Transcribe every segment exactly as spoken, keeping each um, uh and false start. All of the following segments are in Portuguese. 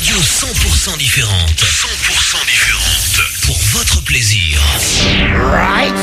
radio cent pour cent différente. cent pour cent différente. Pour votre plaisir. Right.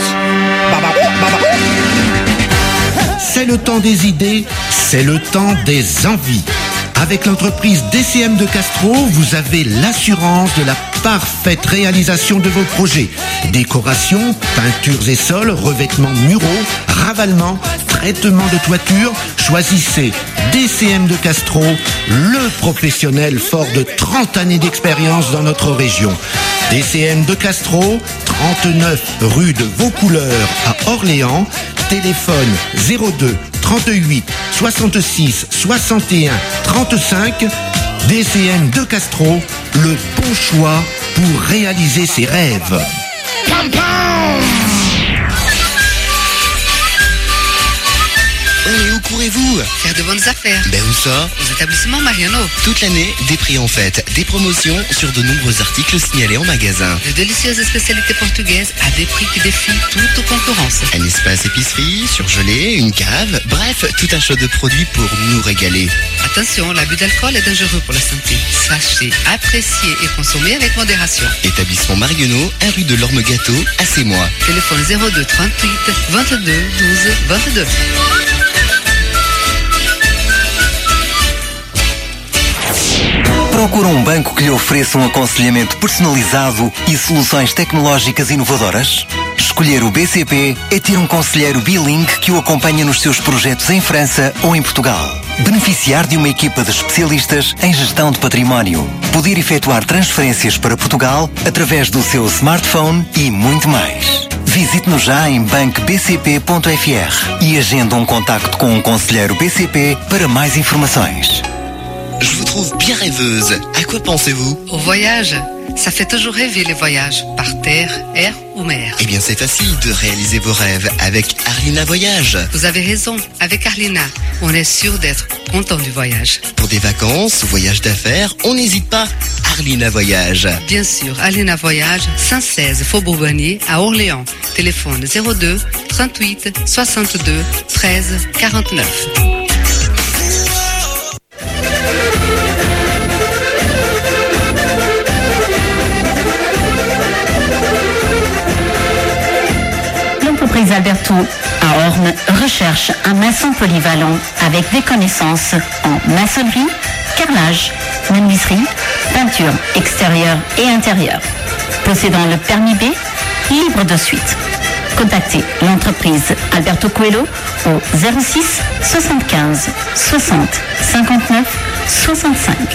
C'est le temps des idées, c'est le temps des envies. Avec l'entreprise D C M de Castro, vous avez l'assurance de la parfaite réalisation de vos projets. Décoration, peintures et sols, revêtements muraux, ravalement, traitement de toiture. Choisissez D C M de Castro, le professionnel fort de trente années d'expérience dans notre région. D C M de Castro, trente-neuf rue de Vaucouleurs à Orléans. Téléphone zéro deux trente-huit soixante-six soixante et un trente-cinq. D C M de Castro, le bon choix pour réaliser ses rêves. Et où courez-vous? Faire de bonnes affaires. Ben où ça? Aux établissements Mariano. Toute l'année, des prix en fête, des promotions sur de nombreux articles signalés en magasin. De délicieuses spécialités portugaises à des prix qui défient toute concurrence. Un espace épicerie, surgelé, une cave, bref, tout un choix de produits pour nous régaler. Attention, l'abus d'alcool est dangereux pour la santé. Sachez, apprécier et consommer avec modération. Établissement Marionneau, un rue de l'Orme Gâteau, à Sémois. Téléphone zéro deux trente-huit vingt-deux douze vingt-deux. Procura um banco que lhe ofereça um aconselhamento personalizado e soluções tecnológicas inovadoras? Escolher o B C P é ter um conselheiro bilingue que o acompanha nos seus projetos em França ou em Portugal. Beneficiar de uma equipa de especialistas em gestão de património. Poder efetuar transferências para Portugal através do seu smartphone e muito mais. Visite-nos já em banco b c p ponto f r e agenda um contacto com um conselheiro B C P para mais informações. Je vous trouve bien rêveuse. À quoi pensez-vous? Au voyage. Ça fait toujours rêver les voyages, par terre, air ou mer. Eh bien, c'est facile de réaliser vos rêves avec Arlina Voyage. Vous avez raison, avec Arlina, on est sûr d'être content du voyage. Pour des vacances ou voyages d'affaires, on n'hésite pas. Arlina Voyage. Bien sûr, Arlina Voyage, cent seize Faubourg Bonnier à Orléans. Téléphone zéro deux trente-huit soixante-deux treize quarante-neuf. L'entreprise Alberto à Orne recherche un maçon polyvalent avec des connaissances en maçonnerie, carrelage, menuiserie, peinture extérieure et intérieure. Possédant le permis B, libre de suite. Contactez l'entreprise Alberto Coelho au zéro six soixante-quinze soixante cinquante-neuf soixante-cinq.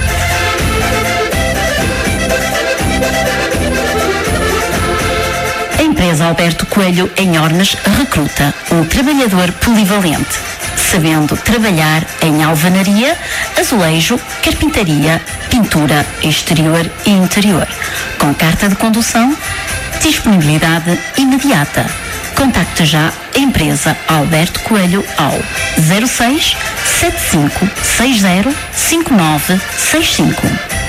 A empresa Alberto Coelho em Ornes recruta um trabalhador polivalente, sabendo trabalhar em alvenaria, azulejo, carpintaria, pintura exterior e interior, com carta de condução, disponibilidade imediata. Contacte já a empresa Alberto Coelho ao zero seis sete cinco seis zero cinco nove seis cinco.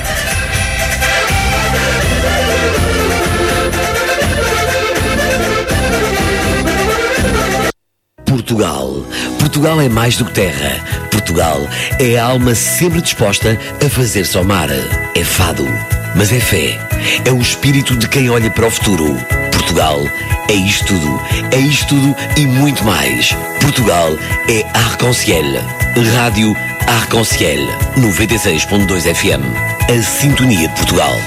Portugal. Portugal é mais do que terra. Portugal é a alma sempre disposta a fazer-se ao mar. É fado, mas é fé. É o espírito de quem olha para o futuro. Portugal é isto tudo. É isto tudo e muito mais. Portugal é Arc-en-Ciel. Rádio Arc-en-Ciel. noventa e seis ponto dois F M. A sintonia de Portugal.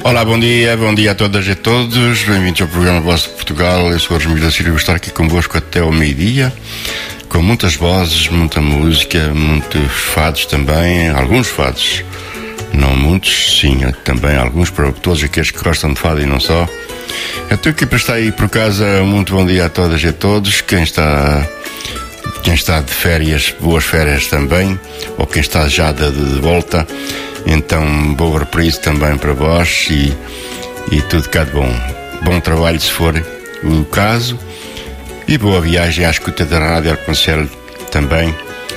Olá, bom dia, bom dia a todas e a todos. Bem-vindos ao programa Voz de Portugal. Eu sou o Ramiro da Silva, vou estar aqui convosco até ao meio-dia, com muitas vozes, muita música, muitos fados também, alguns fados, não muitos, sim, também alguns para todos aqueles que gostam de fado e não só. Eu estou aqui para estar aí por casa. Muito bom dia a todas e a todos. Quem está, quem está de férias, boas férias também, ou quem está já de, de volta. Então, boa reprise também para vós e, e tudo cá de bom. Bom trabalho, se for o caso, e boa viagem à escuta da Rádio Arconcel também.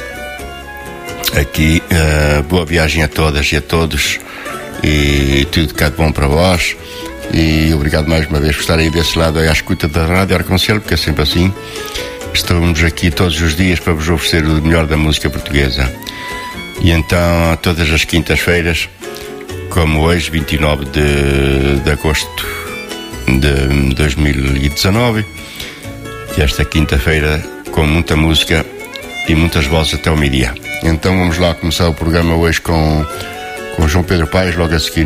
Aqui, uh, boa viagem a todas e a todos e, e tudo cá de bom para vós. E obrigado mais uma vez por estar aí desse lado, aí à escuta da Rádio Arconcel, porque é sempre assim. Estamos aqui todos os dias para vos oferecer o melhor da música portuguesa. E então, todas as quintas-feiras, como hoje, vinte e nove de, de agosto de dois mil e dezanove, e esta quinta-feira, com muita música e muitas vozes até ao meio-dia. Então vamos lá começar o programa hoje com, com João Pedro Paes, logo a seguir.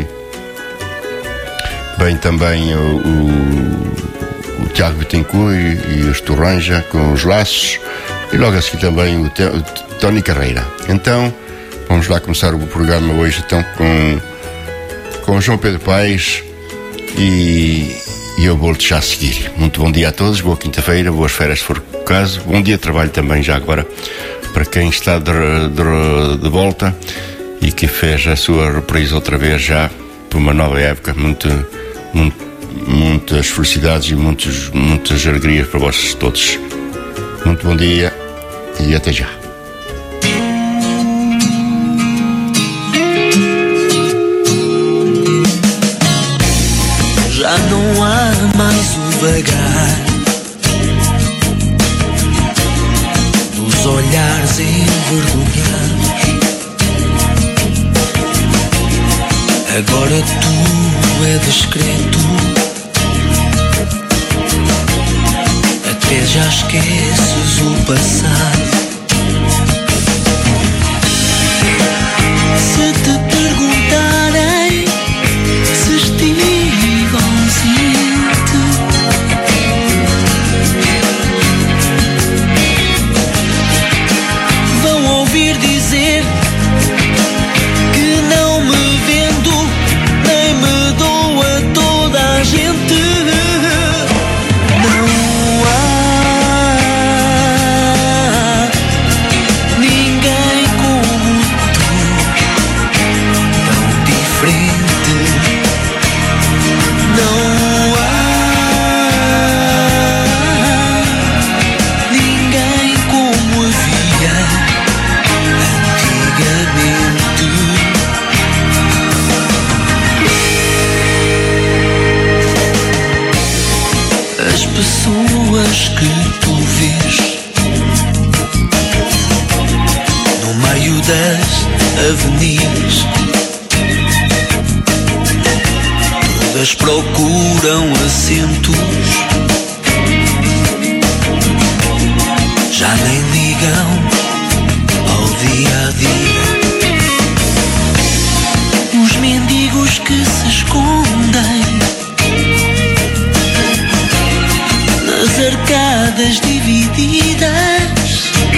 Bem, também o, o, o Tiago Bittencourt e, e os Torranja com os Laços, e logo a seguir também o, Te, o Tony Carreira. Então, vamos lá começar o programa hoje então com, com João Pedro Paes e, e eu volto já a seguir. Muito bom dia a todos, boa quinta-feira, boas férias se for o caso, bom dia de trabalho também já agora para quem está de, de, de volta e que fez a sua reprise outra vez já por uma nova época. Muito, muito, muitas felicidades e muitos, muitas alegrias para vocês todos. Muito bom dia e até já. Já não há mais o vagar dos olhares envergonhados. Agora tudo é discreto, até já esqueces o passado. Se te perguntarem se estive ausente, vão ouvir dizer que não me vendo, nem me dou a toda a gente. Não há ninguém como tu, tão diferente. Não há ninguém como havia antigamente. As pessoas que tu vês no meio das avenidas, todas procuram assentos, já nem ligam ao dia a dia. Os mendigos que se escondem nas arcadas divididas,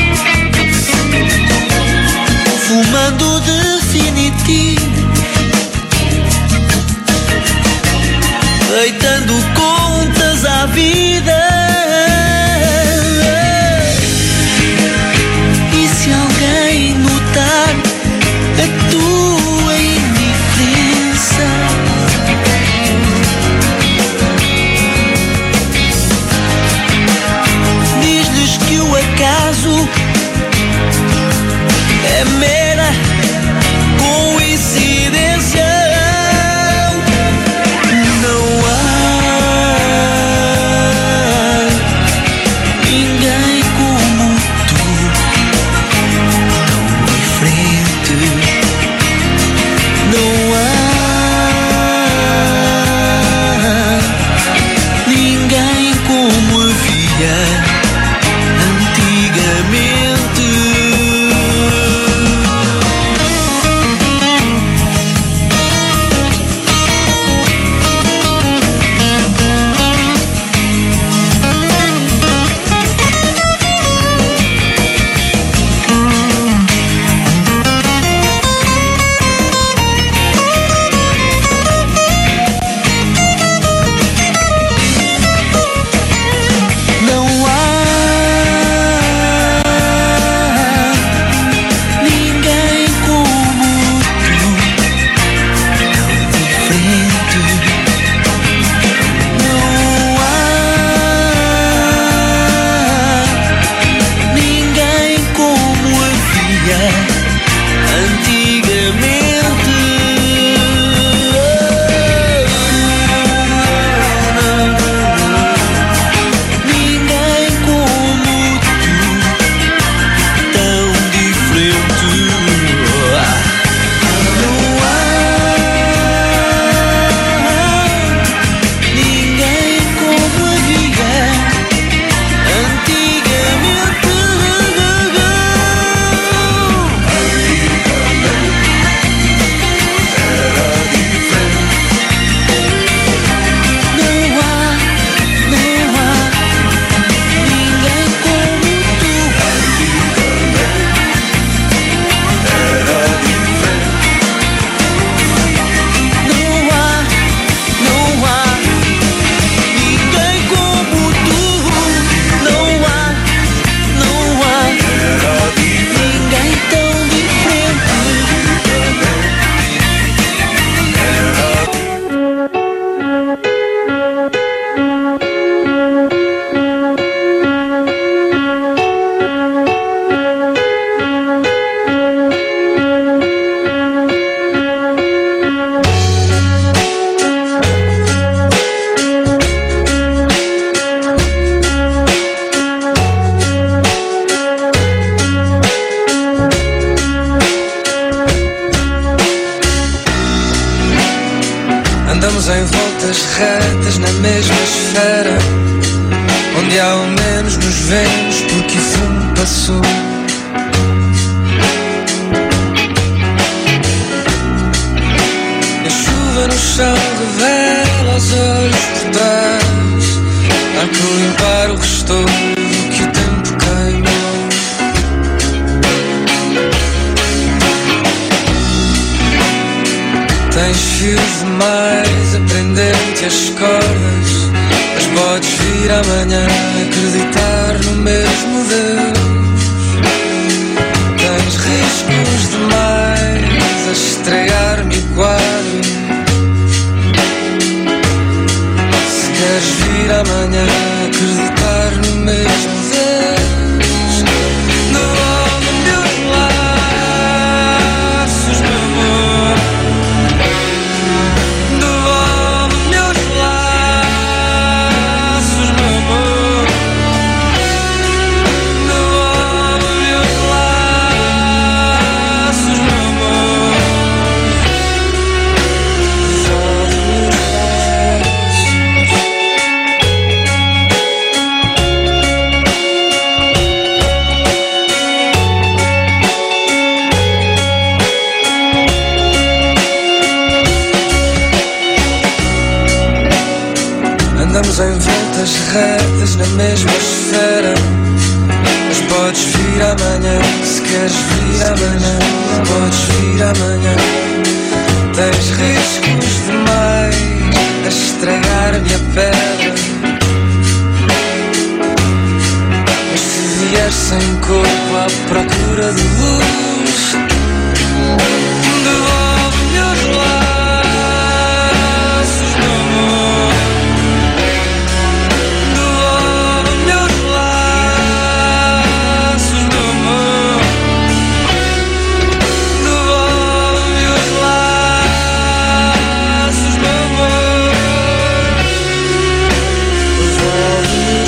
fumando definitivo, deitando contas à vida. E se alguém notar a tua indiferença, diz-lhes que o acaso é mera coincidência. Não há ninguém como tu, tão diferente. Não há ninguém como havia antigamente. chão revela os olhos por trás. Há que limpar o restolho que o tempo queimou. Tens fios demais a prender-te as cordas, mas podes vir amanhã acreditar no mesmo Deus. Tens riscos demais a estrear-me o quadro. Se queres vir amanhã acreditar no mesmo Deus, devolve-me os laços, meu amor. Devolve-me os laços, meu amor. Devolve-me os laços, meu amor. Devolve-me os andamos em voltas retas na mesma esfera, mas podes vir amanhã, se queres vir amanhã, podes vir amanhã. Tens riscos demais a estragar-me a pedra, mas se vier sem corpo à procura de luz, devolve-me os laços, meu amor. Devolve-me os laços, meu amor. Devolve-me os laços, meu amor. Devolve-me os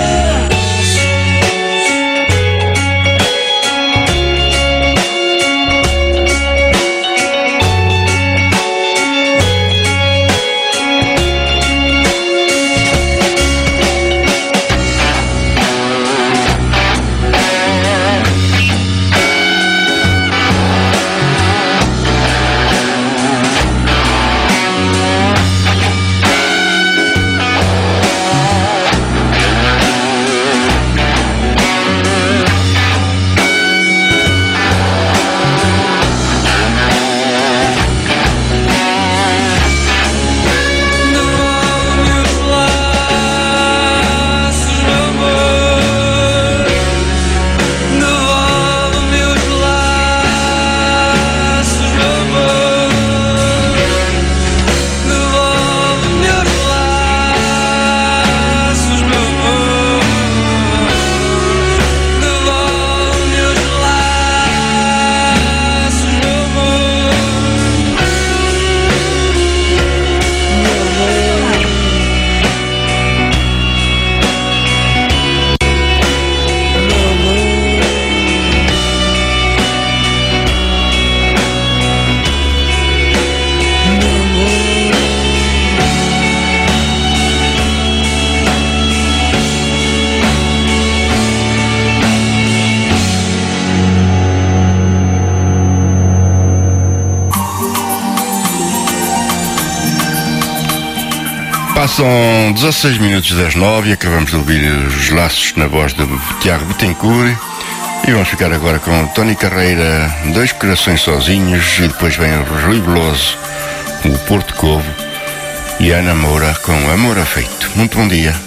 Passam dezasseis minutos das nove e acabamos de ouvir os laços na voz de Tiago Bittencourt. E vamos ficar agora com Tony Carreira, Dois Corações Sozinhos, e depois vem o Rui Veloso, o Porto Covo, e a Ana Moura com Amor Afeito. Muito bom dia.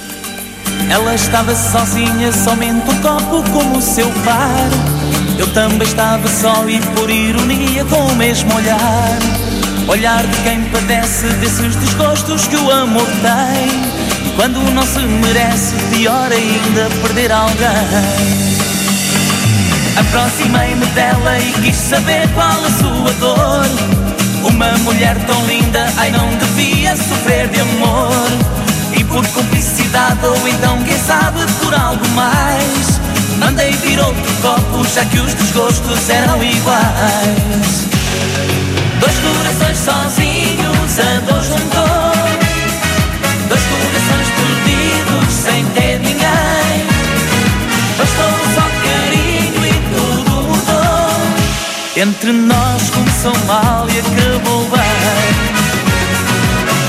Ela estava sozinha, somente um copo como o seu par. Eu também estava só e por ironia com o mesmo olhar. Olhar de quem padece desses desgostos que o amor tem. E quando não se merece, pior ainda perder alguém. Aproximei-me dela e quis saber qual a sua dor. Uma mulher tão linda, ai não devia sofrer de amor. E por cumplicidade ou então quem sabe por algo mais, mandei vir outro copo, já que os desgostos eram iguais. Dois corações sozinhos, a dor juntou. Dois corações perdidos, sem ter ninguém. Bastou só carinho e tudo mudou. Entre nós começou mal e acabou bem.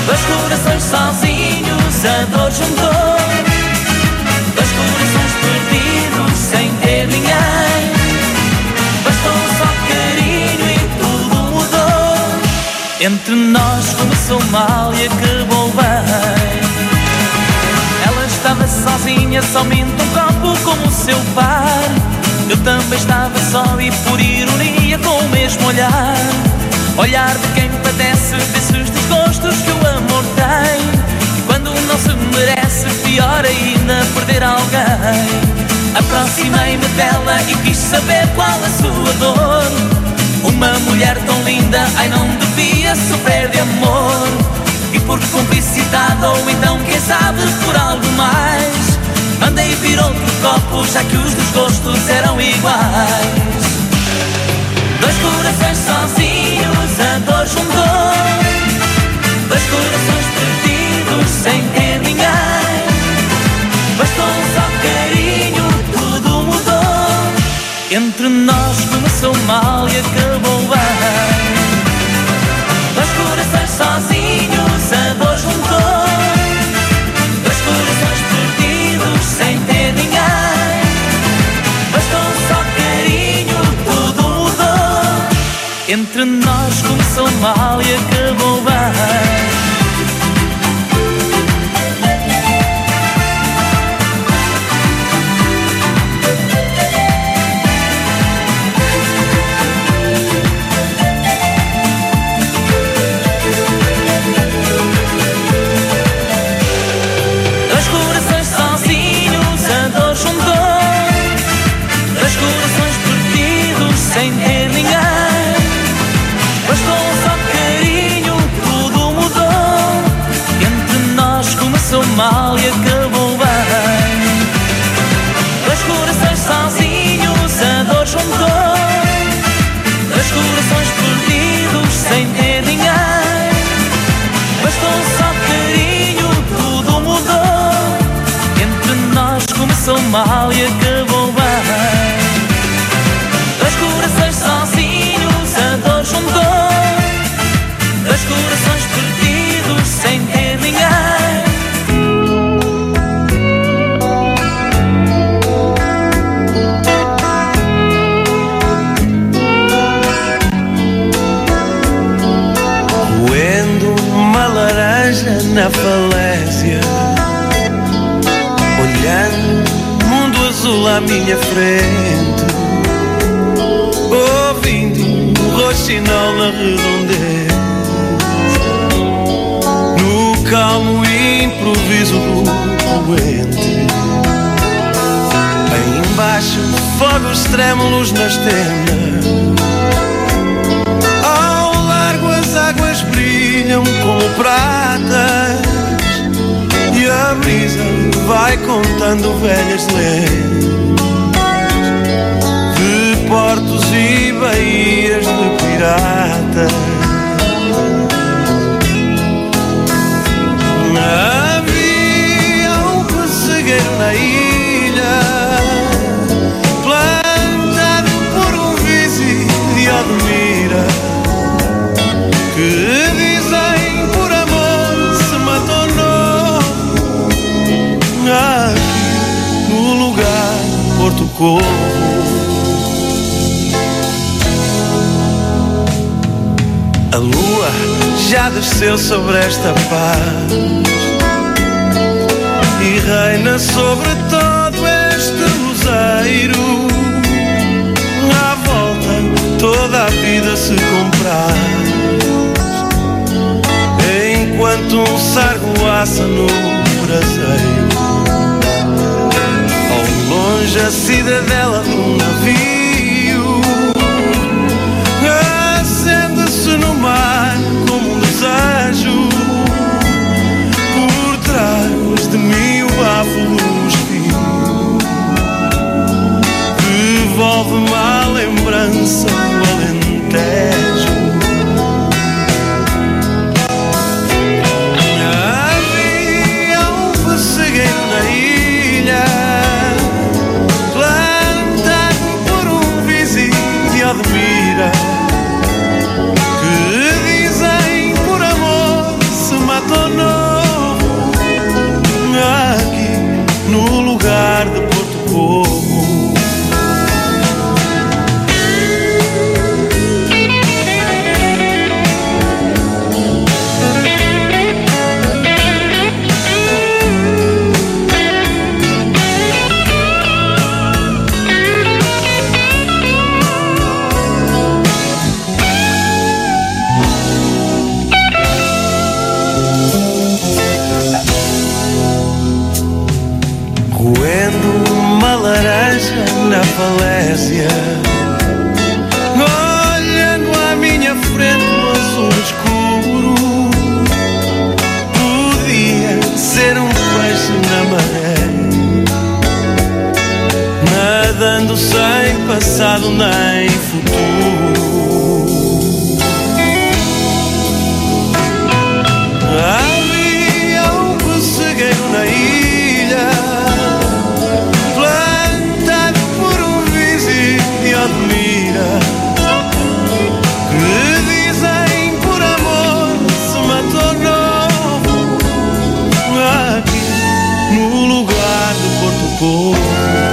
Dois corações sozinhos, a dor juntou. Dois corações perdidos, sem ter ninguém. Bastou só carinho e tudo mudou. Entre nós começou mal e acabou bem. Ela estava sozinha, somente um copo como o seu par. Eu também estava só e por ironia com o mesmo olhar. Olhar de quem padece desses desgostos que o amor tem. E quando não se merece, pior ainda perder alguém. Aproximei-me dela e quis saber qual a sua dor. Uma mulher tão linda, ai não devia sofrer de amor. E por cumplicidade ou então quem sabe por algo mais, mandei vir outro copo, já que os desgostos eram iguais. Dois corações sozinhos, a dor juntou. Dois corações perdidos, sem ter ninguém. Bastou só carinho, tudo mudou. Entre nós começou mal e acabou bem. Dois corações sozinhos, a dor juntou. Dois corações perdidos, sem ter ninguém. Bastou só carinho, tudo mudou. Entre nós começou mal e acabou bem. Sem ter ninguém, bastou só carinho, tudo mudou. Entre nós começou mal e acabou bem. Dois corações sozinhos, a dor juntou. Dois corações perdidos, sem ter ninguém. Bastou só carinho, tudo mudou. Entre nós começou mal e acabou bem. Dois corações sozinhos, a dor juntou. Dois corações perdidos, sem ter ninguém. Roendo uma laranja na falésia, olhando o mundo azul à minha frente, ouvindo o roxinol na redondeza, no calmo improviso do poente. Aí embaixo, fogos trêmulos nas tendas, ao largo as águas brilham como pratas, e a brisa vai contando velhas lendas de portos e baías de piratas. Havia um pessegueiro na ilha, plantado por um vice de Odmira, que dizem por amor se matou novo, aqui no lugar Porto Covo. A lua já desceu sobre esta paz e reina sobre todo este luzeiro. À volta toda a vida se compraz, enquanto um sargo assa no braseiro. Ao longe a cidadela de um navio no mar como um desejo. Por trás de mim o bafo do espinho devolve-me a lembrança do Alentejo. Havia um pessegueiro na ilha, plantado por um vizinho de Odmira, que dizem por amor se matou amnésia. Olhando à minha frente no azul escuro, podia ser um peixe na maré, nadando sem passado nem futuro. Havia um pessegueiro na ilha, plantado por um vizinho de mira, que dizem por amor se matou novo, aqui no lugar do Porto Povo.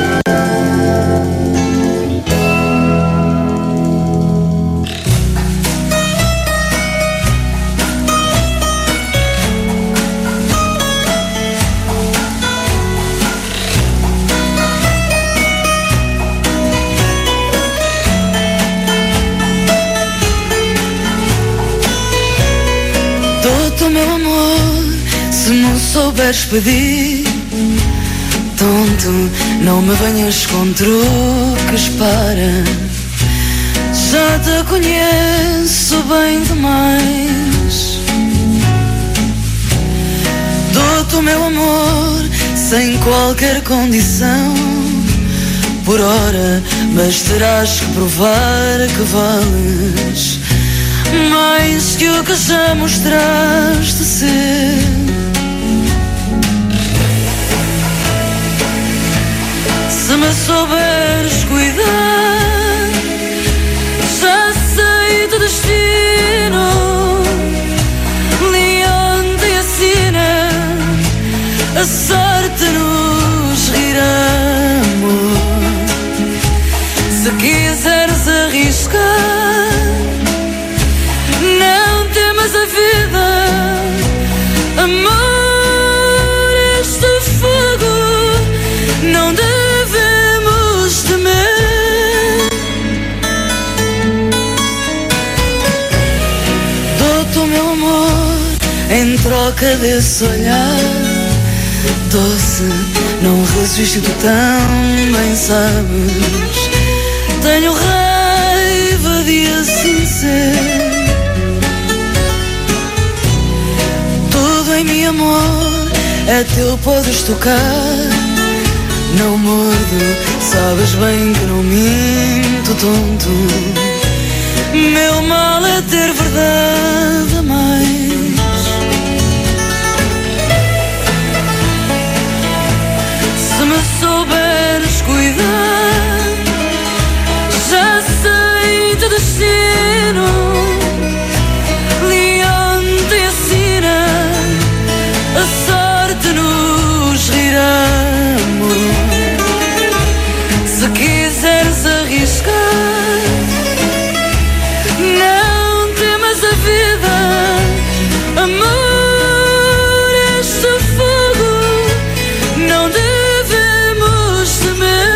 Dou-te o meu amor, se me souberes pedir. Tonto, não me venhas com truques, para. Já te conheço bem demais. Dou-te o meu amor, sem qualquer condição. Por hora, mas terás que provar que vales mais que o que já mostraste ser. Se me souberes cuidar, já sei do destino. Leonte e a sina, a sorte nos rirá, amor. Se quiseres arriscar, não temas a vida, amor, este fogo não devemos temer. Dou-te o meu amor em troca desse olhar doce, não resisto, tu também sabes. Tenho raiva de assim ser. Em mim, amor, é teu, podes tocar. Não mordo, sabes bem que não minto, tonto. Meu mal é ter verdade a mais. Se me souberes cuidar, já sei teu destino. Leonte e a sina, a sorte nos rirá, amor. Se quiseres arriscar, não temas a vida, amor, este fogo não devemos temer.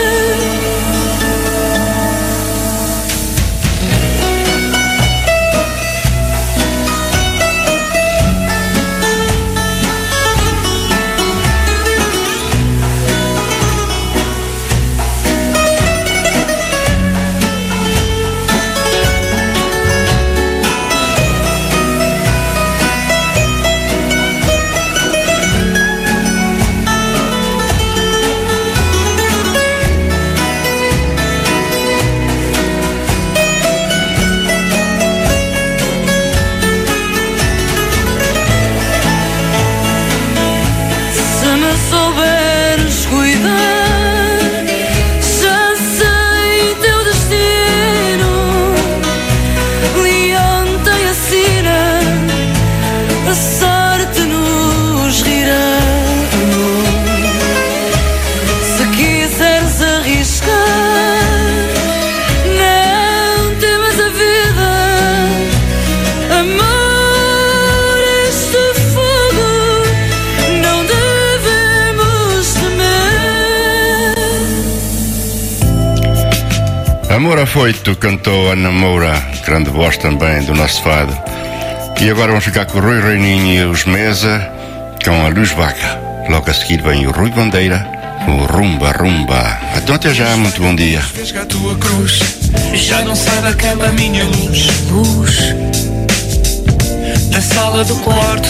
Amor Afoito cantou Ana Moura, grande voz também do nosso fado. E agora vamos ficar com o Rui Reininho e os Mesa com a Luz Vaca. Logo a seguir vem o Rui Bandeira O rumba, rumba. Então até já, muito bom dia. Vesga a tua cruz, já não sai da cama a minha luz. Luz Da sala do quarto,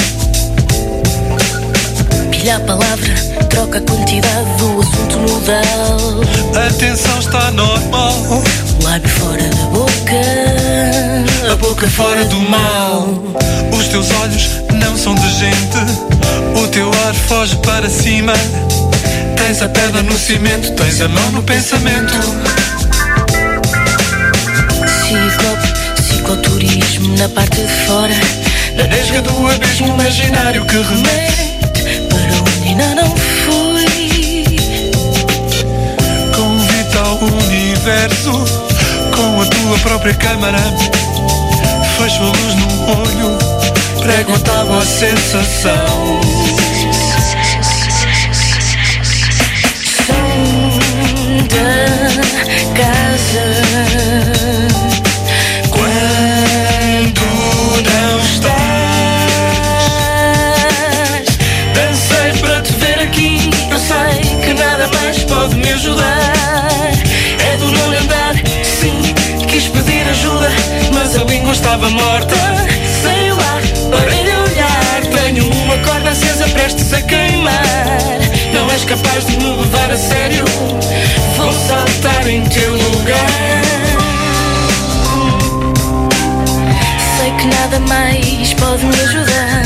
pilha a palavra, troca a quantidade do assunto modal. a tensão está normal. O lábio fora da boca, A boca fora do mal. Os teus olhos não são de gente. O teu ar foge para cima. Tens a perna no cimento, tens a mão no pensamento. Ciclo, cicloturismo na parte de fora, Na nesga do abismo imaginário que remete para onde ainda não fui. convite ao universo com a tua própria câmara. Fecho a luz no olho, prego a tábua a sensação. Som da casa, Quando não estás, dancei para te ver aqui. Eu sei que nada mais pode me ajudar. É do não andar, sim, quis pedir ajuda, mas a língua estava morta. Sei lá, parei de olhar. Tenho uma corda acesa prestes a queimar. Não és capaz de me levar a sério. Vou saltar em teu lugar. Sei que nada mais pode me ajudar.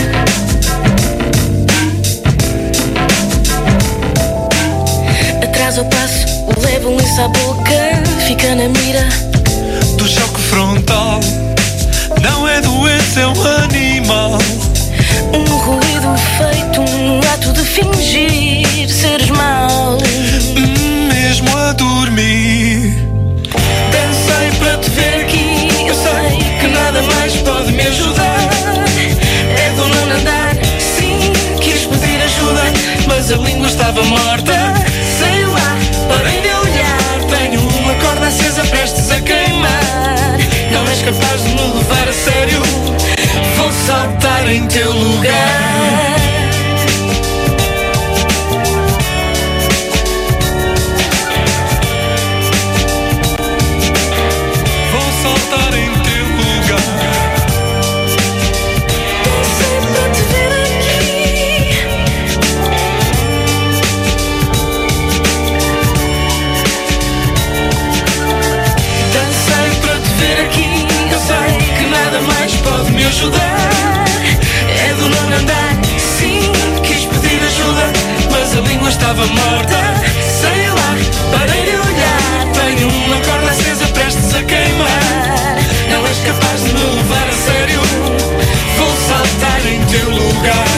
Atrás ao passo, levo um lenço à boca. Fica na mira do choque frontal. Não é doença, é um animal. um ruído feito, um ato de fingir seres mau. Mesmo a dormir, Dancei para te ver aqui. Eu sei que nada mais pode me ajudar. É do não andar, sim, quis pedir ajuda, mas a língua estava morta. Sei lá, parei de olhar. Tenho uma corda acesa prestes a queimar. Não és capaz de me levar a sério. Vou saltar em teu lugar. vou saltar em teu lugar. Dancei para te ver aqui. Dancei para te ver aqui. Eu sei que nada mais pode me ajudar. É do não andar, sim, quis pedir ajuda, mas a língua estava morta. Sei lá, parei de olhar. Tenho uma corda acesa prestes a queimar. Não és capaz de me levar a sério. Vou saltar em teu lugar.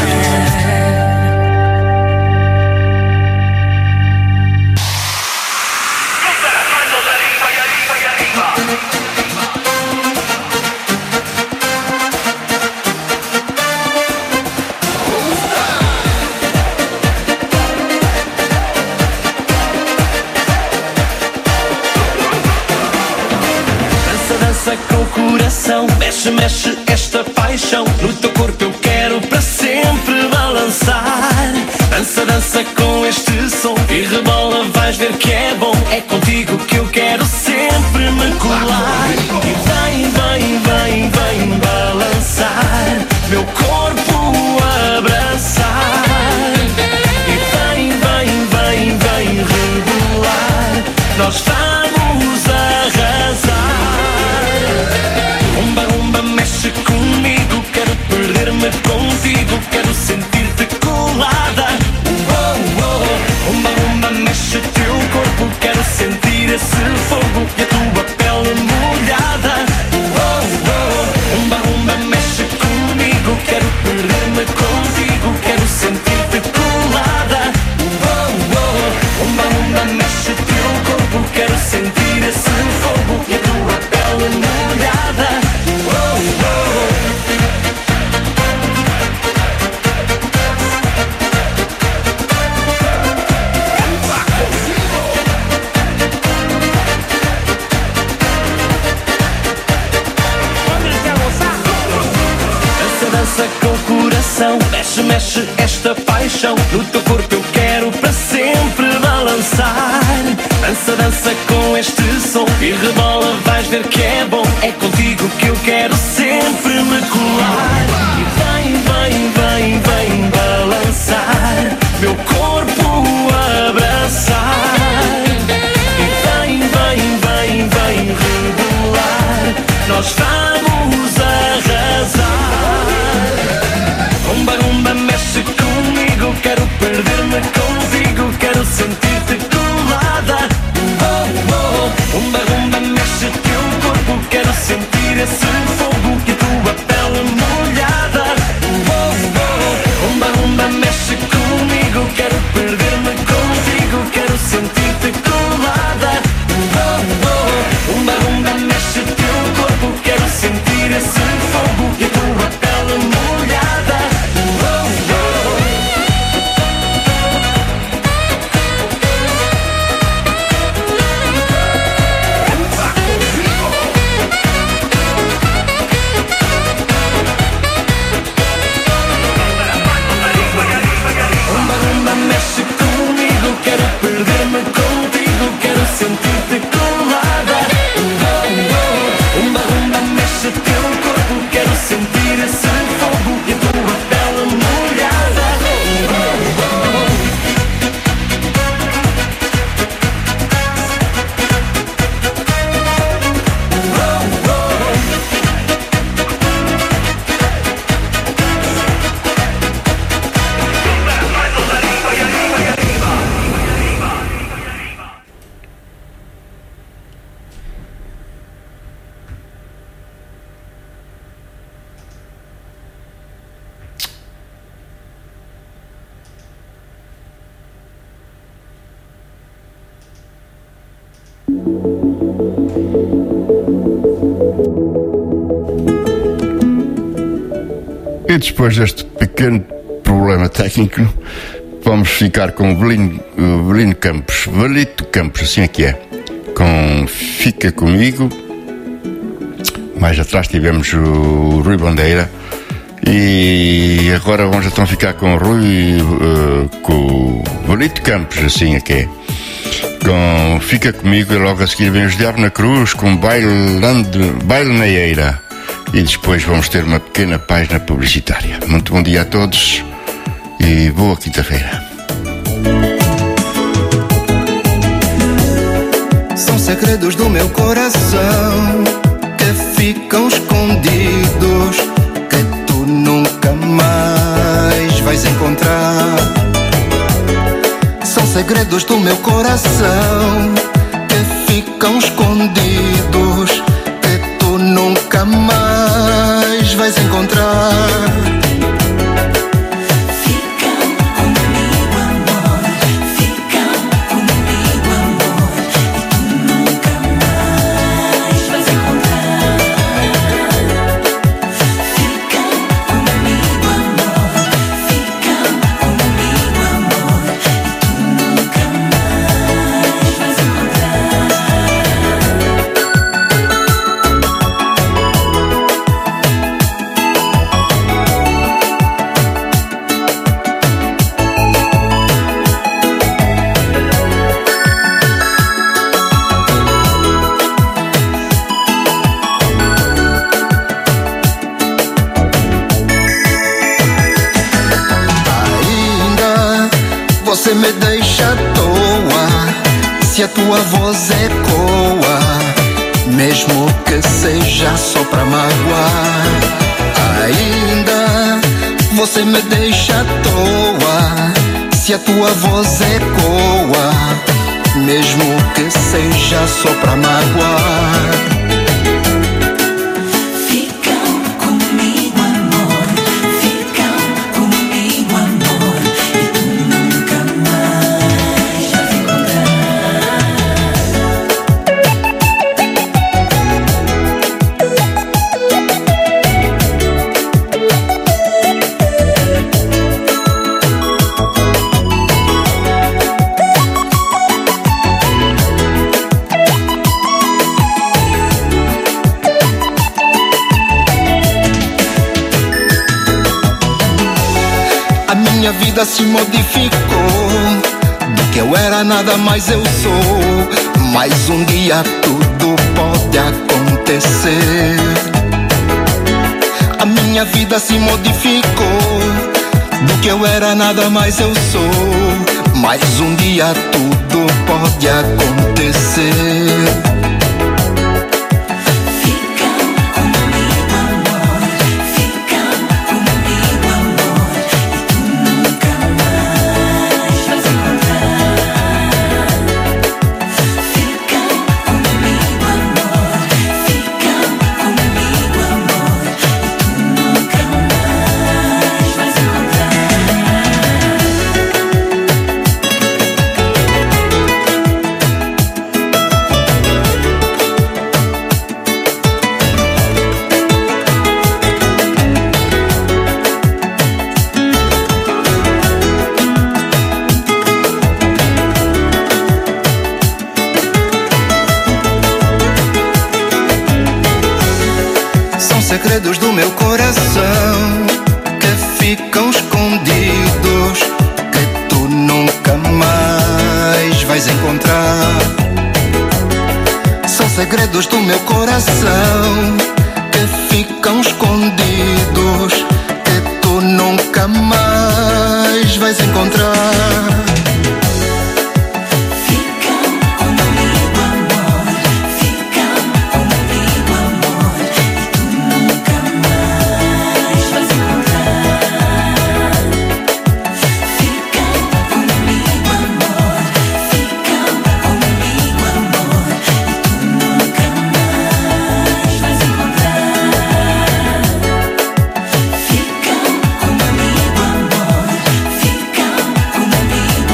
Com o coração, mexe, mexe esta paixão. No teu corpo eu quero para sempre balançar. Dança, dança com este som e rebola, vais ver que é bom. É contigo que eu quero sempre me colar. E vem, vem, vem, vem balançar, meu corpo abraçar. E vem, vem, vem, vem rebolar, nós vamos arrasar. Rumba, rumba, mexe comigo. Quero perder-me contigo. Quero sentir-te colada. Oh, oh. Rumba, rumba, mexe teu corpo. Quero sentir esse fogo e a tua pele molhada. Oh, oh. Rumba, rumba, mexe comigo. Quero perder-me contigo. Quero sentir-te colada. Oh, oh. Rumba, rumba, mexe teu corpo. Quero sentir esse fogo e a tua pele molhada. Dança com o coração, mexe, mexe esta paixão. No teu corpo eu quero para sempre dança, dança com este som e rebola, vais ver que é bom. É contigo que eu quero sempre me colar. E vem, vem, vem, vem balançar, meu corpo abraçar. E vem, vem, vem, vem rebolar, nós vamos arrasar. Rumba, rumba, mexe comigo, quero perder-me contigo, quero sentir-te colada. Oh, oh, rumba, rumba, mexe teu corpo, quero sentir esse fogo e a tua pele molhada. Oh, oh, rumba, rumba, mexe comigo, quero perder-me contigo, quero sentir-te colada. Oh, oh, rumba, rumba, mexe teu corpo, quero sentir esse fogo e a tua pele molhada. Mexe comigo, quero perder-me contigo, quero sentir-te colada. Oh, oh, rumba, rumba, mexe teu corpo, quero sentir esse fogo e a tua pele molhada. Oh, oh. E depois deste pequeno problema técnico, vamos ficar com o Belino, o Belino Campos, Valito Campos, assim é que é, com Fica Comigo. Mais atrás tivemos o Rui Bandeira e agora vamos então ficar com o Rui, uh, com o Valito Campos, assim é que é, com Fica Comigo, e logo a seguir vem os Diabo na Cruz com Bailando, Baile na Eira. E depois vamos ter uma pequena página publicitária. Muito bom dia a todos e boa quinta-feira. São segredos do meu coração que ficam escondidos, que tu nunca mais vais encontrar. São segredos do meu coração que ficam escondidos, que tu nunca mais vais encontrar. Você me deixa à toa, se a tua voz ecoa, mesmo que seja só pra magoar. Ainda você me deixa à toa, se a tua voz ecoa, mesmo que seja só pra magoar. Minha vida se modificou, do que eu era nada mais eu sou. mas um dia tudo pode acontecer. A minha vida se modificou, do que eu era nada mais eu sou, mas um dia tudo pode acontecer. Segredos do meu coração que ficam escondidos, que tu nunca mais vais encontrar. São segredos do meu coração que ficam escondidos, que tu nunca mais vais encontrar. Fica comigo, amor.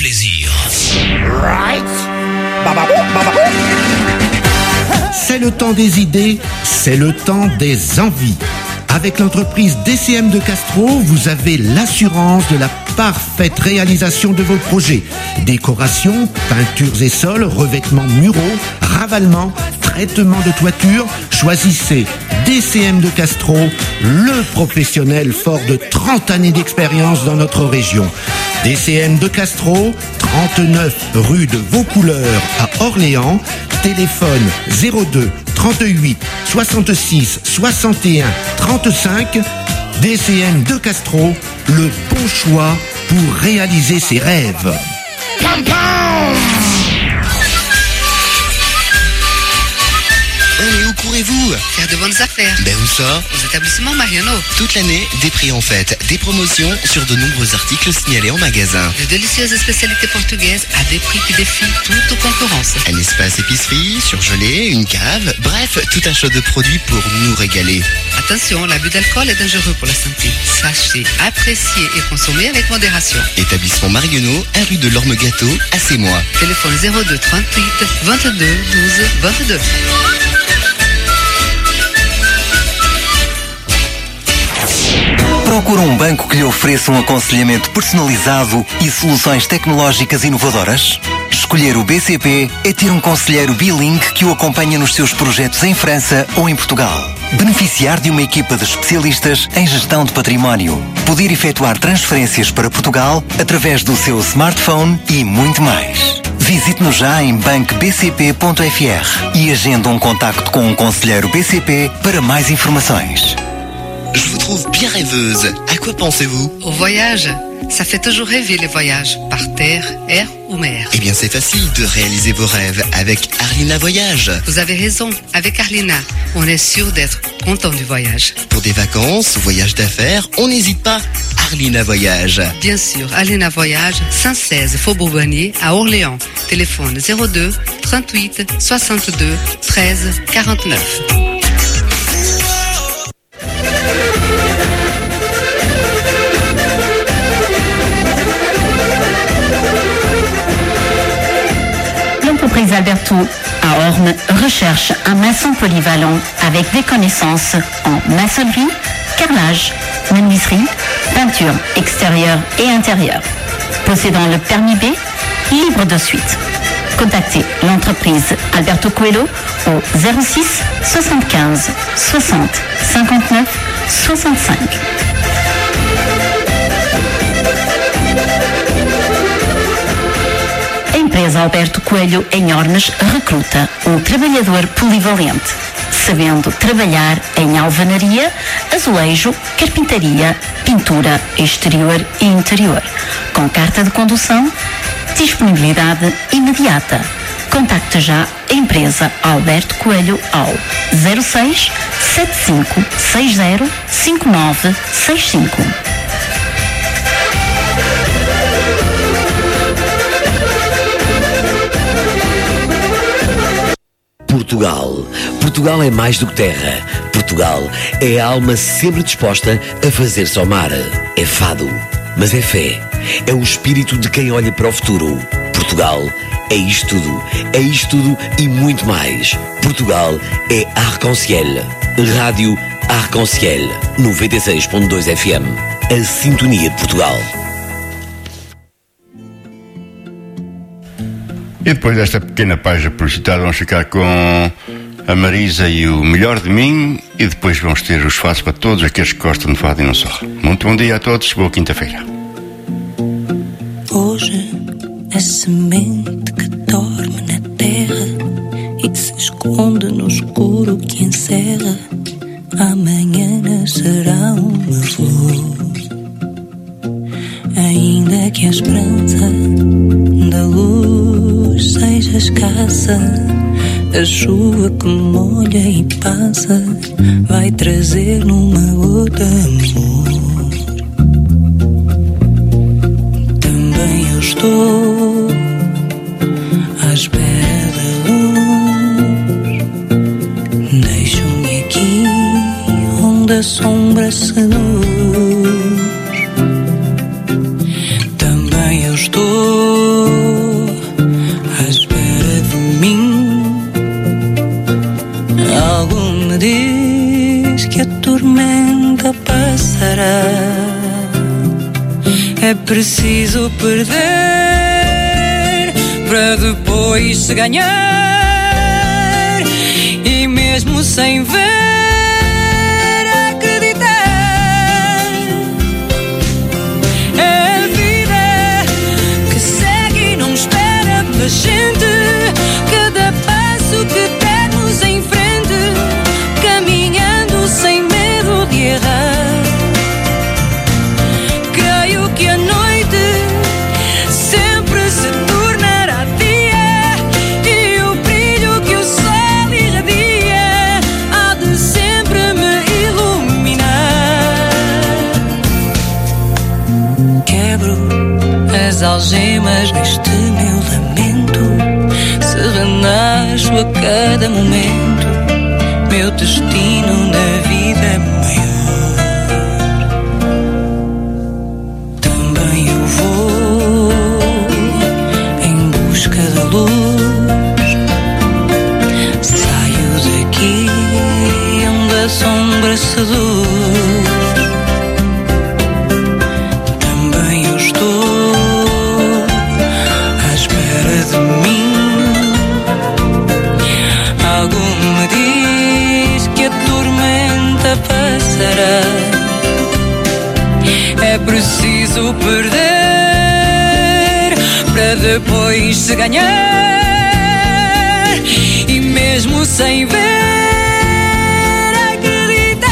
plaisir. Right. C'est le temps des idées, c'est le temps des envies. Avec l'entreprise D C M de Castro, vous avez l'assurance de la parfaite réalisation de vos projets. Décoration, peintures et sols, revêtements muraux, ravalement, traitement de toiture. Choisissez D C M de Castro, le professionnel fort de trente années d'expérience dans notre région. D C M de Castro, trente-neuf rue de Vaucouleurs à Orléans. Téléphone zéro deux trente-huit soixante-six soixante et un trente-cinq. D C M de Castro, le bon choix pour réaliser ses rêves. Pam, pam. Mais où courez-vous? Faire de bonnes affaires. Ben où ça? Aux établissements Mariano. Toute l'année, des prix en fête, des promotions sur de nombreux articles signalés en magasin. De délicieuses spécialités portugaises à des prix qui défient toute concurrence. Un espace épicerie, surgelé, une cave, bref, tout un choix de produits pour nous régaler. Attention, l'abus d'alcool est dangereux pour la santé. Sachez, apprécier et consommer avec modération. Établissement Marionneau, un rue de l'Orme Gâteau, à Sémois. Téléphone zéro deux trente-huit vingt-deux douze vingt-deux. Procura um banco que lhe ofereça um aconselhamento personalizado e soluções tecnológicas inovadoras? Escolher o B C P é ter um conselheiro bilingue que o acompanha nos seus projetos em França ou em Portugal. Beneficiar de uma equipa de especialistas em gestão de património. Poder efetuar transferências para Portugal através do seu smartphone e muito mais. Visite-nos já em banco b c p ponto f r e agenda um contacto com um conselheiro B C P para mais informações. Je vous trouve bien rêveuse. À quoi pensez-vous? Au voyage. Ça fait toujours rêver les voyages, par terre, air ou mer. Eh bien, c'est facile de réaliser vos rêves avec Arlina Voyage. Vous avez raison, avec Arlina, on est sûr d'être content du voyage. Pour des vacances, voyages d'affaires, on n'hésite pas. Arlina Voyage. Bien sûr, Arlina Voyage, cent seize Faubourg Bonnier à Orléans. Téléphone zéro deux trente-huit soixante-deux treize quarante-neuf. L'entreprise Alberto à Orne recherche un maçon polyvalent avec des connaissances en maçonnerie, carrelage, menuiserie, peinture extérieure et intérieure. Possédant le permis B, libre de suite. Contactez l'entreprise Alberto Coelho au zéro six soixante-quinze soixante cinquante-neuf soixante-cinq. A empresa Alberto Coelho em Ornes recruta um trabalhador polivalente, sabendo trabalhar em alvenaria, azulejo, carpintaria, pintura exterior e interior, com carta de condução, disponibilidade imediata. Contacte já a empresa Alberto Coelho ao zero seis sete cinco seis zero cinco nove seis cinco. Portugal. Portugal é mais do que terra. Portugal é a alma sempre disposta a fazer-se ao mar. É fado, mas é fé. É o espírito de quem olha para o futuro. Portugal é isto tudo. É isto tudo e muito mais. Portugal é Arc-en-Ciel. Rádio Arc-en-Ciel. noventa e seis ponto dois F M. A sintonia de Portugal. E depois desta pequena página publicitária vamos ficar com a Marisa e o Melhor de Mim, e depois vamos ter os fados para todos aqueles que gostam de fado e não só. Muito bom dia a todos, boa quinta-feira. Hoje a semente que dorme na terra e se esconde no escuro que encerra, amanhã nascerá uma flor. Ainda que a esperança da luz seja escassa, a chuva que molha e passa vai trazer numa gota amor. Também eu estou à espera da luz. Deixo-me aqui onde a sombra seduz. Também eu estou tormenta passará. É preciso perder para depois se ganhar, e mesmo sem ver acreditar. É a vida que segue e não espera pela gente. Cada passo que dermos em frente, caminhando sem medo de errar. Creio que a noite sempre se tornará dia, e o brilho que o sol irradia há de sempre me iluminar. Quebro as algemas deste meu lamento, se renasço a cada momento, meu destino na vida é maior. Também eu vou em busca da luz, saio daqui onde a sombra seduz. Também eu estou à espera de mim. Algo me diz que a tormenta passará. É preciso perder para depois se ganhar, e mesmo sem ver acreditar.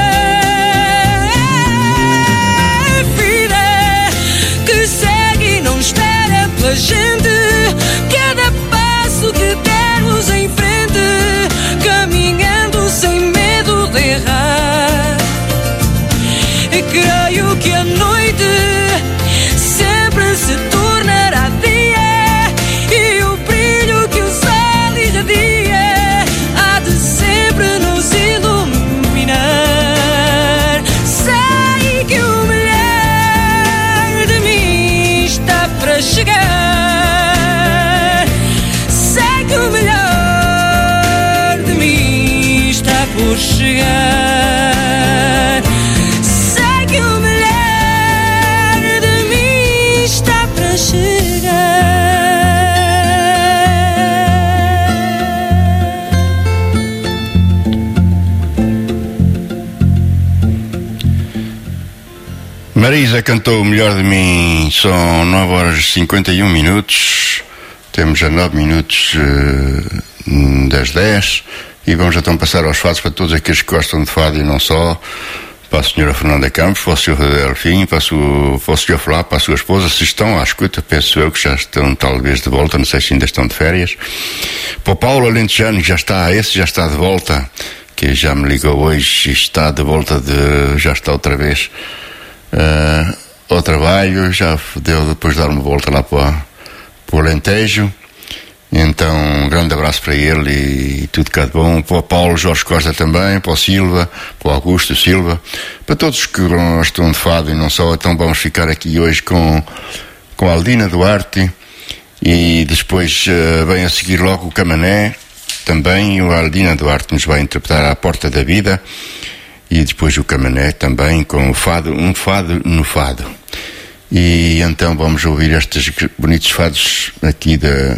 A vida que segue e não espera pela gente. Cada passo que dermos em frente, caminhando sem medo de errar. E creio que a noite sempre se tornará dia, e o brilho que o sol irradia há de sempre nos iluminar. Sei que o melhor de mim está para chegar. Sei que o melhor de mim está por chegar. Sei que o melhor de mim está para chegar. Marisa cantou O Melhor de Mim. São nove horas e cinquenta e um minutos. Temos já nove minutos uh, das dez. E vamos então passar aos fados para todos aqueles que gostam de fado e não só. Para a senhora Fernanda Campos, para o senhor Delfim, para, para o senhor Flá, para a sua esposa, se estão à escuta, penso eu que já estão talvez de volta, não sei se ainda estão de férias. Para o Paulo Alentejano, que já está, esse já está de volta, que já me ligou hoje e está de volta, de, já está outra vez uh, ao trabalho, já deu depois de dar uma volta lá para, para o Alentejo. Então, um grande abraço para ele e, e tudo cá de bom. Para o Paulo Jorge Costa também, para o Silva, para o Augusto Silva, para todos que gostam de fado e não só. Então vamos ficar aqui hoje com, com a Aldina Duarte, e depois uh, vem a seguir logo o Camané também, e a Aldina Duarte nos vai interpretar A Porta da Vida, e depois o Camané também com o fado, um fado no fado. E então vamos ouvir estes bonitos fados aqui da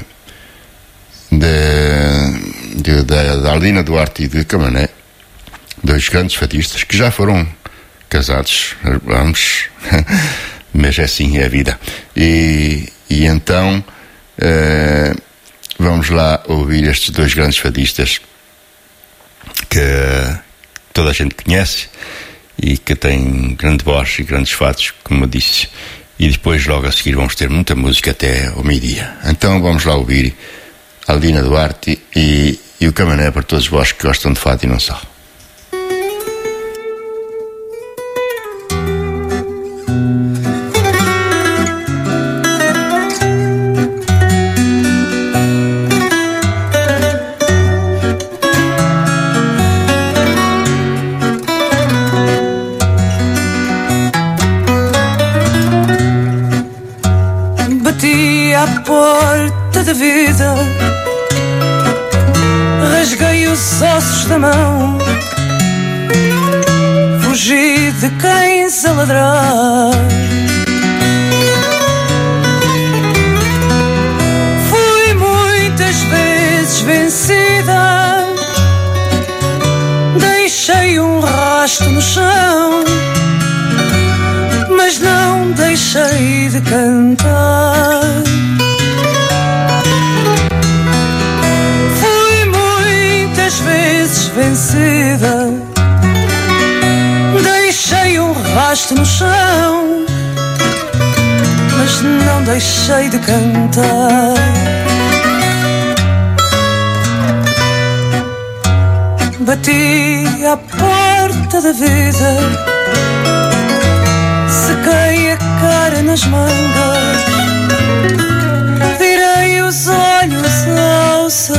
De, de, de, de Aldina Duarte e de Camané, dois grandes fadistas que já foram casados, vamos, mas é assim é a vida. E, e então uh, vamos lá ouvir estes dois grandes fadistas que toda a gente conhece e que têm grande voz e grandes fados, como eu disse. E depois logo a seguir vamos ter muita música até ao meio-dia. Então vamos lá ouvir Aldina Duarte e, e o Camané para todos vós que gostam de fado e não só. Bati à porta da vida, rasguei os ossos da mão, de cães a ladrar. Fui muitas vezes vencida, deixei um rasto no chão, mas não deixei de cantar. Fui muitas vezes vencida, deixei um rasto no chão, mas não deixei de cantar. Bati à porta da vida, sequei a cara nas mangas, virei os olhos ao céu.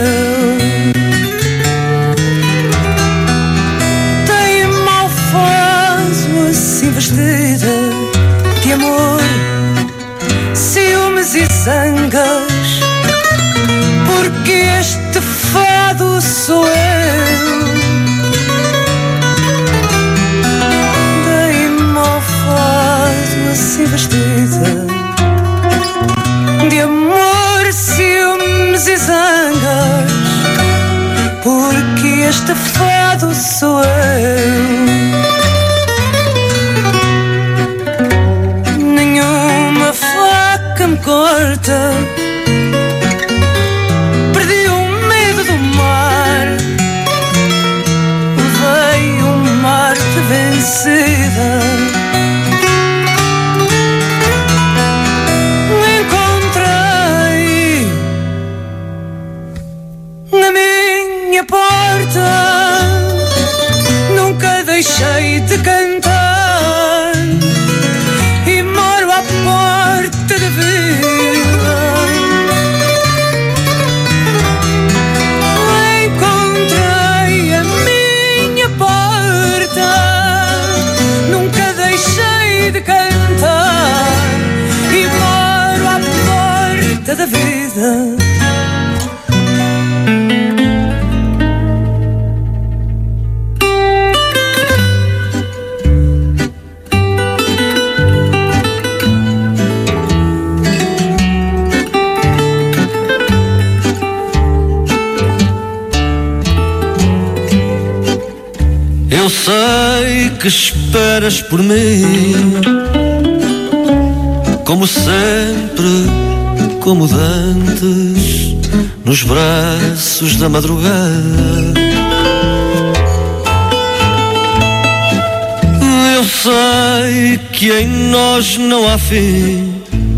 Tem mal fazo assim vestida de amor, ciúmes e zangas, porque este fado sou eu. Assim vestida de amor, ciúmes e zangas, porque este fado sou eu. Nenhuma faca me corta, perdi o medo do mar, levei um mar de vencida. Nunca deixei de cantar e moro à porta da vida. Encontrei a minha porta, nunca deixei de cantar e moro à porta da vida. Eu sei que esperas por mim, como sempre, como dantes, nos braços da madrugada. Eu sei que em nós não há fim,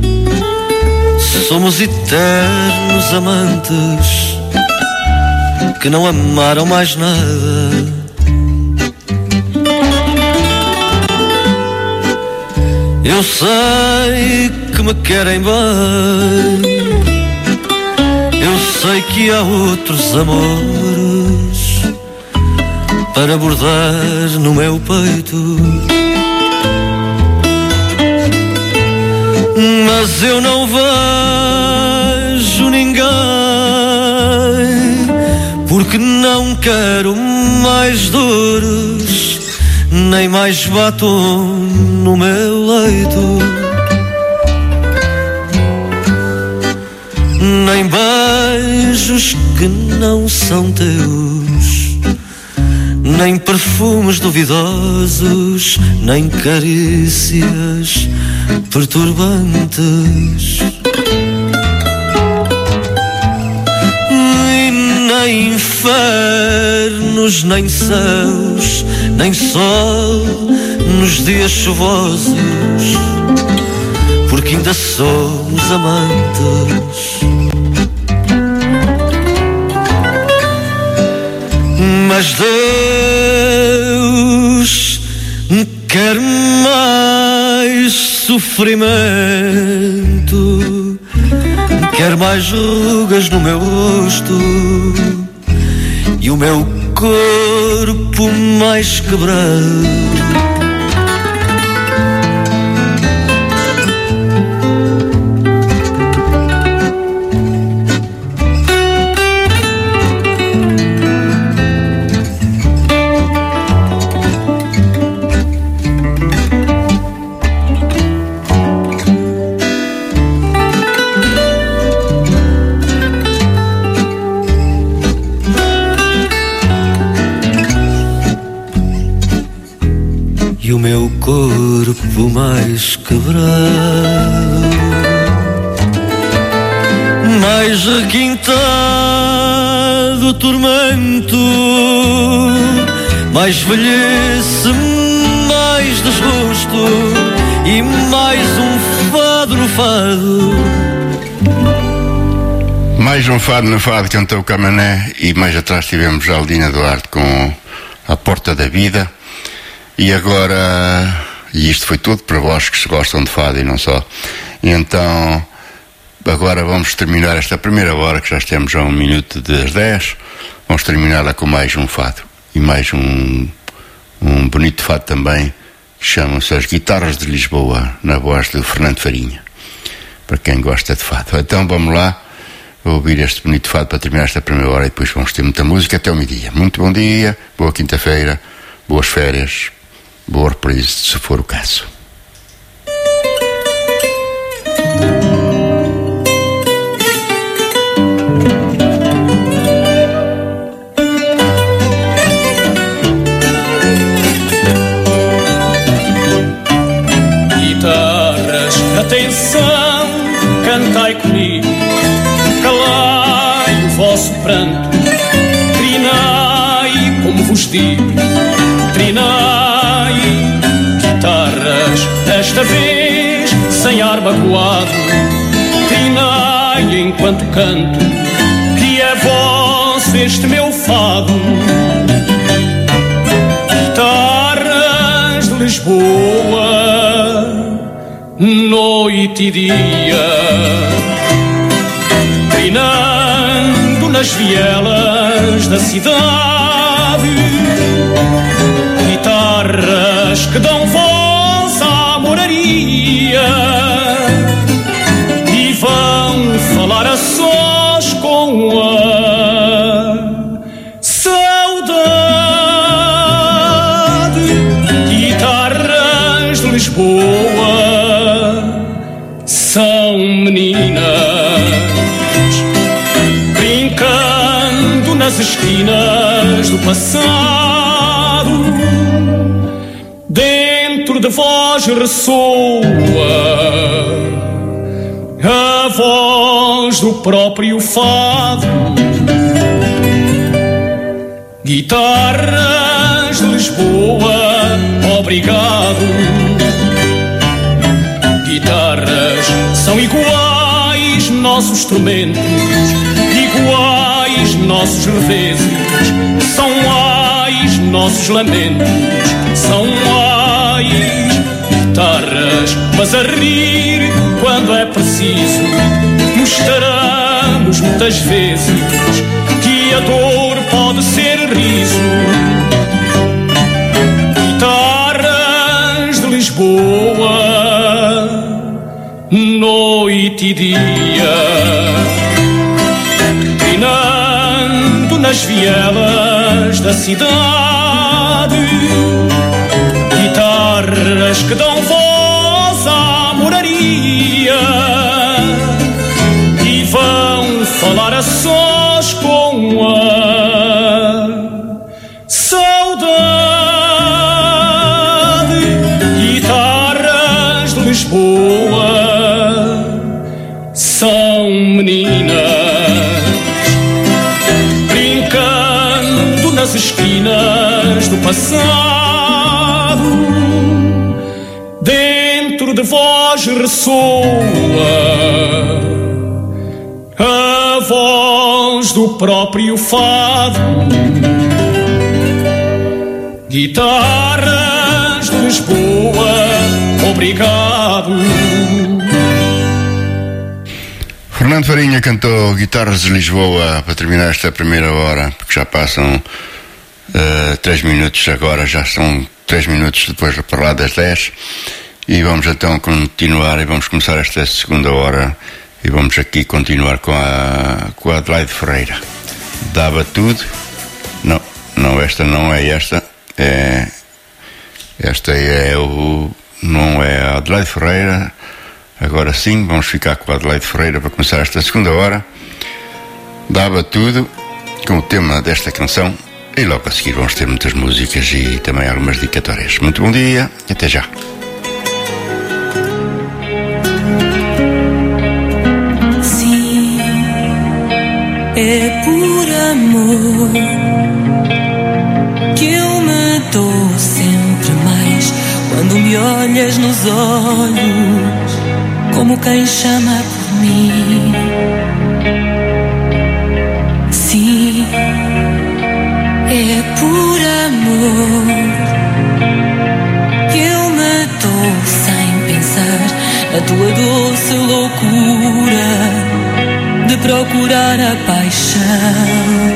somos eternos amantes que não amaram mais nada. Eu sei que me querem bem, eu sei que há outros amores para bordar no meu peito, mas eu não vejo ninguém, porque não quero mais dores, nem mais batom no meu leito, nem beijos que não são teus, nem perfumes duvidosos, nem carícias perturbantes, e nem infernos, nem céus, nem sol nos dias chuvosos, porque ainda somos amantes. Mas Deus quer mais sofrimento, quer mais rugas no meu rosto e o meu corpo mais quebrado. corpo mais quebrado, mais requintado o tormento, mais velhice, mais desgosto e mais um fado no fado. Mais um fado no fado, cantou o Camané, e mais atrás tivemos a Aldina Duarte com A Porta da Vida. E agora, e isto foi tudo para vós que gostam de fado e não só. E então, agora vamos terminar esta primeira hora, que já estamos a um minuto das dez. Vamos terminá-la com mais um fado. E mais um, um bonito fado também, que chamam-se As Guitarras de Lisboa, na voz de Fernando Farinha, para quem gosta de fado. Então vamos lá ouvir este bonito fado para terminar esta primeira hora, e depois vamos ter muita música até o meio-dia. Muito bom dia, boa quinta-feira, boas férias, boa reprise, se for o caso. Guitarras, atenção, cantai comigo, calai o vosso pranto, trinai como vos digo, trinai, guitarras, desta vez sem ar magoado, trinai enquanto canto, que é vosso este meu fado. Guitarras de Lisboa, noite e dia, trinando nas vielas da cidade, guitarras que dão voz à moraria e vão falar a sós com a saudade. Guitarras de Lisboa são meninas brincando nas esquinas do passado. Dentro de vós ressoa a voz do próprio fado. Guitarras de Lisboa, obrigado. Guitarras são iguais nossos tormentos, iguais nossos reveses, são ais nossos lamentos, são ais guitarras, mas a rir quando é preciso. Mostramos muitas vezes que a dor pode ser riso. Guitarras de Lisboa, noite e dia, trinando nas vielas da cidade, guitarras que dão voz à moraria e vão falar a sós com a saudade. Guitarras de Lisboa são meninas brincando nas esquinas do passado. Dentro de vós ressoa a voz do próprio fado. Guitarras de Lisboa, obrigado. Fernando Farinha cantou Guitarras de Lisboa para terminar esta primeira hora, porque já passam uh, três minutos agora, já são três minutos depois para lá das dez, e vamos então continuar e vamos começar esta segunda hora e vamos aqui continuar com a, com a Adelaide Ferreira. Dava tudo, não, não, esta não é esta, é, esta é o, não é a Adelaide Ferreira. Agora sim, vamos ficar com a Adelaide Ferreira para começar esta segunda hora. Dava tudo, com o tema desta canção, E logo a seguir vamos ter muitas músicas e também algumas dedicatórias. Muito bom dia e até já. Sim, é por amor que eu me dou sempre mais quando me olhas nos olhos, como quem chama por mim. Sim, é por amor que eu me dou sem pensar na tua doce loucura de procurar a paixão.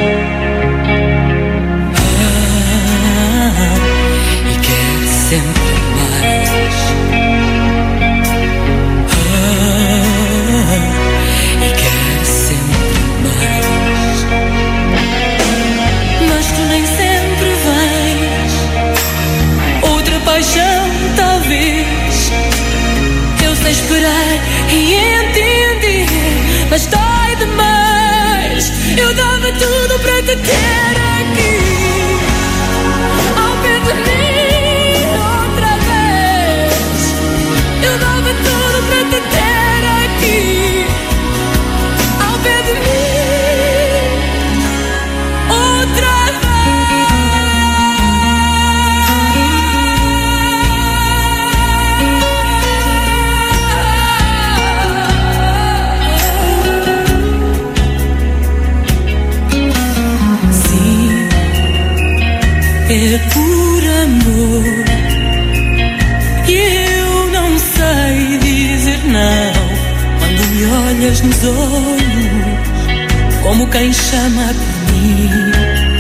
Ah, e quero sempre mais. Ah, e quero sempre mais. Mas tu nem sempre vens. Outra paixão, talvez. Eu sei esperar e entender, mas dói demais. Eu dava tudo para te ter aqui, ao pé de mim outra vez. Eu dava tudo para te ter aqui, ao pé de mim outra é por amor e eu não sei dizer não quando me olhas nos olhos, como quem chama por mim.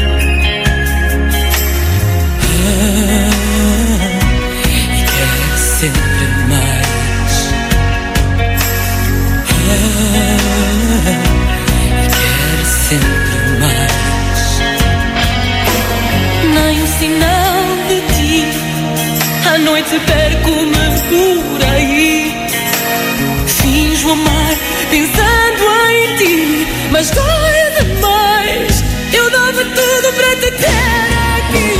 Ah, e quero sempre mais. Ah, e quero sempre mais. Nem um sinal de ti, à noite perco-me por aí. Finjo amar pensando em ti, mas dói demais. Eu dava tudo para te ter aqui,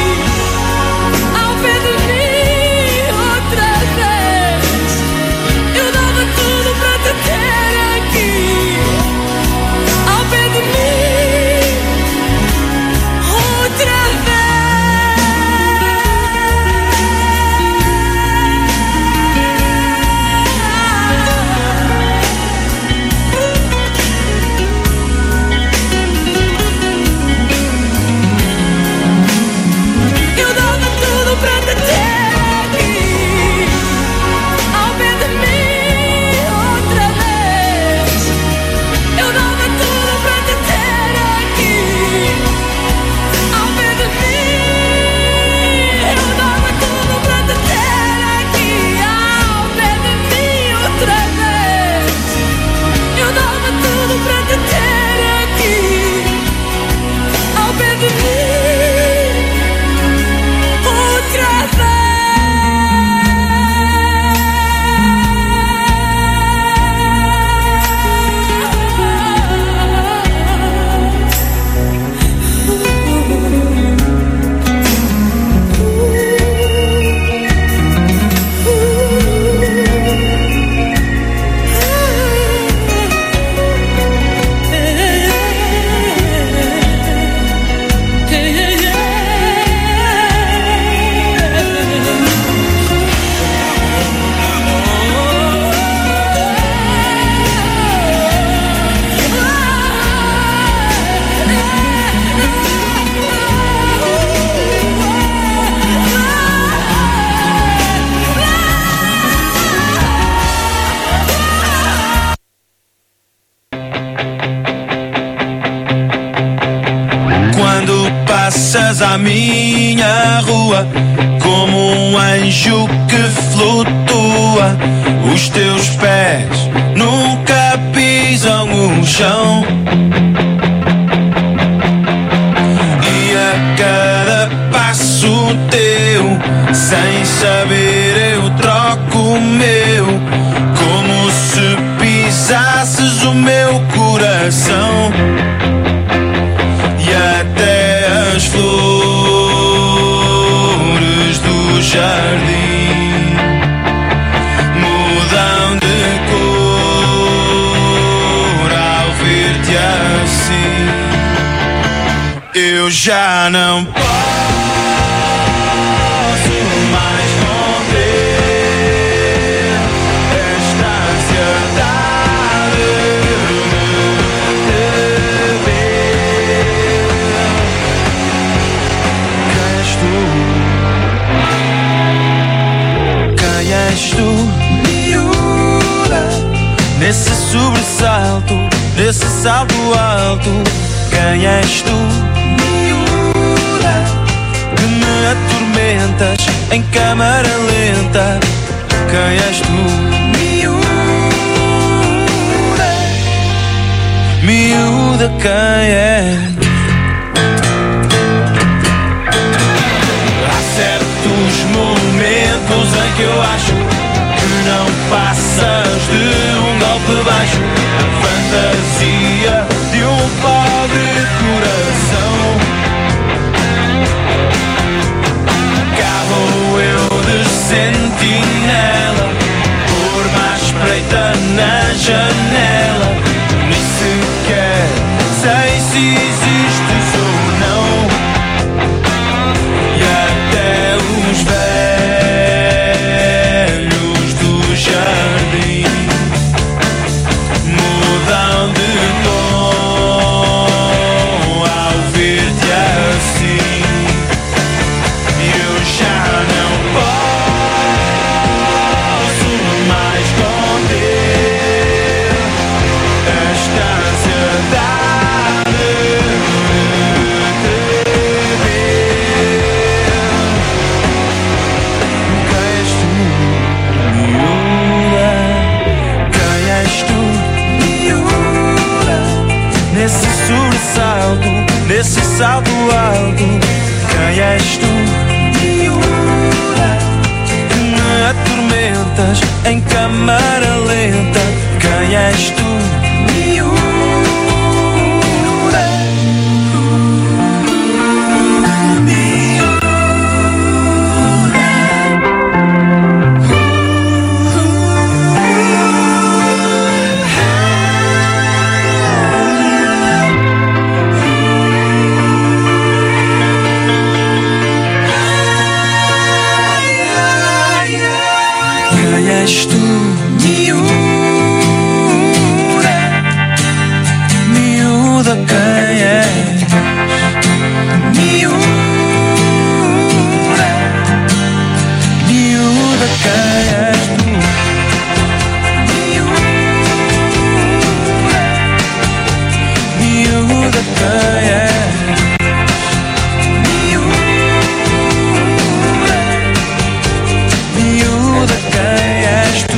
ao pé de mim outra vez. Eu dava tudo para te ter aqui, ao pé de mim outra vez. Passas à minha rua como um anjo que flutua. Os teus pés nunca pisam o chão, e a cada passo teu, sem saber eu troco o meu, como se pisasses o meu coração. E até Eu já não posso mais conter esta ansiedade de me ver. Quem és tu? Quem és tu? Miúda, nesse sobressalto, nesse salto alto. Quem és tu? Que me atormentas em câmara lenta. Quem és tu? Miúda, miúda, quem és? Há certos momentos em que eu acho que não passas de um golpe baixo. A fantasia de um pobre coração. Sentinela, por mais espreita na janela. Nem sequer sei se existes ou não. E até os velhos do jardim mudam de tom ao ver-te assim. Eu já não posso nesse salto alto. Quem és tu? Miúda, que me atormentas em câmara lenta. Quem és tu? Miúda. És tu, miúda, miúda, quem és? Miúda, miúda, quem és tu? Miúda, miúda, quem és? Miúda, miúda, quem és tu?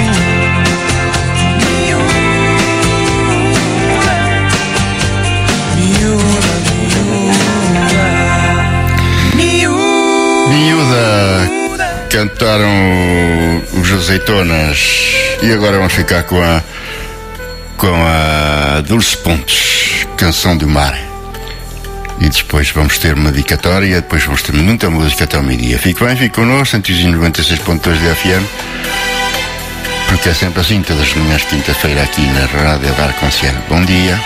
Cantaram os Azeitonas e agora vamos ficar com a com a Dulce Pontes, Canção do Mar, e depois vamos ter uma dedicatória, depois vamos ter muita música até ao meio-dia. Fique bem, fique connosco, cento e noventa e seis ponto dois de F M, porque é sempre assim, todas as manhãs quinta-feira aqui na Rádio Dar Conselho. Bom dia.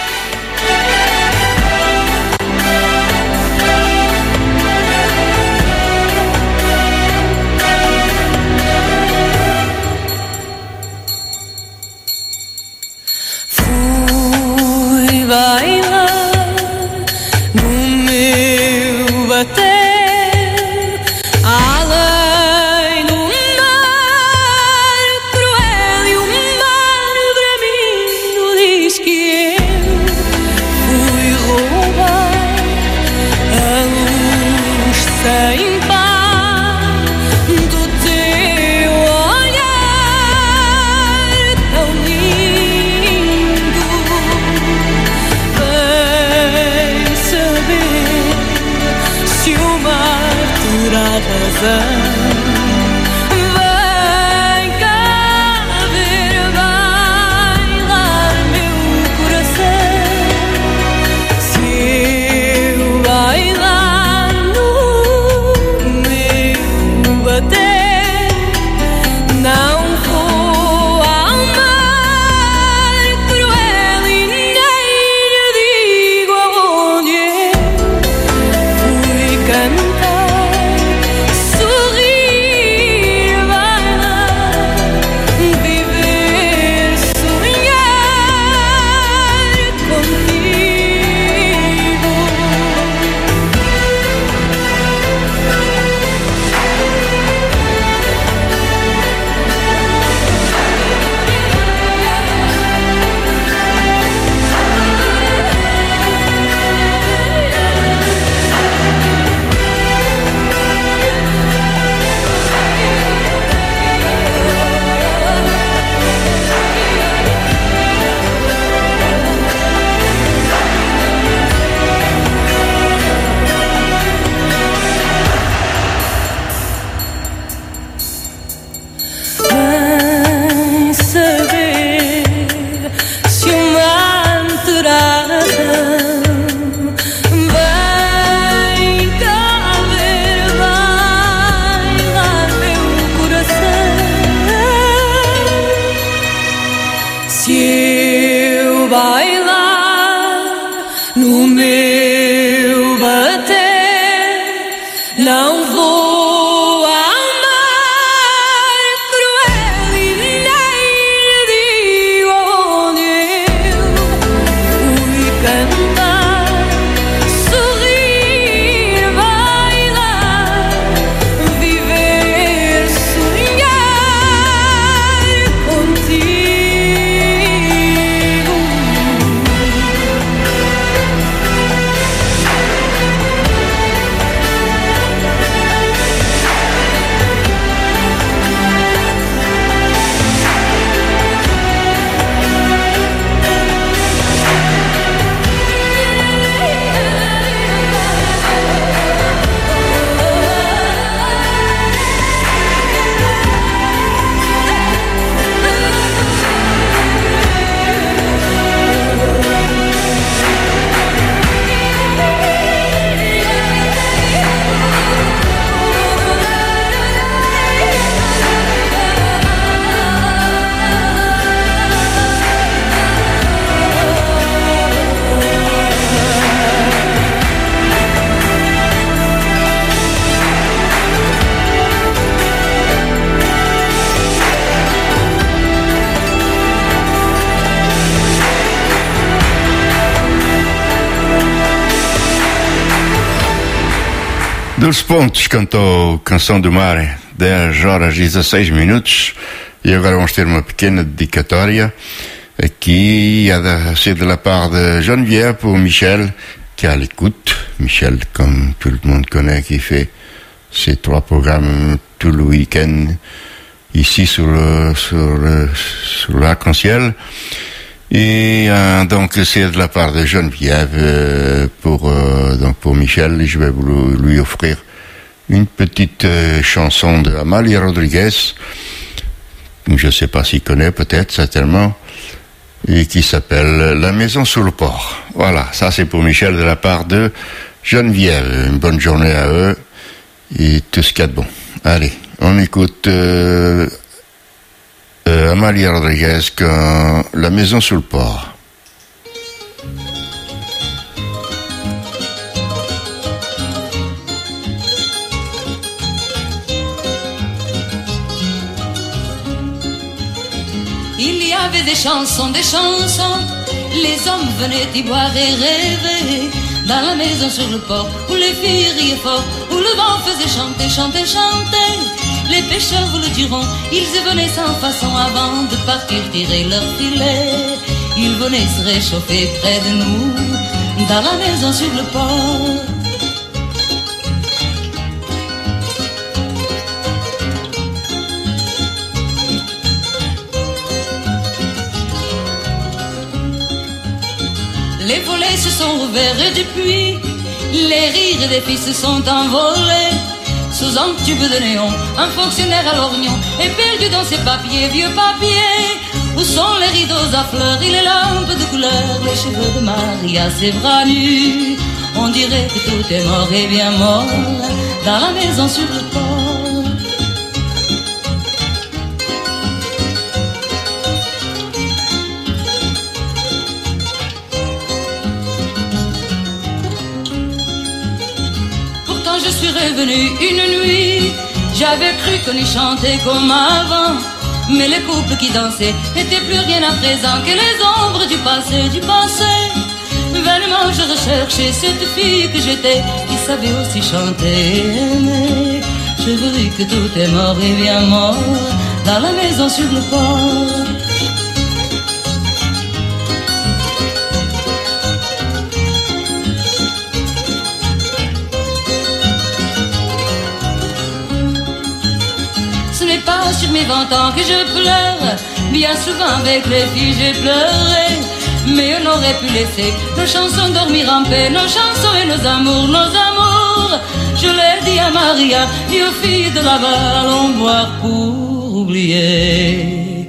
Bailar no meu bater, além do mar cruel, e o mar para mim não diz que eu fui roubar a luz sem par do teu olhar tão lindo. Se o mar terá razão, vem cá ver bailar meu coração. Se eu bailar no meu bater, não vou ao mar cruel e nem lhe digo aonde é. O meu bater não vou amar cruel e nem digo onde eu fui cantar, sorrir, bailar, viver, sonhar contigo. Dulce Pontes cantou Canção do Mar, dez horas e dezasseis minutos, e agora vamos ter uma pequena dedicatória aqui a ser de la part de Geneviève pour Michel qui est à l'écoute. Michel, comme tout le monde connaît, qui fait ces trois programmes tout le week-end ici sur le, sur le, sur l'arc-en-ciel. Et euh, donc c'est de la part de Geneviève euh, pour euh, donc pour Michel, et je vais vous, lui offrir une petite euh, chanson de Amalia Rodriguez, je ne sais pas s'il connaît, peut-être, certainement, et qui s'appelle La Maison sous le port. Voilà, ça c'est pour Michel de la part de Geneviève. Une bonne journée à eux et tout ce qu'il y a de bon. Allez, on écoute euh, Euh, Amalia Rodriguez, quand La Maison sous le port. Il y avait des chansons, des chansons, les hommes venaient y boire et rêver. Dans la maison sur le port, où les filles riaient fort, où le vent faisait chanter, chanter, chanter. Les pêcheurs vous le diront, ils venaient sans façon avant de partir tirer leur filet. Ils venaient se réchauffer près de nous, dans la maison sur le port. Les volets se sont ouverts et depuis, les rires des filles se sont envolés. Sous un tube de néon, un fonctionnaire à lorgnon est perdu dans ses papiers, vieux papiers. Où sont les rideaux à fleurs et les lampes de couleur, les cheveux de Maria, ses bras nus. On dirait que tout est mort et bien mort dans la maison sur le port. Je suis revenue une nuit, j'avais cru qu'on y chantait comme avant. Mais les couples qui dansaient n'étaient plus rien à présent que les ombres du passé, du passé. Vainement je recherchais cette fille que j'étais, qui savait aussi chanter et aimer. Je vis que tout est mort et bien mort dans la maison sur le port. Pas sur mes vingt ans que je pleure, bien souvent avec les filles j'ai pleuré. Mais on aurait pu laisser nos chansons dormir en paix, nos chansons et nos amours, nos amours. Je l'ai dit à Maria et aux filles de là-bas, allons boire pour oublier.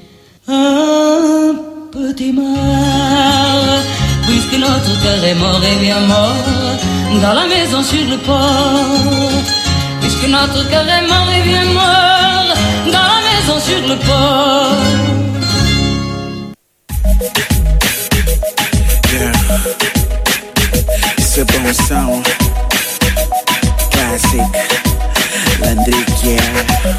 Un petit mar, puisque notre cœur est mort et bien mort dans la maison sur le port. Puisque notre cœur est mort et bien mort dans la maison sur le port. Yeah. canção Classic Landriquier.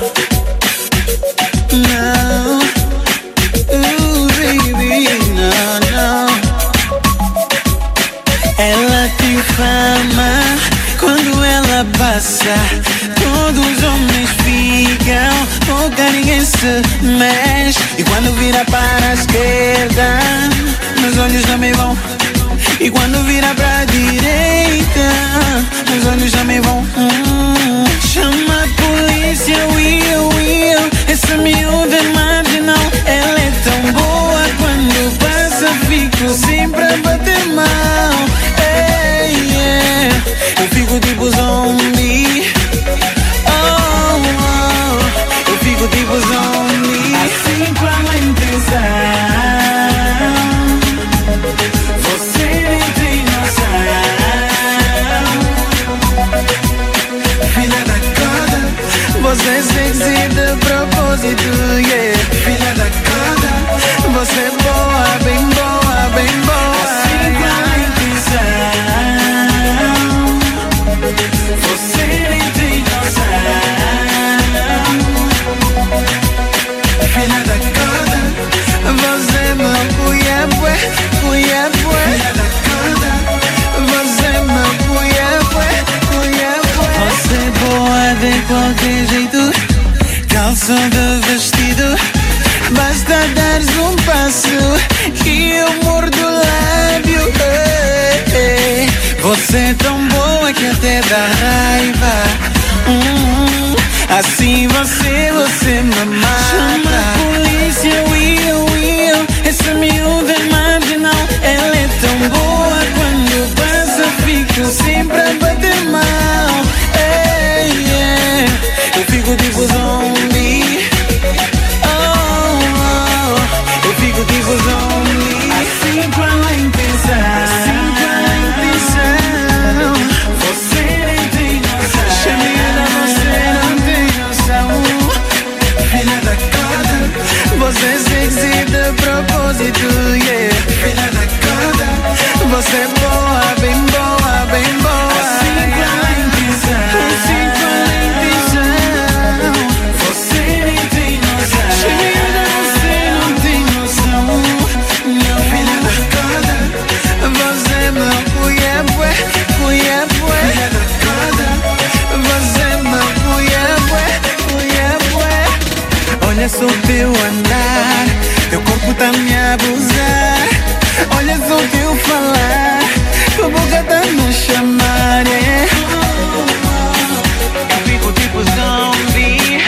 Não, ooh, baby, não, não. Ela tem fama, quando ela passa, todos os homens ficam, pouca ninguém se mexe. E quando vira para a esquerda, meus olhos também vão. E quando vira pra direita, meus olhos também vão. hum. Chama a polícia, Will, Will. Essa miúda é marginal. Ela é tão boa, quando passa fico sempre a bater mal. Hey, yeah. Eu fico tipo zombie. Oh, oh. Eu fico tipo zombie. Assim com a intenção, você nem tem noção. Filha da corda, você é sexy de propósito, yeah. Filha da corda, você é boa, bem boa, bem boa. Assim com a intenção, você nem tem noção. Filha da corda, você me puia, pué, puia, pué. Filha da corda, você me puia, pué, puia, pué. Você é boa de qualquer jeito, calça de vestido, basta dares um passo e eu mordo o lábio. Ei, ei. Você é tão boa que até dá raiva. hum, Assim você, você me mata. Chama a polícia, Will, Will. Essa miúda é marginal. Ela é tão boa, quando passa fico sempre a bater mal. Hey, yeah. Eu fico tipo zombie. Oh, oh. Eu fico tipo zombie. Assim com a intenção, assim com a intenção. Você nem tem noção. Chamada, você não tem noção. Filha da corda, você é sexy de propósito, yeah. Filha da corda, você é boa, bem boa, bem boa. Assim com a intenção, assim com a intenção. Você nem tem noção. Chamada, você não tem noção. Não. Filha da corda, você me puia, pué, puia, pué. Filha da corda, você me puia, pué, puia, pué. Olha só o teu andar, teu corpo tá me a abusar. Olha só o teu falar, tua boca tá me chamar, é. Eu fico tipo zombie.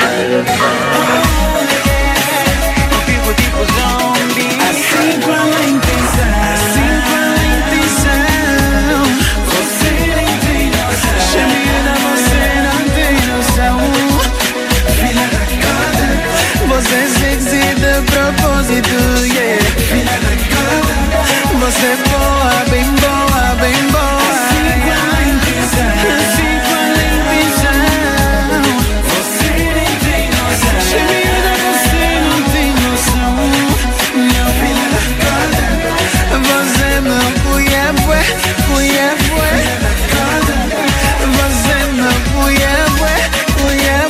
Eu fico tipo zombie. Assim com a intenção, assim com a intenção. Você nem tem noção. Chamada, você não tem noção. Filha da corda, você é sexy de propósito, yeah. Filha da corda, você é boa, bem boa, bem boa. Assim com a intenção, assim com a intenção. Você nem tem noção. Chamada, você não tem noção. Não. Filha da corda, você me puia, pué, puia, pué. Filha da corda, você me puia, pué, puia,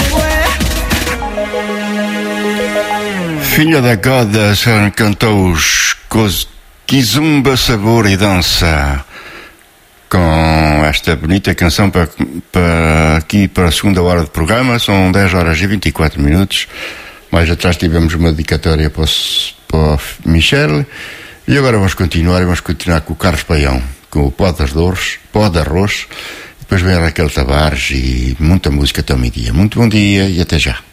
pué. Filha da Goda cantou os Kizumba Sabor e Dança com esta bonita canção para, para aqui para a segunda hora de programa. São dez horas e vinte e quatro minutos. Mais atrás tivemos uma dedicatória para o, para o Michel. E agora vamos continuar, vamos continuar com o Carlos Paião, com o Pó de Arroz, Pó de Arroz. Depois vem a Raquel Tavares e muita música até o meio-dia. Muito bom dia e até já.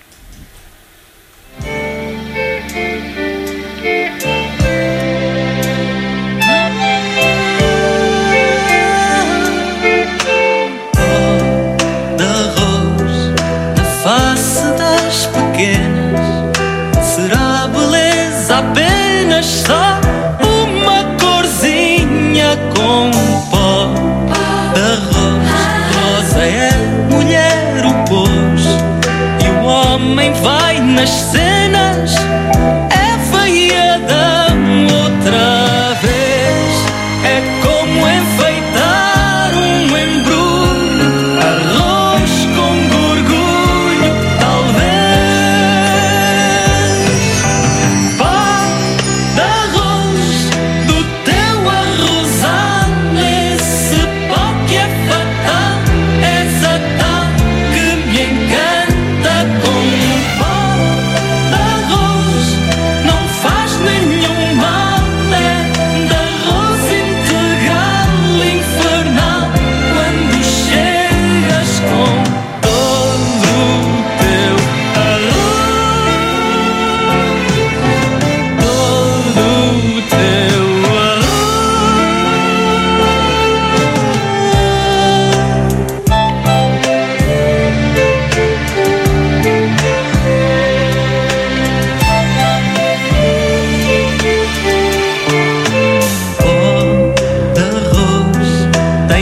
Apenas só uma corzinha com pó de arroz. Rosa é mulher o pôs e o homem vai nas cenas, é feiadão outra vez. É como enfeitar um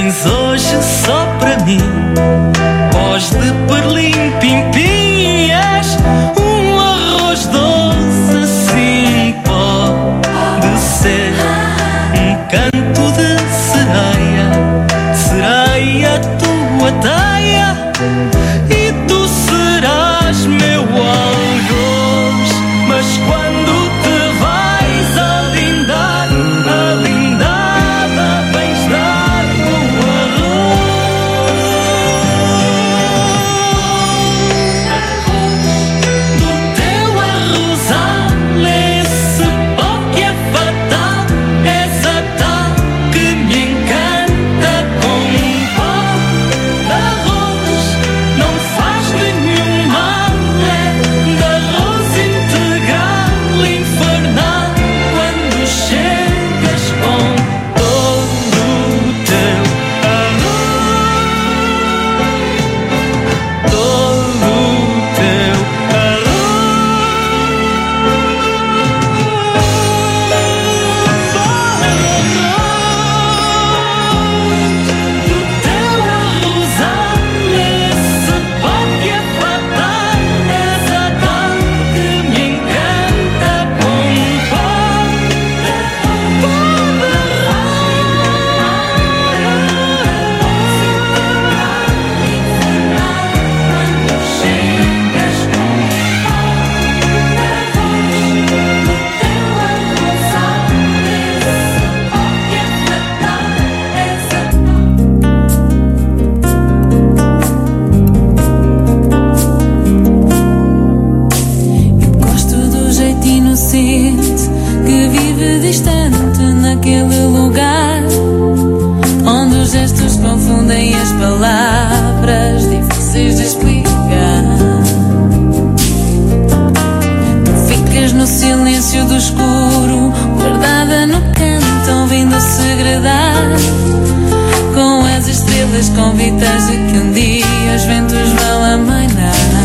tens hoje só para mim. Pós de perlim, pimpinhas, um arroz doce assim pode ser. Um canto de sereia, sereia tua teia, e tu serás meu algoz. Mas quando te vais a lindar, a lindada vens dar o arroz. Do teu arrozal, esse pó que é fatal, essa tal que me encanta com um pó de arroz. Não faz nenhum mal, é de arroz integral, infernal. Quando chegas com todo o teu arroz, todo o teu Gosto do jeito inocente que vive distante naquele lugar onde os gestos confundem as palavras difíceis de explicar. Tu ficas no silêncio do escuro, guardada no canto, ouvindo segredar com as estrelas convitas de que um dia os ventos vão amainar.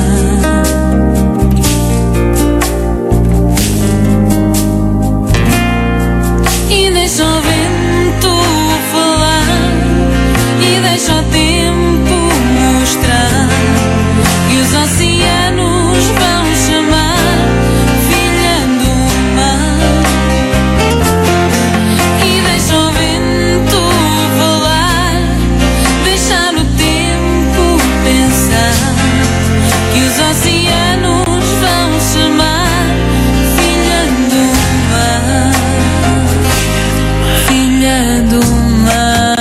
E deixa o vento falar, e deixa o tempo mostrar que os oceanos vão chamar filha do mar. E deixa o vento falar, deixar o tempo pensar que os oceanos vão chamar filha do mar. Filha do mar.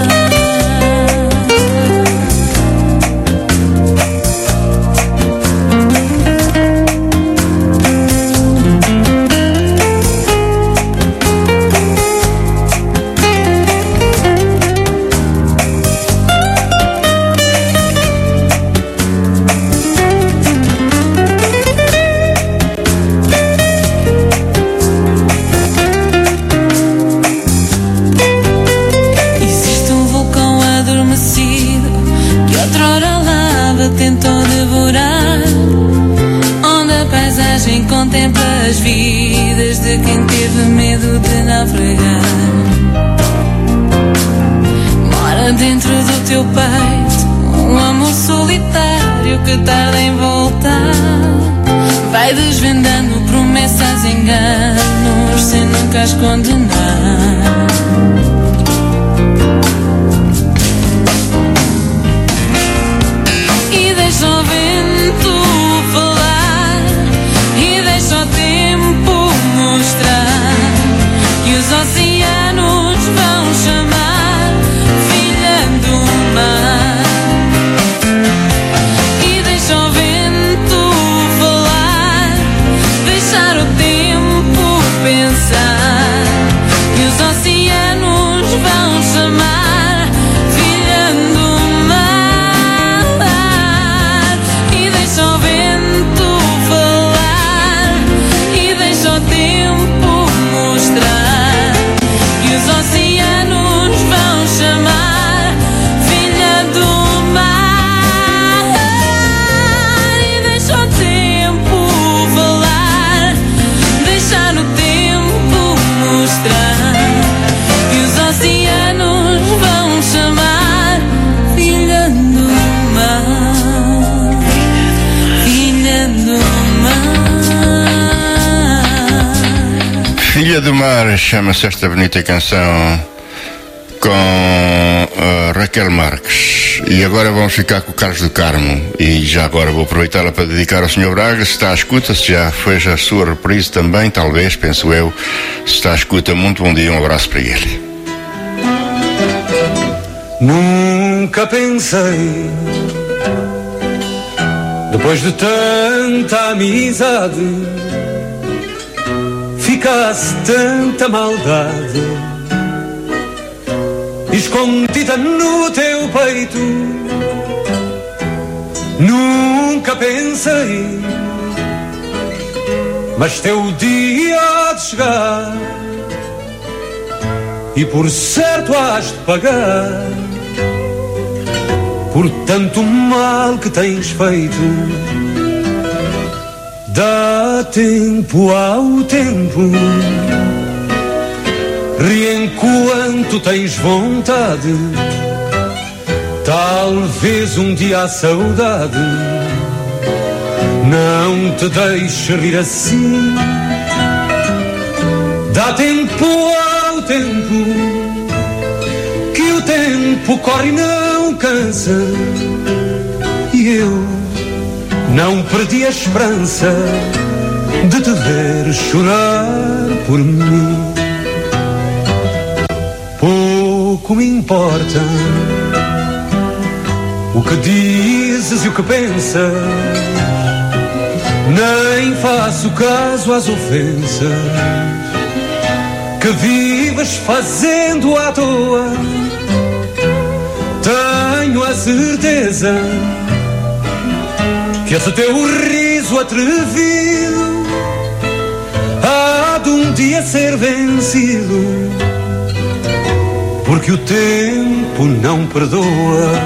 Existe um vulcão adormecido que outrora a lava tentou devorar, onde a paisagem contempla as vidas de quem teve medo de naufragar. Mora dentro do teu peito um amor solitário que tarda em voltar. Vai desvendando promessas, enganos, sem nunca as condenar. E deixa o vento falar, e deixa o tempo mostrar que os oceanos vão chamar filha do mar. E deixa o vento falar, deixar o tempo pensar que os oceanos chama-se esta bonita canção com uh, Raquel Marques. E agora vamos ficar com o Carlos do Carmo. E já agora vou aproveitá-la para dedicar ao senhor Braga. Se está à escuta, se já foi a sua reprise também, talvez, penso eu. Se está à escuta, muito bom dia, um abraço para ele. Nunca pensei, depois de tanta amizade, ficasse tanta maldade escondida no teu peito. Nunca pensei, mas teu dia há de chegar e por certo has de pagar por tanto mal que tens feito. Dá tempo ao tempo, ri enquanto tens vontade. Talvez um dia a saudade não te deixe rir assim. Dá tempo ao tempo, que o tempo corre e não cansa. E eu não perdi a esperança de te ver chorar por mim. Pouco me importa o que dizes e o que pensas, nem faço caso às ofensas que vives fazendo à toa. Tenho a certeza que esse teu riso atrevido há de um dia ser vencido, porque o tempo não perdoa.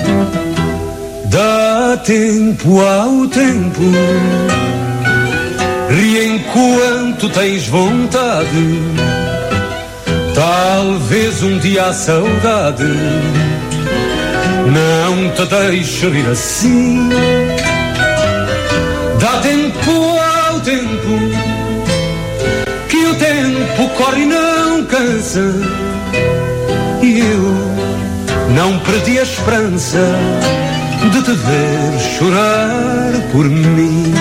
Dá tempo ao tempo, ri enquanto tens vontade. Talvez um dia a saudade não te deixe rir assim. Dá tempo ao tempo, que o tempo corre e não cansa. E eu não perdi a esperança de te ver chorar por mim.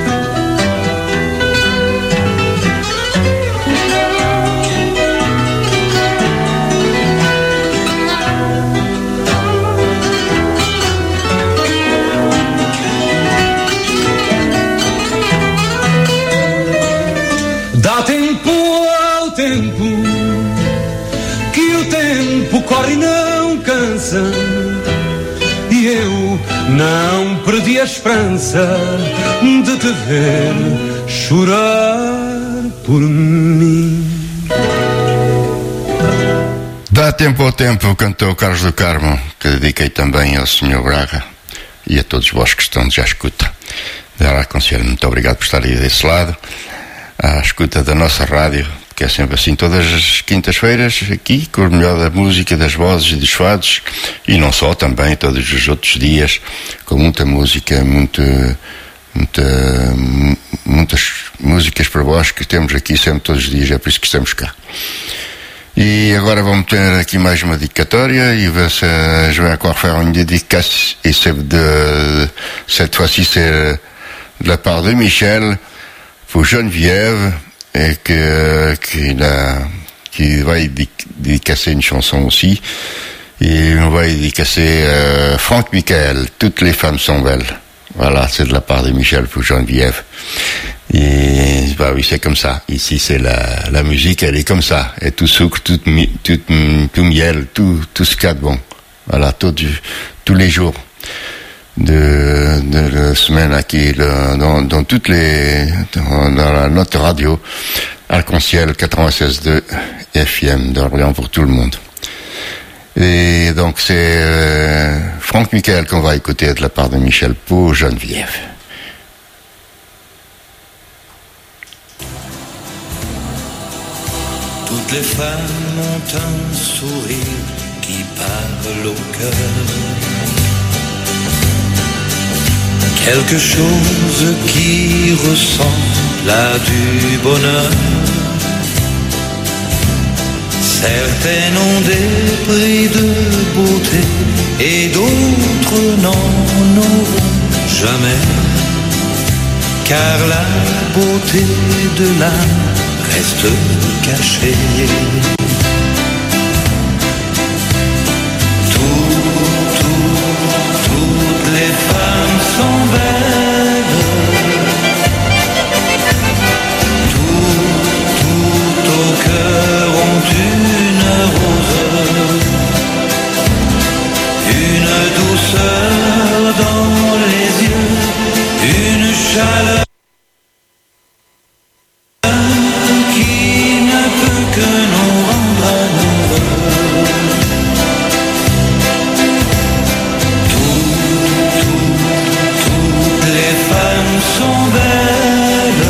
Dá tempo ao tempo, que o tempo corre e não cansa. E eu não perdi a esperança de te ver chorar por mim. Dá tempo ao tempo, cantou Carlos do Carmo, que dediquei também ao senhor Braga e a todos vós que estão já à escuta. Dar aconselho, muito obrigado por estar aí desse lado, à escuta da nossa rádio, que é sempre assim, todas as quintas-feiras, aqui, com o melhor da música, das vozes e dos fados, e não só, também todos os outros dias, com muita música, muito, muita, muitas músicas para vós que temos aqui sempre todos os dias, é por isso que estamos cá. E agora vamos ter aqui mais uma dedicatória, e je vais encore faire une dédicace, et c'est de, cette fois-ci c'est de la part de Michel, pour Geneviève, et que, qu'il a, qui va dédicacer une chanson aussi. Et on va dédicacer euh, Franck Michael, Toutes les femmes sont belles. Voilà, c'est de la part de Michel pour Geneviève. Et bah oui, c'est comme ça. Ici, c'est la, la musique, elle est comme ça. Et tout sucre, tout, tout, tout miel, tout, tout ce qu'il y a de bon. Voilà, tout, tous les jours de, de la semaine aquí, le, dans, dans toutes les, dans, dans la, notre radio, Arc-en-Ciel quatre-vingt-seize deux F M d'Orléans pour tout le monde. Et donc c'est euh, Franck Michael qu'on va écouter de la part de Michel pour Geneviève. Toutes les femmes ont un sourire qui parle au cœur, quelque chose qui ressemble à du bonheur. Certaines ont des prix de beauté et d'autres n'en auront jamais. Car la beauté de l'âme reste cachée. Tout, tout, toutes les femmes sont belles. Tout, tout au cœur ont une rose, une douceur dans les yeux, une chaleur qui ne peut que nous rendre amoureux. Tout, tout, toutes les femmes sont belles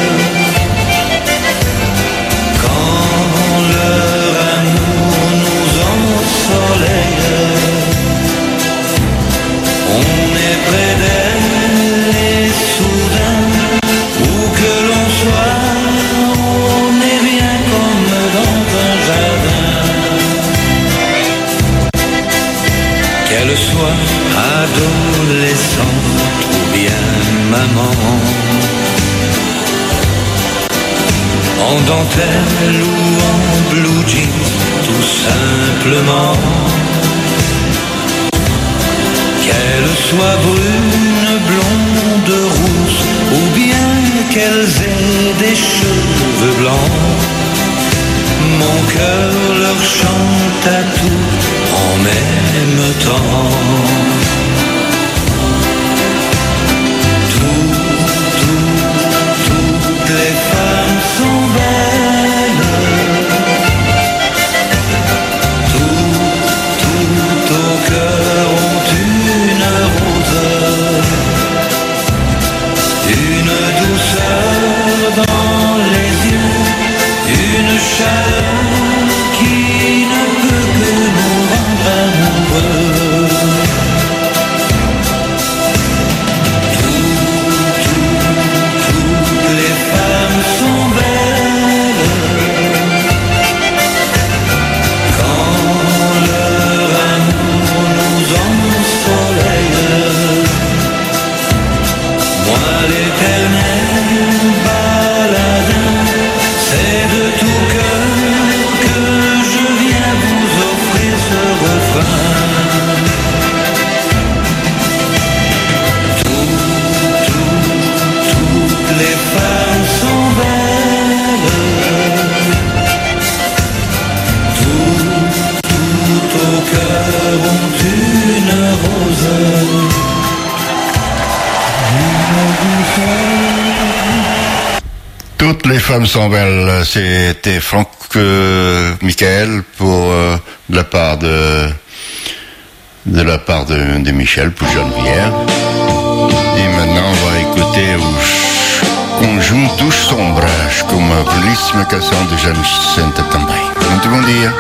quand leur amour nous ensoleille. On est près d'elle et soudain, où que l'on soit, on est bien comme dans un jardin. Qu'elle soit adolescente ou bien maman, en dentelle ou en blue jeans, tout simplement. Qu'elle soit brune, blonde, rousse, ou bien qu'elles aient des cheveux blancs, mon cœur leur chante à tout en même temps. Tout, tout, toutes les femmes sont belles. Tout, tout au cœur ont une rose, une douceur dans les yeux, une chaleur qui ne peut que nous rendre amoureux. Tout, tout, toutes les femmes sont belles quand leur amour nous ensoleille. Moi l'éternel baladin, c'est de tout cœur que je viens vous offrir ce refrain. Tout, tout, toutes les femmes sont belles. Tout, tout au cœur ont une rose. Toutes les femmes sont belles. C'était Franck euh, Michael pour euh, de la part de de la part de, de Michel pour Geneviève. Et maintenant on va écouter o Conjuntos Sombras com uma belíssima canção dos anos sessenta também. Muito bom dia.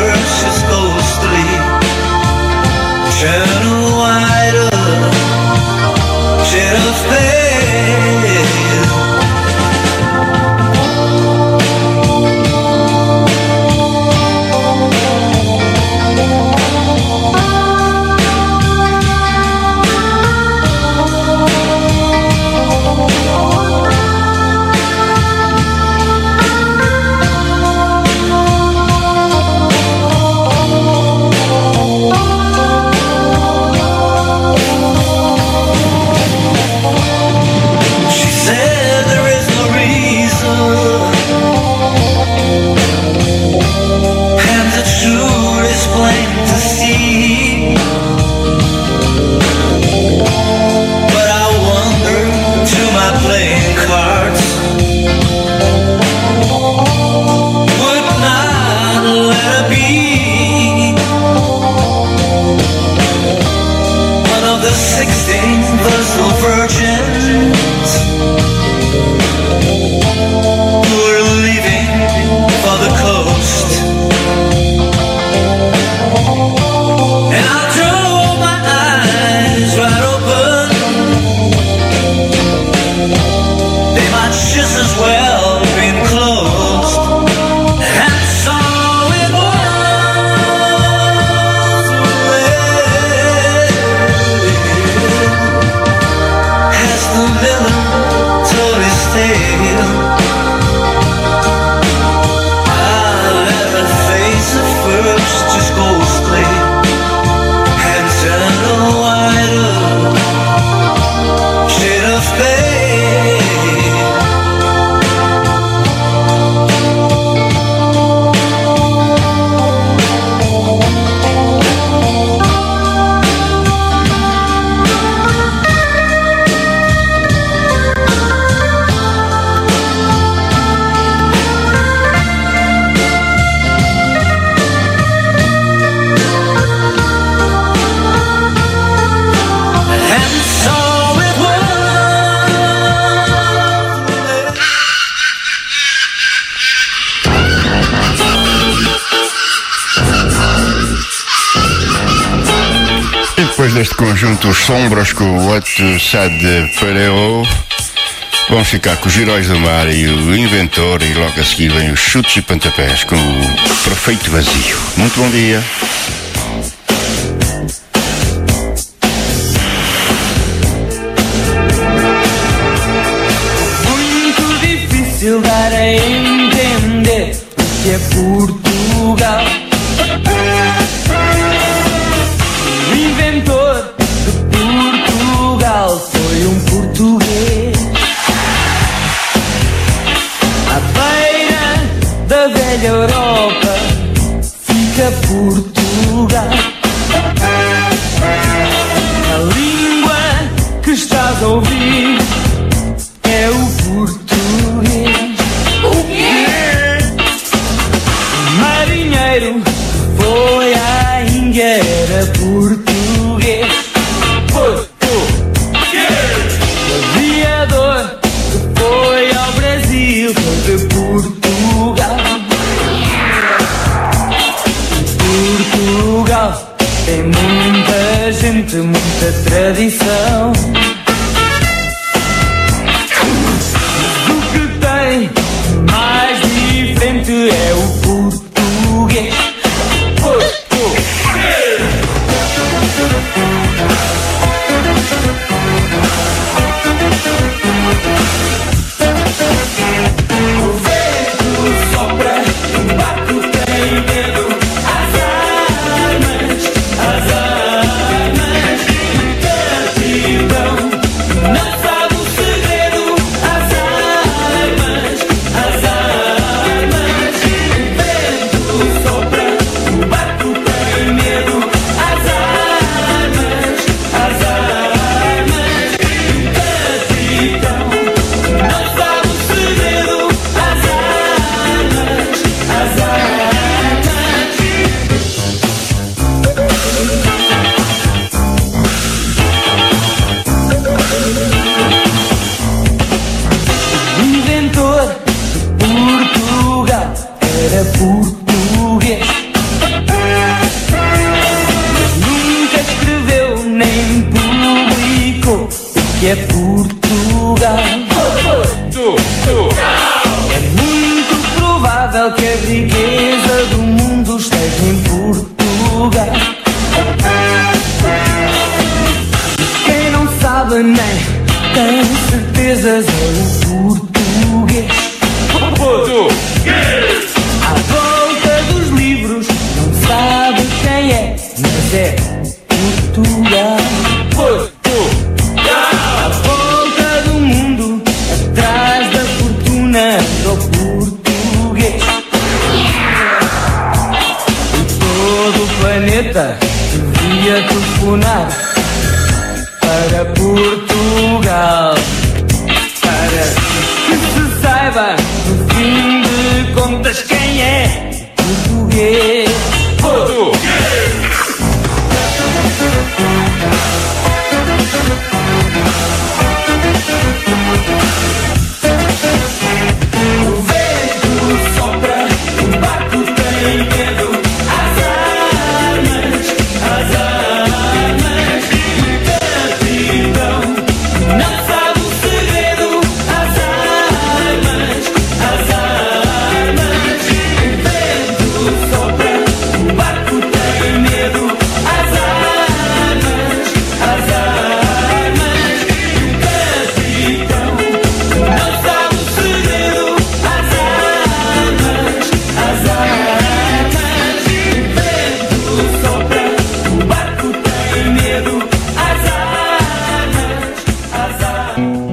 Channel wider depois deste conjunto Os Sombras com o What Sad Pereo, vamos ficar com os Heróis do Mar e o Inventor, e logo a seguir vem os Chutes e Pontapés com o Perfeito Vazio. Muito bom dia. Muito difícil dar a entender o que é Portugal. O inventor de Portugal foi um português. À beira da velha Europa fica Portugal. A língua que estás a ouvir é o português. O quê? O marinheiro foi à Índia, era português. Português. O aviador que foi ao Brasil foi de Portugal. Portugal tem muita gente, muita tradição. Mas o que tem mais diferente é o português. Português. O vento sopra, o barco tem medo. As armas, as armas, capitão não sabe o segredo. As armas, as armas, o vento sopra, o barco tem medo. As armas, as armas, capitão não sabe o segredo. As armas, as armas. O inventor de Portugal era português. Mas nunca escreveu nem publicou o que é Portugal. É muito provável que a riqueza do mundo esteja em Portugal. Quem não sabe nem tem certezas é o português. Português. À volta dos livros não sabe quem é, mas é Portugal. Portugal. À volta do mundo, atrás da fortuna do português. E todo o planeta devia telefonar para Portugal, para que se saiba, no fim de contas, quem é português. Português. O vento sopra, o barco tem medo. As armas, as armas, capitão não sabe o segredo. As armas, as armas, o vento sopra, o barco tem medo. As armas, as armas, capitão não sabe o segredo. As armas, as armas, o vento sopra, o barco tem medo. As armas, as armas.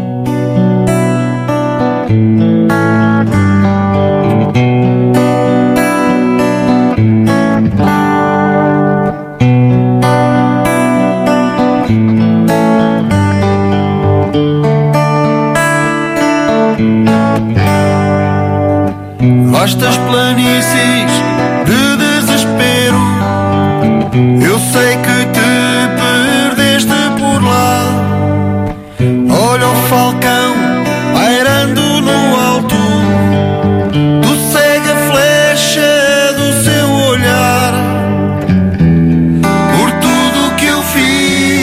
Vastas planícies de desespero, eu sei que te perdeste por lá. Olha o falcão pairando no alto, tu cega flecha do seu olhar. Por tudo que eu fiz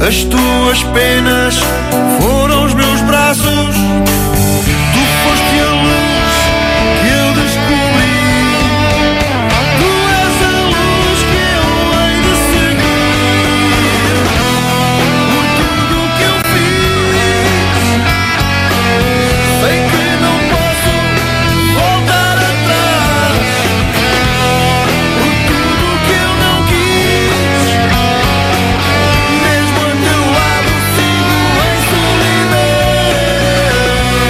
As tuas penas foram os meus braços. Tu foste a luz que eu descobri. Tu és a luz que eu hei de seguir. Por tudo que eu fiz, sei que não posso voltar atrás. Por tudo que eu não quis, mesmo a teu lado sigo em solidão.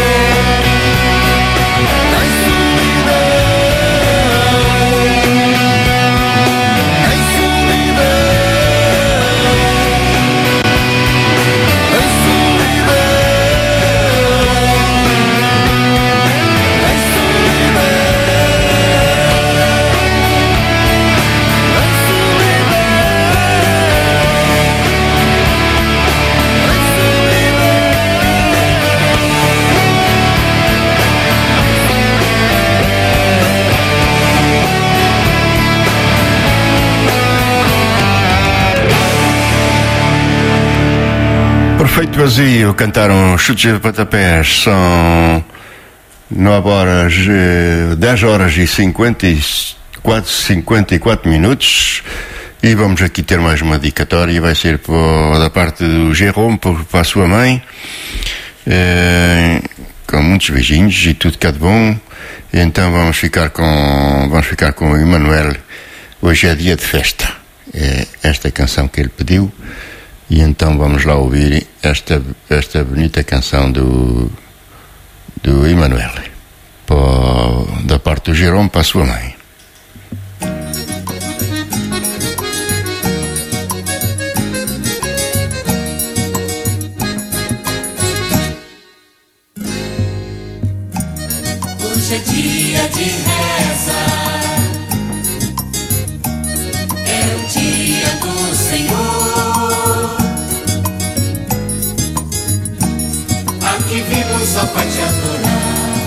Em solidão. Em solidão. Em solidão. Em solidão. Perfeito Vazio, cantaram Chutes de Pontapés. São nove horas, eh, dez horas e cinquenta e quatro, cinquenta e quatro minutos. E vamos aqui ter mais uma dedicatória. Vai ser por, da parte do Jerome para a sua mãe, eh, com muitos beijinhos e tudo que é de bom. E então vamos ficar com vamos ficar com o Emanuel. Hoje é dia de festa. É esta canção que ele pediu. E então vamos lá ouvir esta, esta bonita canção do, do Emanuel, para, da parte do Jerome para a sua mãe. Hoje é dia de reza, é o dia do Senhor. Aqui vimos só pra te adorar.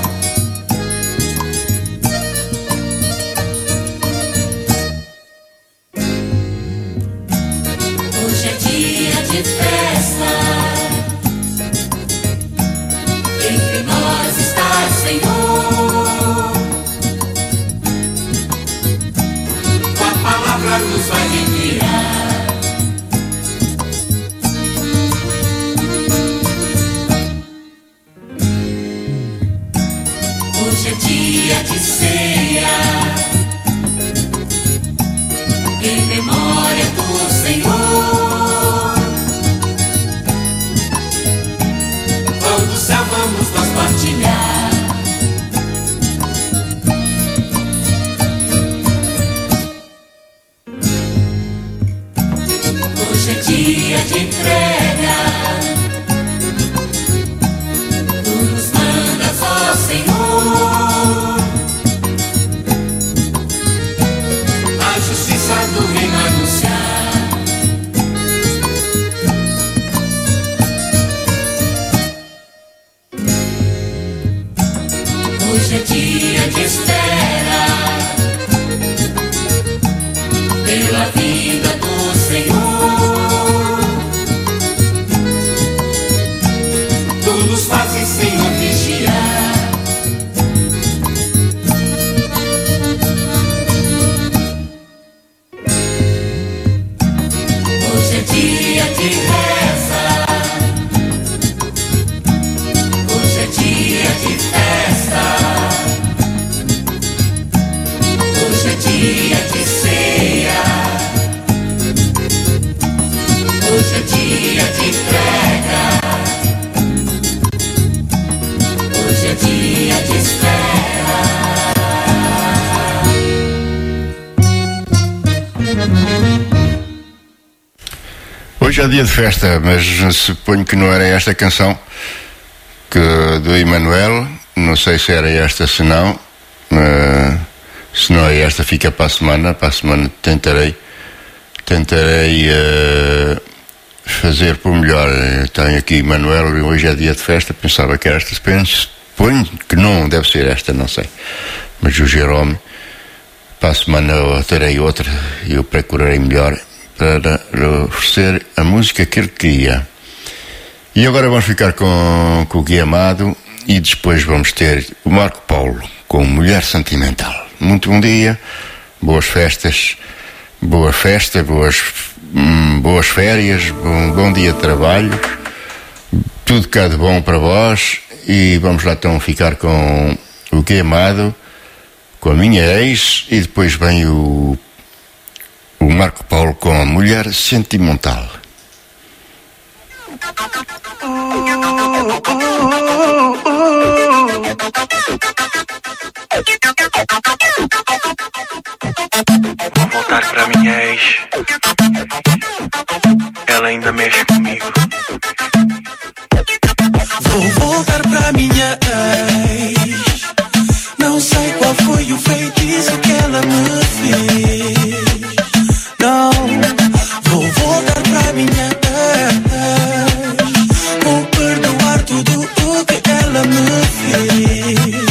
Hoje é dia de festa, entre nós está Senhor. Com a palavra nos vai guiar. Hoje é dia de ceia, em memória do Senhor. Pão do céu vamos nós partilhar. Hoje é dia de entrega, tu nos mandas, ó Senhor, a justiça do reino anunciar. Hoje é dia de espera, pela vinda do Senhor. Tu nos fazes, Senhor, vigiar. Hoje é dia de reza, hoje é dia de festa, hoje é dia de ceia, hoje é dia de entrega, hoje é dia de espera. Hoje é dia de festa, mas suponho que não era esta canção que, do Emanuel. Não sei se era esta, se não. Uh, se não é esta, fica para a semana. Para a semana tentarei, tentarei uh, fazer por melhor. Tenho aqui Emanuel, hoje é dia de festa. Pensava que era esta, penso, suponho que não, deve ser esta, não sei. Mas o Jerome, para a semana eu terei outra e eu procurarei melhor para lhe oferecer a música que ele queria. E agora vamos ficar com, com o Gui Amado e depois vamos ter o Marco Paulo com Mulher Sentimental. Muito bom dia, boas festas, boa festa, boas, hum, boas férias, bom, bom dia de trabalho, tudo cá de bom para vós. E vamos lá então ficar com o Gui Amado, com a minha ex, e depois vem o, o Marco Paulo com a Mulher Sentimental. Vou voltar para minha ex. Ela ainda mexe comigo. Vou voltar para minha ex. Não sei qual foi o feitiço que ela me fez. Não, vou voltar para minha ex. Vou perdoar tudo o que ela me fez.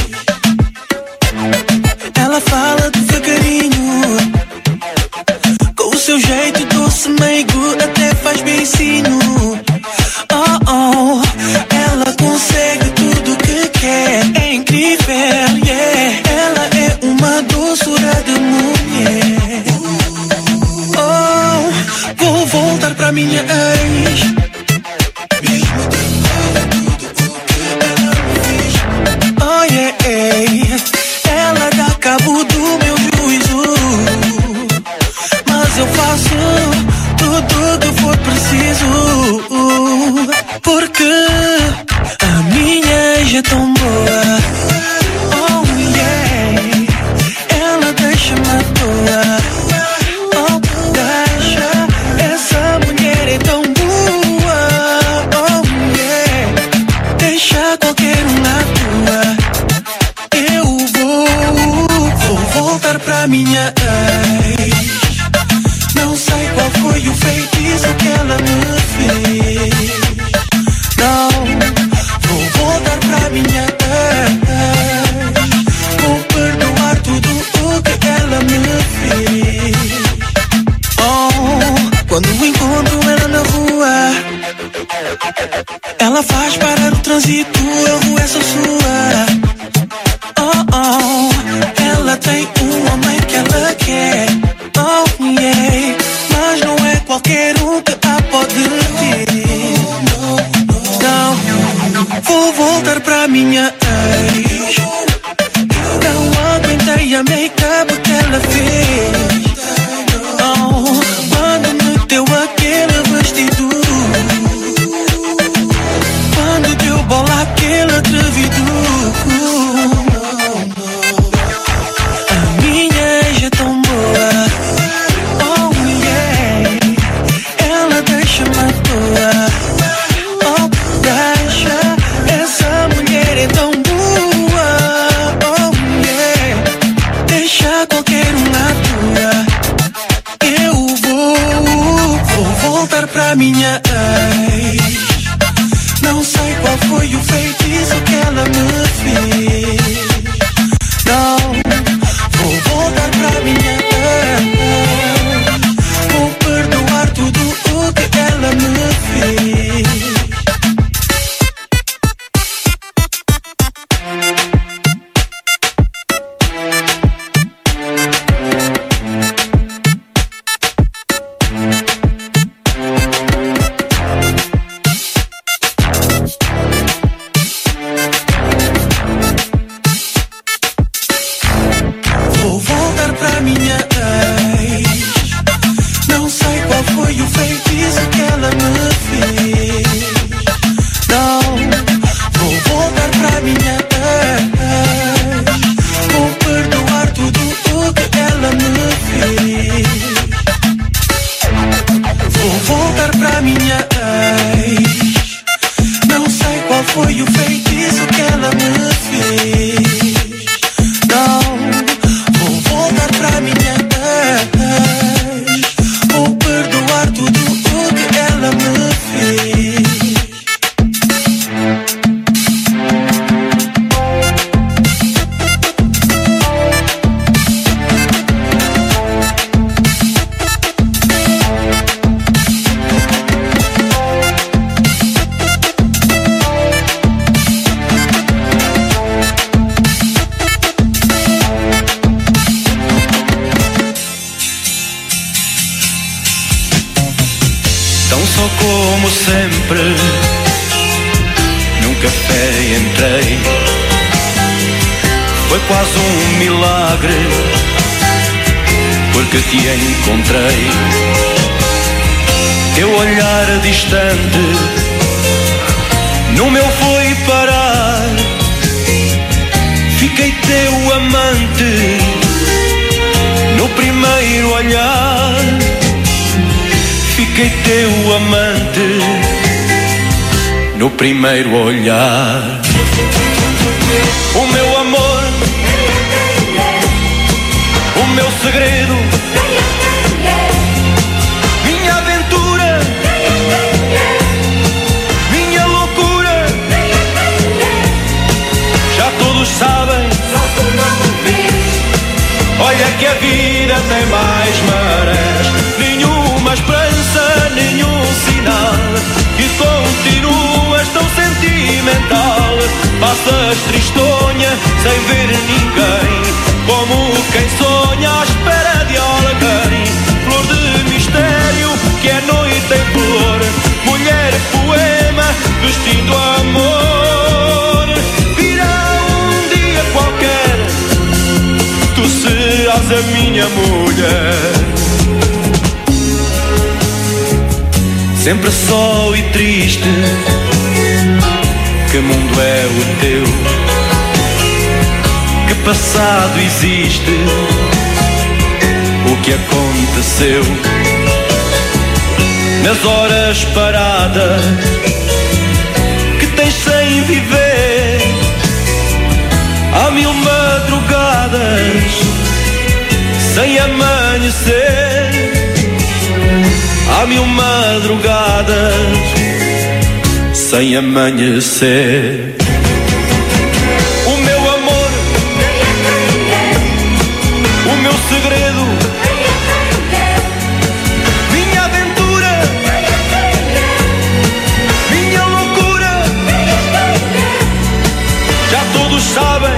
Ela fala devagarinho, com o seu jeito doce, meigo, até faz beicinho. Oh, oh, ela consegue tudo que quer, é incrível, yeah. Ela é uma doçura de mulher. Oh, vou voltar pra minha ex. Mesmo depois de tudo o que ela me fez. Oh, yeah. Ela dá cabo do meu juízo, mas eu faço tudo que for preciso, porque a minha ex é tão boa. Oh yeah, ela deixa-me à toa. Oh, deixa, essa mulher é tão boa. Oh yeah, deixa qualquer um na tua. Eu vou, vou voltar pra minha ex. Não sei qual foi o feitiço que ela me fez. Não, vou voltar pra minha ex. Vou perdoar tudo o que ela me fez. Oh, quando encontro ela na rua, ela faz parar o trânsito, a rua é só sua. Oh, oh, ela tem um homem que ela quer. Oh, yeah, mas não é qualquer um que a pode ter. Não, vou voltar pra minha ex. Não aguentei a make-up que ela fez. Oh, quando meteu aquele vestido, quando deu bola aquele atrevido. A minha ex é tão boa. Oh yeah, ela deixa-me à toa. Oh, deixa, essa mulher é tão boa. Oh yeah, deixa qualquer um na tua. Eu vou, vou voltar pra minha ex. Não sei qual foi o feitiço que ela me fez. Não, vou voltar pra minha ex. Vou perdoar tudo o que ela me fez. Vou voltar pra minha ex. Não sei qual foi o feitiço que ela me fez. Não, vou voltar pra minha ex. Vou perdoar tudo o que ela me fez. Vou voltar pra minha ex. Não sei qual foi o feitiço que ela me fez. Não, vou voltar pra minha ex. Vou perdoar tudo o que ela me fez. Tão só como sempre, num café entrei. Foi quase um milagre, porque te encontrei. Teu olhar distante no meu foi parar. Fiquei teu amante no primeiro olhar. Fiquei teu amante no primeiro olhar. O meu amor, o meu segredo, minha aventura, minha loucura. Já todos sabem, olha que a vida tem mais marés. Nenhuma esperança, nenhum sinal, que continuas tão sentimental. Passas tristonha sem ver ninguém, como quem sonha à espera de alguém. Flor de mistério que é noite em flor, mulher poema vestindo amor. Virá um dia qualquer, tu serás a minha mulher. Sempre só e triste, que mundo é o teu? Que passado existe? O que aconteceu? Nas horas paradas que tens sem viver, há mil madrugadas sem amanhecer. Há mil madrugadas sem amanhecer. O meu amor, o meu segredo, minha aventura, minha loucura. Já todos sabem,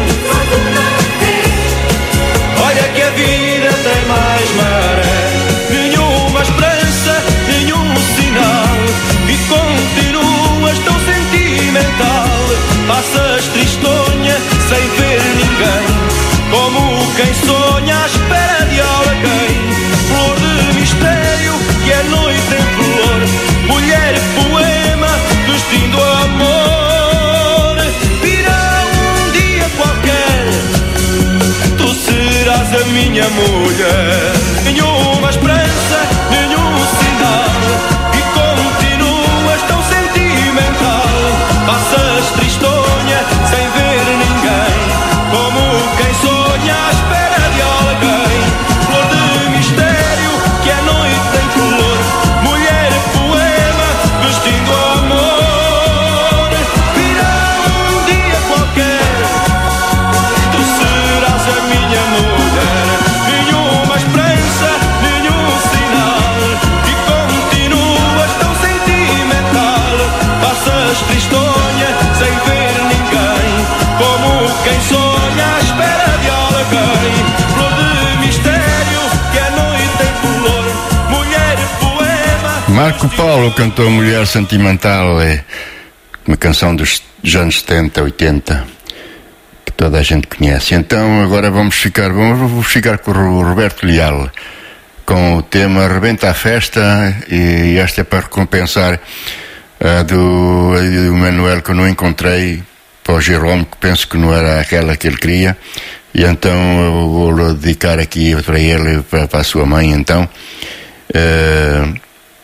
olha que a vida tem mais maré. Nenhuma esperança, nenhum sinal, e continuas tão sentimental. Passas tristonha sem ver ninguém, como quem sonha à espera de alguém. Flor de mistério que é noite em flor, mulher poema vestindo amor. Virá um dia qualquer, tu serás a minha mulher. Nenhuma esperança, nenhum sinal, e continuas tão sentimental. Passas tristonha sem ver ninguém, como quem sonha à espera de alguém. Flor de mistério que é noite em flor, mulher poema vestindo amor. Virá um dia qualquer, tu serás a minha mulher. Nenhuma esperança, nenhum sinal, e continuas tão sentimental. Passas tristonha sem ver ninguém, como quem sonha à espera de alguém. Flor de mistério que é noite em flor, mulher poema. Marco Paulo cantou Mulher Sentimental, é uma canção dos anos setenta, oitenta, que toda a gente conhece. Então agora vamos ficar, vamos ficar com o Roberto Leal, com o tema Rebenta a Festa, e esta é para recompensar a do, a do Manuel, que eu não encontrei, para o Jerome, que penso que não era aquela que ele queria, e então eu vou dedicar aqui para ele, para, para a sua mãe. Então uh,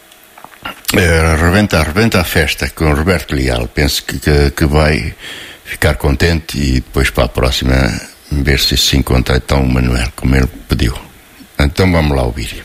uh, rebenta, rebenta a Festa com o Roberto Leal. Penso que, que, que vai ficar contente, e depois para a próxima ver se se encontra então o Manuel, como ele pediu. Então vamos lá ouvir.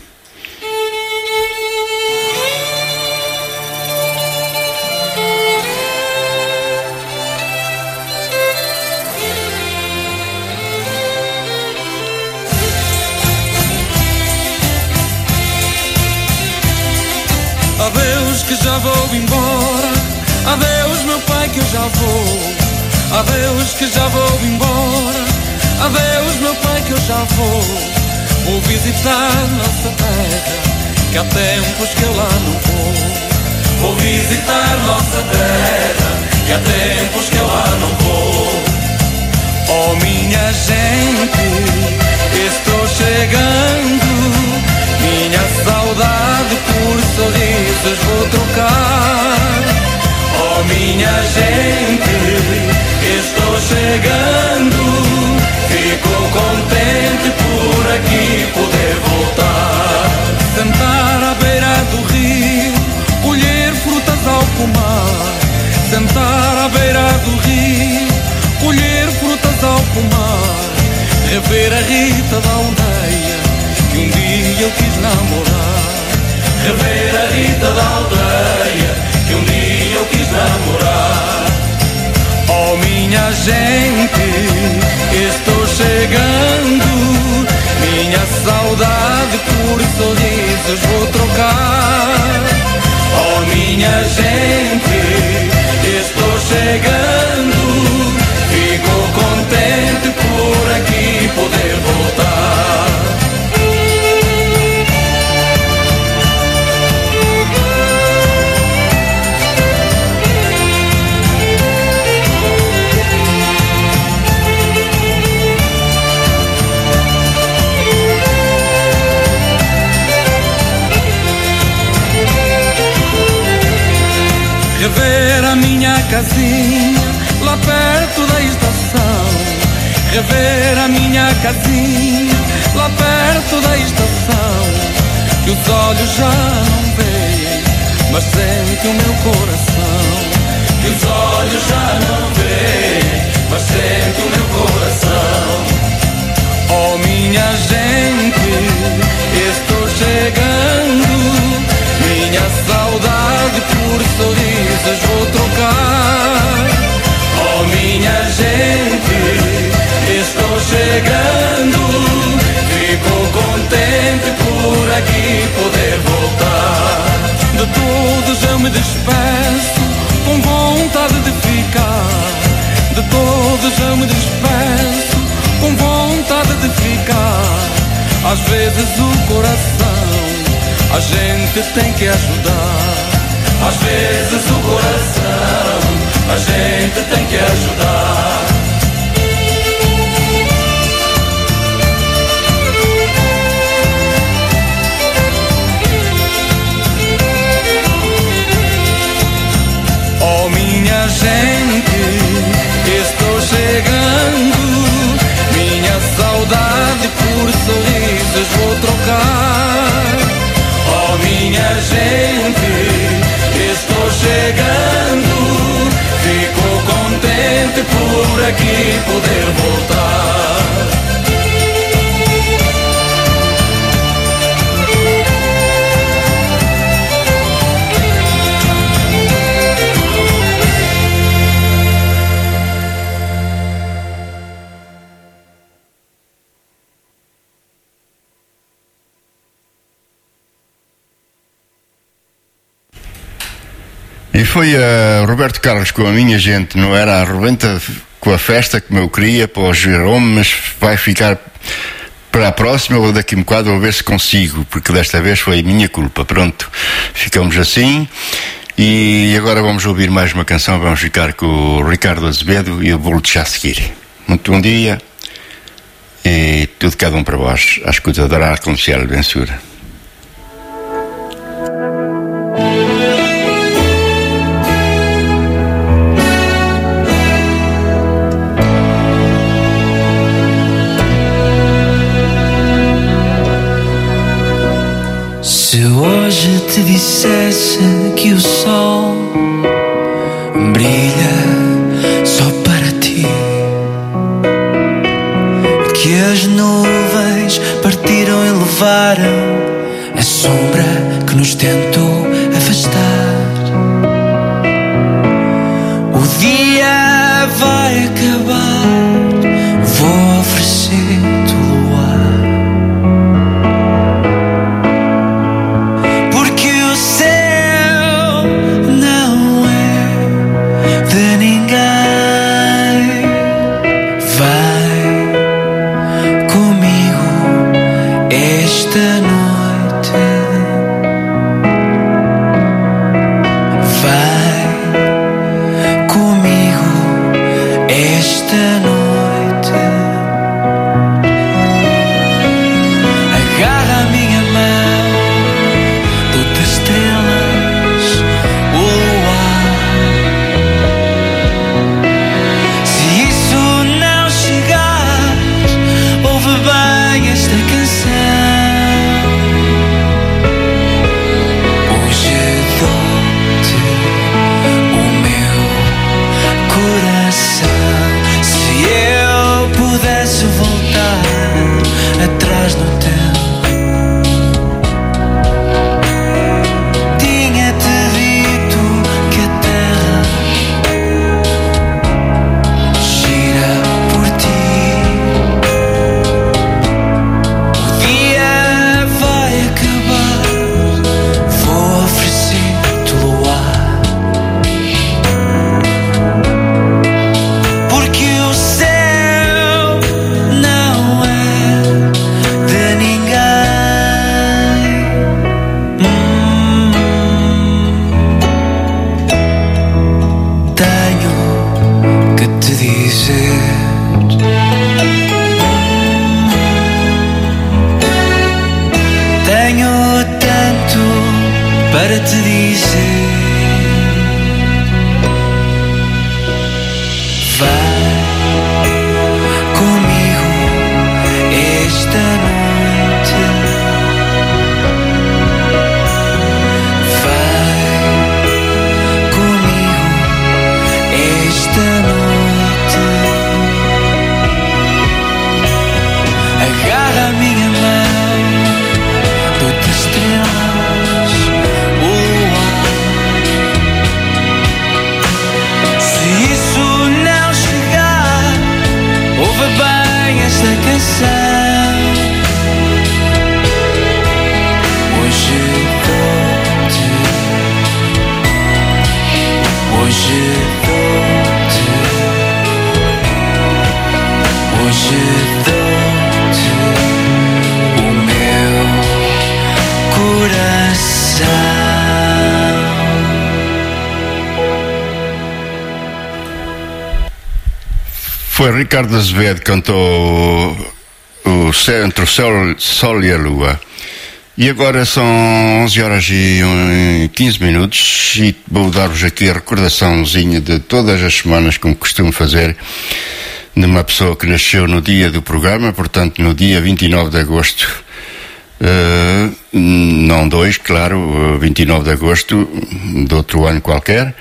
Adeus que já vou embora, adeus meu pai que eu já vou, adeus que já vou embora, adeus meu pai que eu já vou. Vou visitar nossa terra, que há tempos que eu lá não vou. vou visitar nossa terra, que há tempos que eu lá não vou. Oh minha gente, estou chegando, minha saudade por sorrisos vou trocar. Oh minha gente, estou chegando, fico contente por aqui poder voltar. Sentar à beira do rio, colher frutas ao pomar. Sentar à beira do rio, colher frutas ao pomar. Rever a Rita da aldeia, que um dia eu quis namorar. Rever a Rita da aldeia, que um dia eu quis namorar. Oh minha gente, estou chegando, minha saudade por sorrisos vou trocar. Oh minha gente, estou chegando, fico contente por aqui poder voltar. Rever a minha casinha lá perto da estação. Rever a minha casinha lá perto da estação. Que os olhos já não veem, mas sente o meu coração. Que os olhos já não veem, mas sente o meu coração. Oh minha gente, estou chegando, minha saudade por sorrisos vou trocar. Oh minha gente, estou chegando, fico contente por aqui poder voltar. De todos eu me despeço, com vontade de ficar. De todos eu me despeço, com vontade de ficar. Às vezes o coração a gente tem que ajudar. Às vezes o coração a gente tem que ajudar. Oh minha gente, estou chegando, minha saudade por sorrisos vou trocar. Oh minha gente, estou chegando, fico contente por aqui poder voltar. E foi a Roberto Carlos com a minha gente, não era a rebenta com a festa como eu queria para o Jerome, mas vai ficar para a próxima ou daqui a um bocado vou ver se consigo, porque desta vez foi a minha culpa. Pronto, ficamos assim e agora vamos ouvir mais uma canção, vamos ficar com o Ricardo Azevedo e eu vou-lhe já seguir. Muito bom dia e tudo cada um para vós, à escuta da Rádio Comercial Bensura. Se hoje te dissesse que o sol brilha só para ti, que as nuvens partiram e levaram a sombra que nos tentou afastar, o dia vai acabar, vou oferecer-te o luar. dizer: vai comigo esta noite, vai comigo esta noite, agarra a minha mão, dou-te estrelas, o luar. Se isso não chegar, ouve bem esta canção. Hoje dou-te, hoje dou-te, hoje dou-te o meu coração. Foi Ricardo Azevedo que cantou o Céu, Entre o Sol, Sol e a Lua. E agora são onze horas e quinze minutos e vou dar-vos aqui a recordaçãozinha de todas as semanas, como costumo fazer, de uma pessoa que nasceu no dia do programa, portanto no dia vinte e nove de agosto. Uh, não dois, claro, uh, vinte e nove de agosto de outro ano qualquer,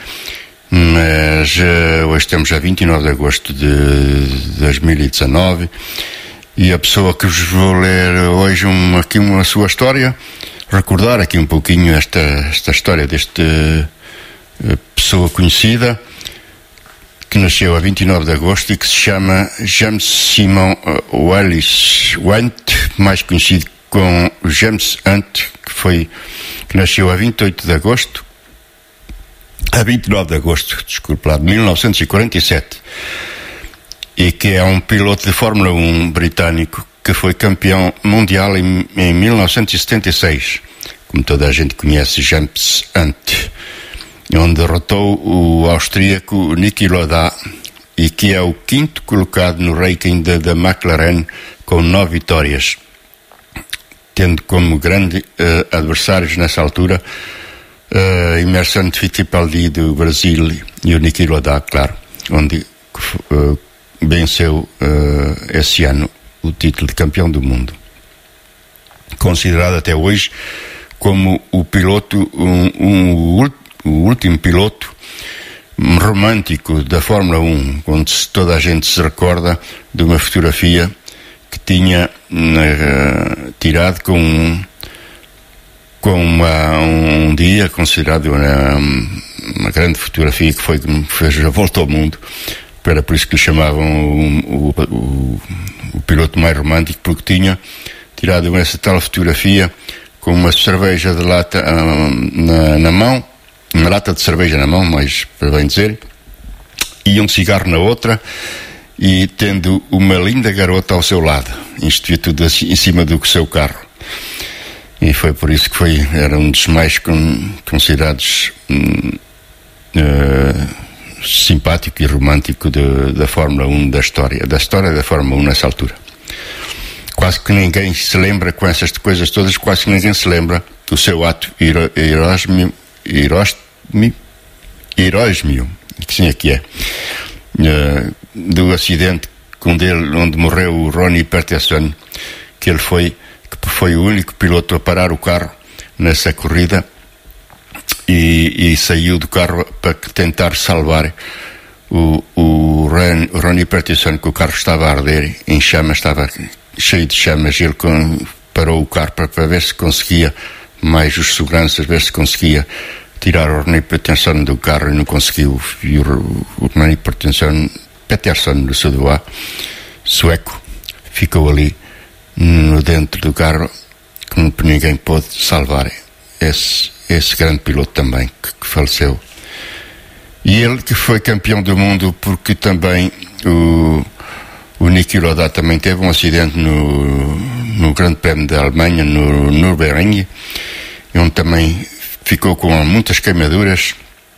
mas uh, hoje estamos a vinte e nove de agosto de dois mil e dezanove e a pessoa que vos vou ler hoje uma, aqui uma sua história, recordar aqui um pouquinho esta, esta história desta uh, pessoa conhecida que nasceu a vinte e nove de agosto e que se chama James Simon Wallis Hunt, mais conhecido com James Hunt, que foi que nasceu a vinte e oito de agosto a vinte e nove de agosto, desculpe lá, de mil novecentos e quarenta e sete, e que é um piloto de Fórmula um britânico que foi campeão mundial em, em mil novecentos e setenta e seis, como toda a gente conhece, James Hunt, onde derrotou o austríaco Niki Lauda, e que é o quinto colocado no ranking da, da McLaren com nove vitórias, tendo como grande uh, adversários nessa altura uh, Emerson Fittipaldi do Brasil e o Niki Lauda, claro, onde uh, venceu uh, esse ano o título de campeão do mundo, considerado até hoje como o piloto um, um, o último piloto romântico da Fórmula um, onde toda a gente se recorda de uma fotografia que tinha uh, tirado com, com uma, um dia considerado uma, uma grande fotografia que foi que fez a volta ao mundo. Era por isso que lhe chamavam o, o, o, o piloto mais romântico, porque tinha tirado essa tal fotografia com uma cerveja de lata uh, na, na mão, uma lata de cerveja na mão, mais para bem dizer, e um cigarro na outra, e tendo uma linda garota ao seu lado, isto ia tudo assim, em cima do seu carro. E foi por isso que foi, era um dos mais con, considerados hum, uh, simpático e romântico de, da Fórmula um, da história, da história da Fórmula um nessa altura. Quase que ninguém se lembra, com essas coisas todas, quase que ninguém se lembra do seu ato herósmio, herósmio, herósmio, que sim é que é, uh, do acidente dele, onde morreu o Ronnie Peterson, que ele foi, que foi o único piloto a parar o carro nessa corrida e, e saiu do carro para tentar salvar o, o Ron, Ronnie Peterson, que o carro estava a arder em chamas, estava cheio de chamas, e ele com, parou o carro para, para ver se conseguia, mais os seguranças, ver se conseguia tirar o Ronnie Peterson do carro, e não conseguiu. E o, o Ronnie Peterson, Peterson do Sudoá, sueco, ficou ali no dentro do carro, como ninguém pôde salvar esse, esse grande piloto também que, que faleceu. E ele que foi campeão do mundo, porque também o, o Niki Lauda também teve um acidente no, no Grande Prémio da Alemanha, no Nürburgring, onde também ficou com muitas queimaduras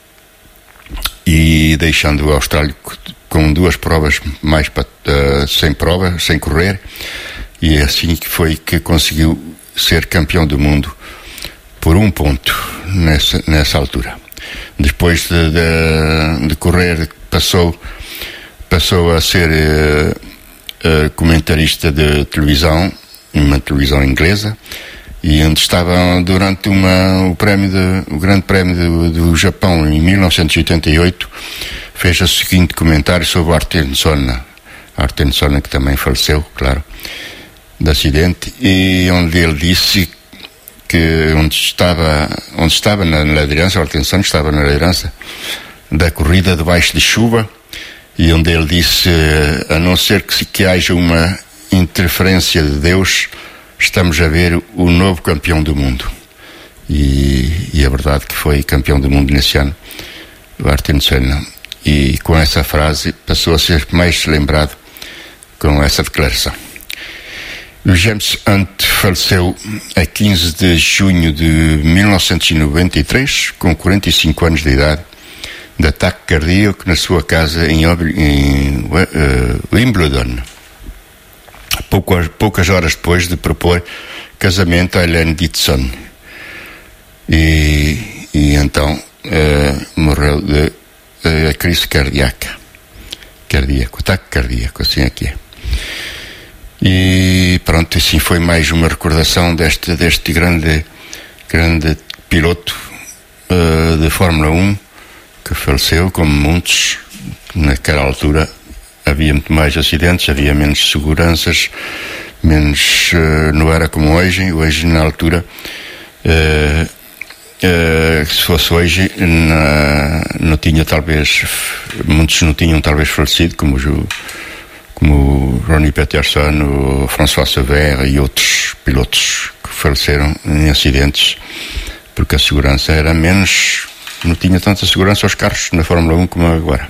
e deixando o austrálico com duas provas mais uh, sem prova, sem correr, e assim que foi que conseguiu ser campeão do mundo, por um ponto nessa, nessa altura. Depois de, de, de correr, passou, passou a ser uh, uh, comentarista de televisão, uma televisão inglesa, e onde estava durante uma, o, prémio de, o Grande Prémio do, do Japão em mil novecentos e oitenta e oito, fez o seguinte comentário sobre o Ayrton Senna, Ayrton Senna que também faleceu, claro, de acidente, e onde ele disse que onde estava, onde estava na, na liderança, o Ayrton Senna estava na liderança da corrida debaixo de chuva, e onde ele disse, a não ser que, que haja uma interferência de Deus, estamos a ver o novo campeão do mundo. E, e é verdade que foi campeão do mundo nesse ano, o Ayrton Senna. E com essa frase passou a ser mais lembrado com essa declaração. O James Hunt faleceu a quinze de junho de mil novecentos e noventa e três, com quarenta e cinco anos de idade, de ataque cardíaco na sua casa em, em uh, Wimbledon. Poucas, poucas horas depois de propor casamento a Ellen Dixon. E, e então uh, morreu de uh, crise cardíaca. Cardíaco, ataque cardíaco, assim é que é. E pronto, assim foi mais uma recordação deste, deste grande, grande piloto uh, de Fórmula um que faleceu, como muitos. Naquela altura havia muito mais acidentes, havia menos seguranças, menos, uh, não era como hoje. Hoje, na altura, uh, uh, se fosse hoje, na, não tinha talvez, muitos não tinham talvez falecido, como o, como o Ronnie Peterson, o François Sauver e outros pilotos que faleceram em acidentes, porque a segurança era menos, não tinha tanta segurança aos carros na Fórmula um como agora.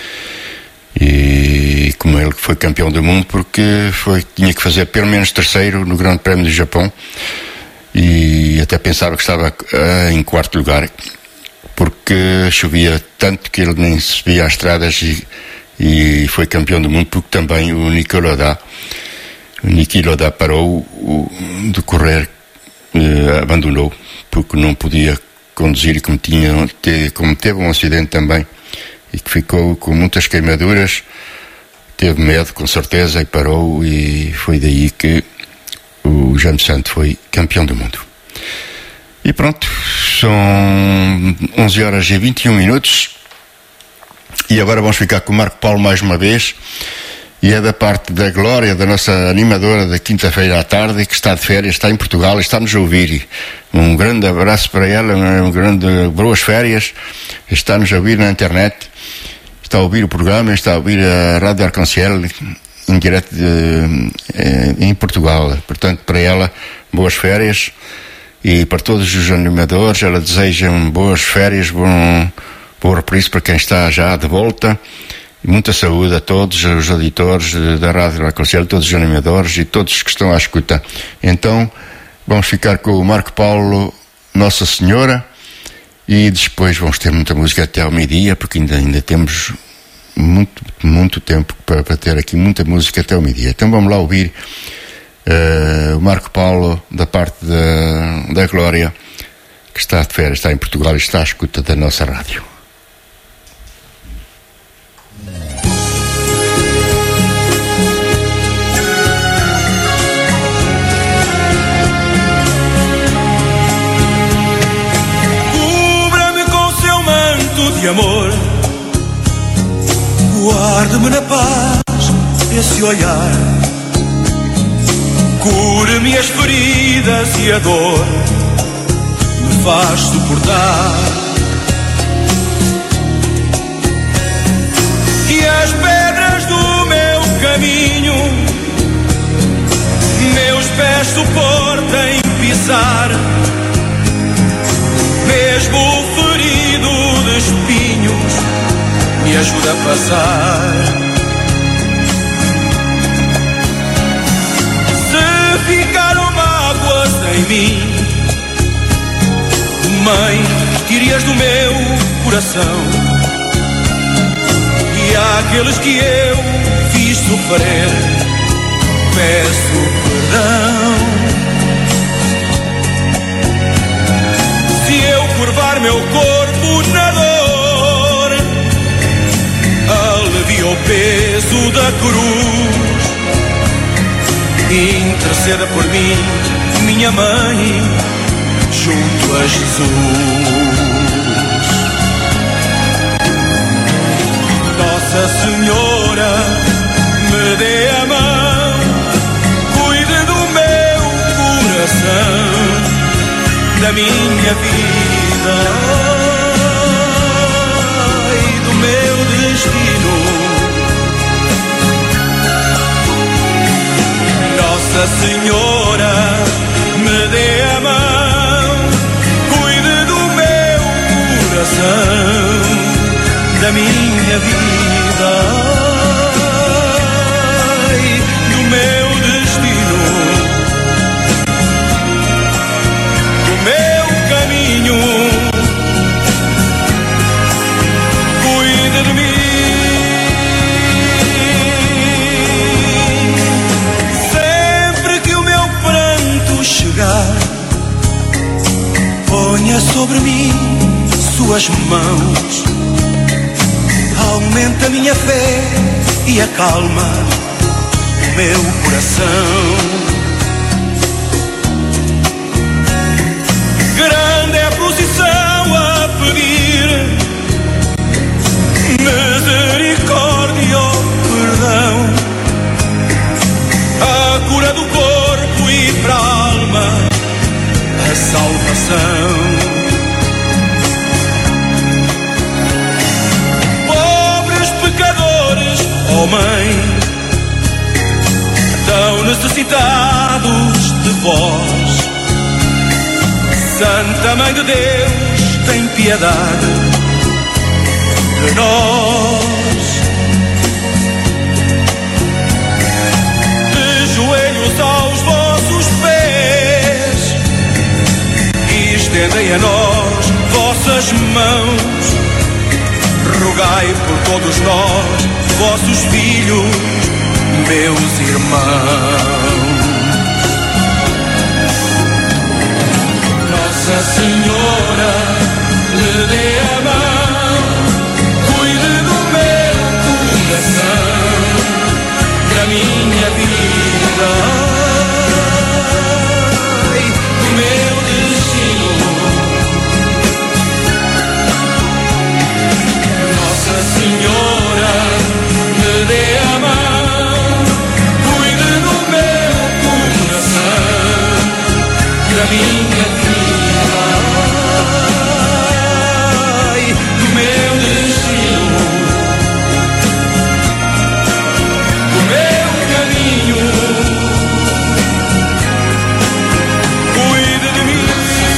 E como ele foi campeão do mundo, porque foi, tinha que fazer pelo menos terceiro no Grande Prémio do Japão, e até pensava que estava uh, em quarto lugar, porque chovia tanto que ele nem se via às estradas, e, e foi campeão do mundo porque também o Niki Lauda, o Niki Lauda parou o, de correr, uh, abandonou, porque não podia conduzir, e como, tinha, te, como teve um acidente também, e que ficou com muitas queimaduras, teve medo com certeza e parou, e foi daí que o James Hunt foi campeão do mundo. E pronto, são onze horas e vinte e um minutos, e agora vamos ficar com o Marco Paulo mais uma vez, e é da parte da Glória, da nossa animadora da quinta-feira à tarde, que está de férias, está em Portugal e está-nos a ouvir. Um grande abraço para ela, um grande, boas férias, está-nos a ouvir na internet, está a ouvir o programa, está a ouvir a Rádio Arconciel em direto de, em Portugal. Portanto, para ela, boas férias, e para todos os animadores, ela deseja boas férias, bom, bom reprise para quem está já de volta. Muita saúde a todos os auditores da Rádio Arconciel, todos os animadores e todos que estão à escuta. Então, vamos ficar com o Marco Paulo, Nossa Senhora, e depois vamos ter muita música até ao meio-dia, porque ainda, ainda temos muito, muito tempo para, para ter aqui muita música até ao meio-dia. Então vamos lá ouvir uh, o Marco Paulo, da parte da, da Glória, que está de férias, está em Portugal e está à escuta da nossa rádio. De amor, guarde-me na paz esse olhar, cure-me as feridas e a dor me faz suportar, e as pedras do meu caminho meus pés suportem pisar, mesmo ferido de espinhos, me ajuda a passar. Se ficaram mágoas em mim, Mãe, tire-as do meu coração, e àqueles que eu fiz sofrer, peço perdão. meu corpo na dor, alivia o peso da cruz. Interceda por mim, minha mãe, junto a Jesus. Nossa Senhora, me dê a mão, cuide do meu coração, da minha vida e do meu destino. Nossa Senhora, me dê a mão, cuide do meu coração, da minha vida e do meu destino, do meu caminho. Cuide de mim. Sempre que o meu pranto chegar, ponha sobre mim suas mãos. Aumenta a minha fé e acalma o meu coração. Grande é a procissão a pedir misericórdia, perdão, a cura do corpo e para a alma a salvação. Oh Mãe, tão necessitados de vós, Santa Mãe de Deus, tem piedade de nós. De joelhos aos vossos pés, e estendei a nós vossas mãos, rogai por todos nós, vossos filhos, meus irmãos. Nossa Senhora, lhe dê a mão, cuide do meu coração, da minha vida e do meu destino. Nossa Senhora, me dê a mão, cuide do meu coração, da minha vida e do meu destino, do meu caminho. Cuide de mim,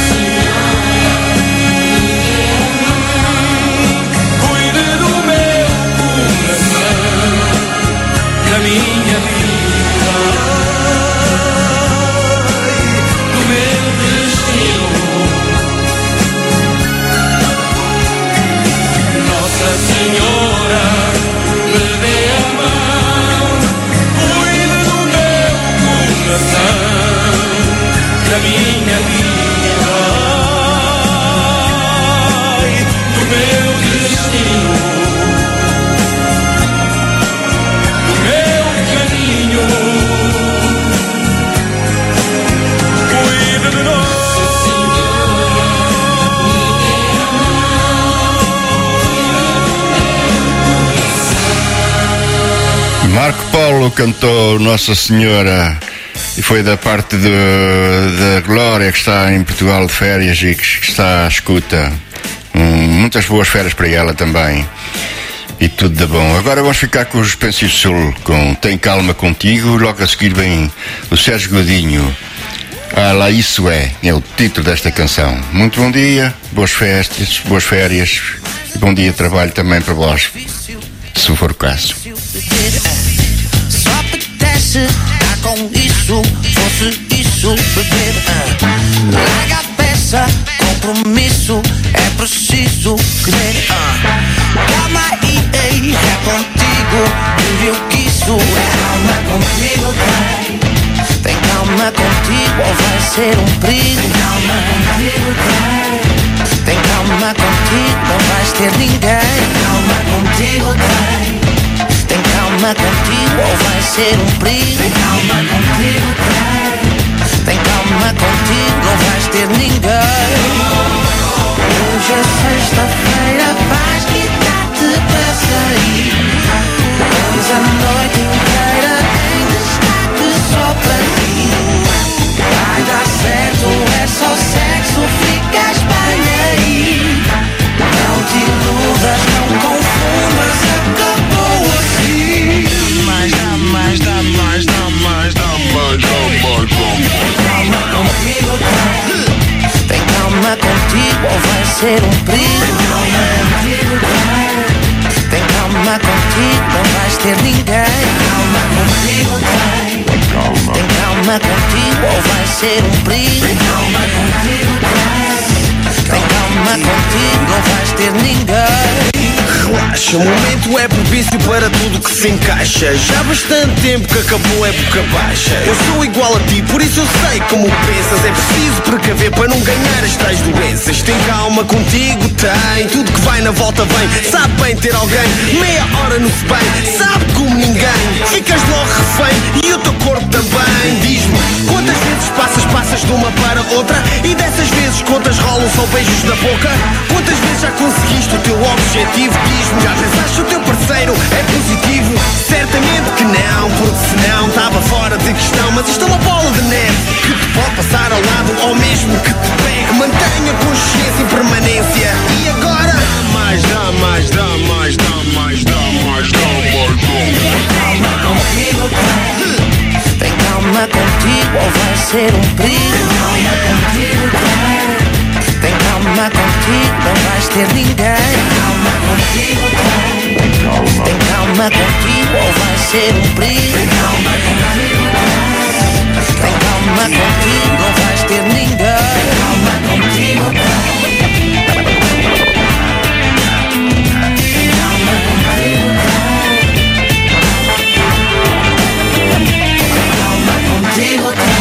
cuide do meu coração, da minha vida e do meu destino. Nossa Senhora, me dê a mão, cuide do meu coração, da minha vida e do meu destino, do meu caminho. Cuide de nós. Marco Paulo cantou Nossa Senhora e foi da parte de, da Glória, que está em Portugal de férias e que, que está à escuta. Hum, muitas boas férias para ela também e tudo de bom. Agora vamos ficar com os Pensos Sul com Tem Calma Contigo. Logo a seguir vem o Sérgio Godinho. Ah, lá isso é, é o título desta canção. Muito bom dia, boas festas, boas férias e bom dia de trabalho também para vós, se for o caso. Só apetece dar com isso, fosse isso beber. Uh. Larga a peça, compromisso, é preciso querer. Uh. Calma aí, ei, é contigo, vive o que isso é. Calma contigo, vai. Tem calma contigo ou vai ser um perigo. Calma contigo, vai. Tem calma calma contigo, não vais ter ninguém. Calma contigo tem. Tem calma contigo ou vai ser um perigo. Tem calma contigo tem. Tem calma contigo, não vais ter ninguém. Hoje é sexta-feira, vais quitar-te para sair. Hoje a noite inteira em destaque só para ti. Vai dar certo, é só sexo, ficas bem aí. Não te iludas, não confundas, acabou assim. Mais dá, mais dá, mais dá, mais dá, mais dá, mais dá. Calma contigo, tem. Tem calma contigo ou vai ser um perigo. Calma contigo, tem. Tem calma contigo, não vais ter ninguém. Calma contigo, tem. Tem calma contigo ou vai ser um perigo. Tem calma contigo, tem. Tem calma contigo, não vais ter ninguém. Relaxa, o momento é propício para tudo que se encaixa. Já há bastante tempo que acabou a época baixa. Eu sou igual a ti, por isso eu sei como pensas. É preciso precaver para não ganhar as tais doenças. Tem calma contigo, tem. Tudo que vai na volta vem. Sabe bem ter alguém, meia hora no se bem. Sabe como ninguém, ficas logo refém. E o teu corpo também. Diz-me, quantas vezes passas, passas de uma para outra. E dessas vezes quantas rolam só beijos na boca. Quantas vezes já conseguiste o teu objetivo? Diz-me, já pensaste que o teu parceiro é positivo? Certamente que não, porque senão estava fora de questão. Mas isto é uma bola de neve que te pode passar ao lado ou mesmo que te pegue. Mantenha consciência e permanência. E agora? Dá mais, dá mais, dá mais, dá mais, dá mais, dá mais, dá mais. Calma contigo, tem. Tem calma contigo ou vai ser um perigo. Calma contigo, tem. Tem calma contigo, não vais ter ninguém. Calma contigo, tem. Tem calma contigo ou vai ser um perigo. Tem calma contigo, tem. Tem calma contigo, não vais ter ninguém. Calma contigo, tem. Calma contigo, tem. Calma contigo, tem.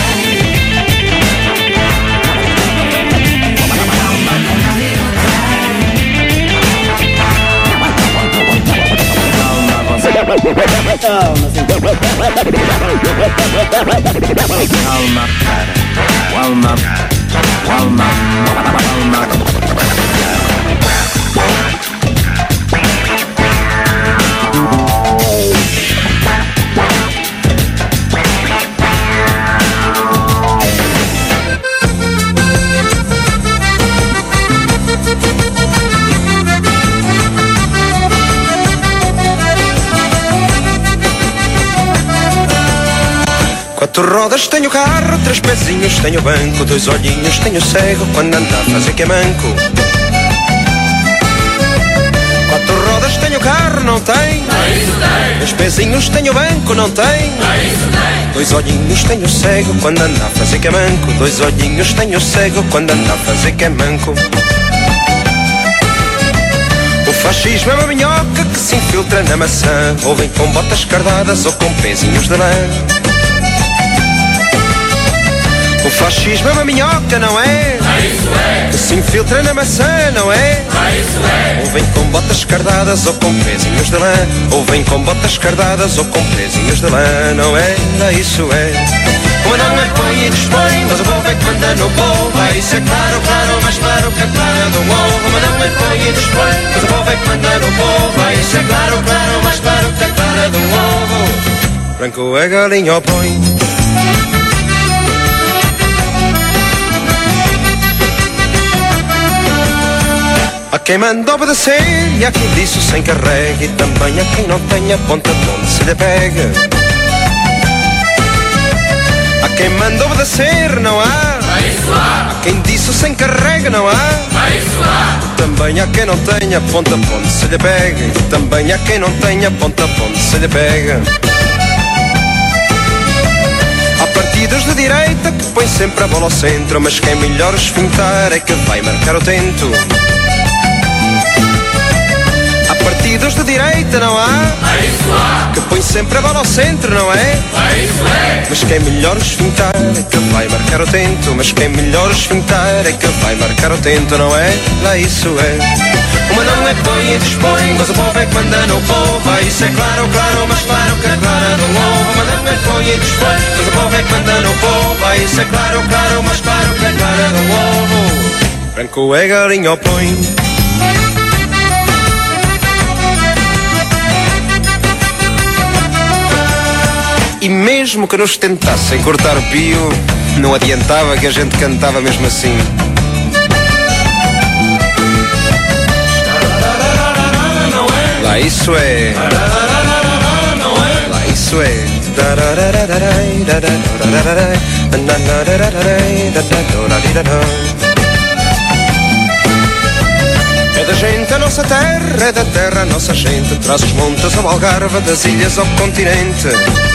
Calma, cara. Calma, calma, calma. Quatro rodas tenho carro, três pezinhos tenho banco, dois olhinhos tenho cego quando anda a fazer que é manco. Quatro rodas tenho carro, não tem? Dois pezinhos tenho banco, não tem? Dois olhinhos tenho cego quando anda a fazer que é manco. Dois olhinhos tenho cego quando anda a fazer que é manco. O fascismo é uma minhoca que se infiltra na maçã. Ou vem com botas cardadas ou com pezinhos de lã. O fascismo é uma minhoca, não é? Isso é. Que se infiltra na maçã, não é? Isso é. Ou vem com botas cardadas ou com pezinhos de lã. Ou vem com botas cardadas ou com pezinhos de lã, não é? Isso é. O não é põe e dispõe, mas o povo é que manda no povo. Isso é claro, claro, mais claro que a clara do ovo. O não é põe e dispõe, mas o povo é que manda no povo. Isso é claro, claro, mais claro que a clara do ovo. Branco é galinha ou põe. Há quem manda obedecer e há quem disso sem carregue. E também há quem não tenha ponta de onde se lhe pega. Há quem manda obedecer, não há? Há quem disso sem carrega, não há? E também há quem não tenha ponta de onde se lhe pega. E também há quem não tenha ponta de onde se lhe pega. Há partidos de direita que põem sempre a bola ao centro, mas quem melhor esfintar é que vai marcar o tento. Partidos de direita, não há? que põe sempre a bola ao centro, não é? É isso é! Mas quem melhor esfintar é que vai marcar o tento. Mas quem melhor esfintar é que vai marcar o tento, não é? Lá isso é. Uma não é que põe e dispõe, mas o povo é que manda no povo. Ah, isso é claro, claro, mas claro que a clara do ovo. Uma não é que põe e dispõe, mas o povo é que manda no povo. Ah, isso é claro, claro, mas claro que a clara do ovo. Branco é galinha ao põe. E mesmo que nos tentassem cortar o pio, não adiantava que a gente cantava mesmo assim. Lá isso é. Lá isso é. É da gente a nossa terra, é da terra a nossa gente. Traz os montes ao Algarve, das ilhas ao continente.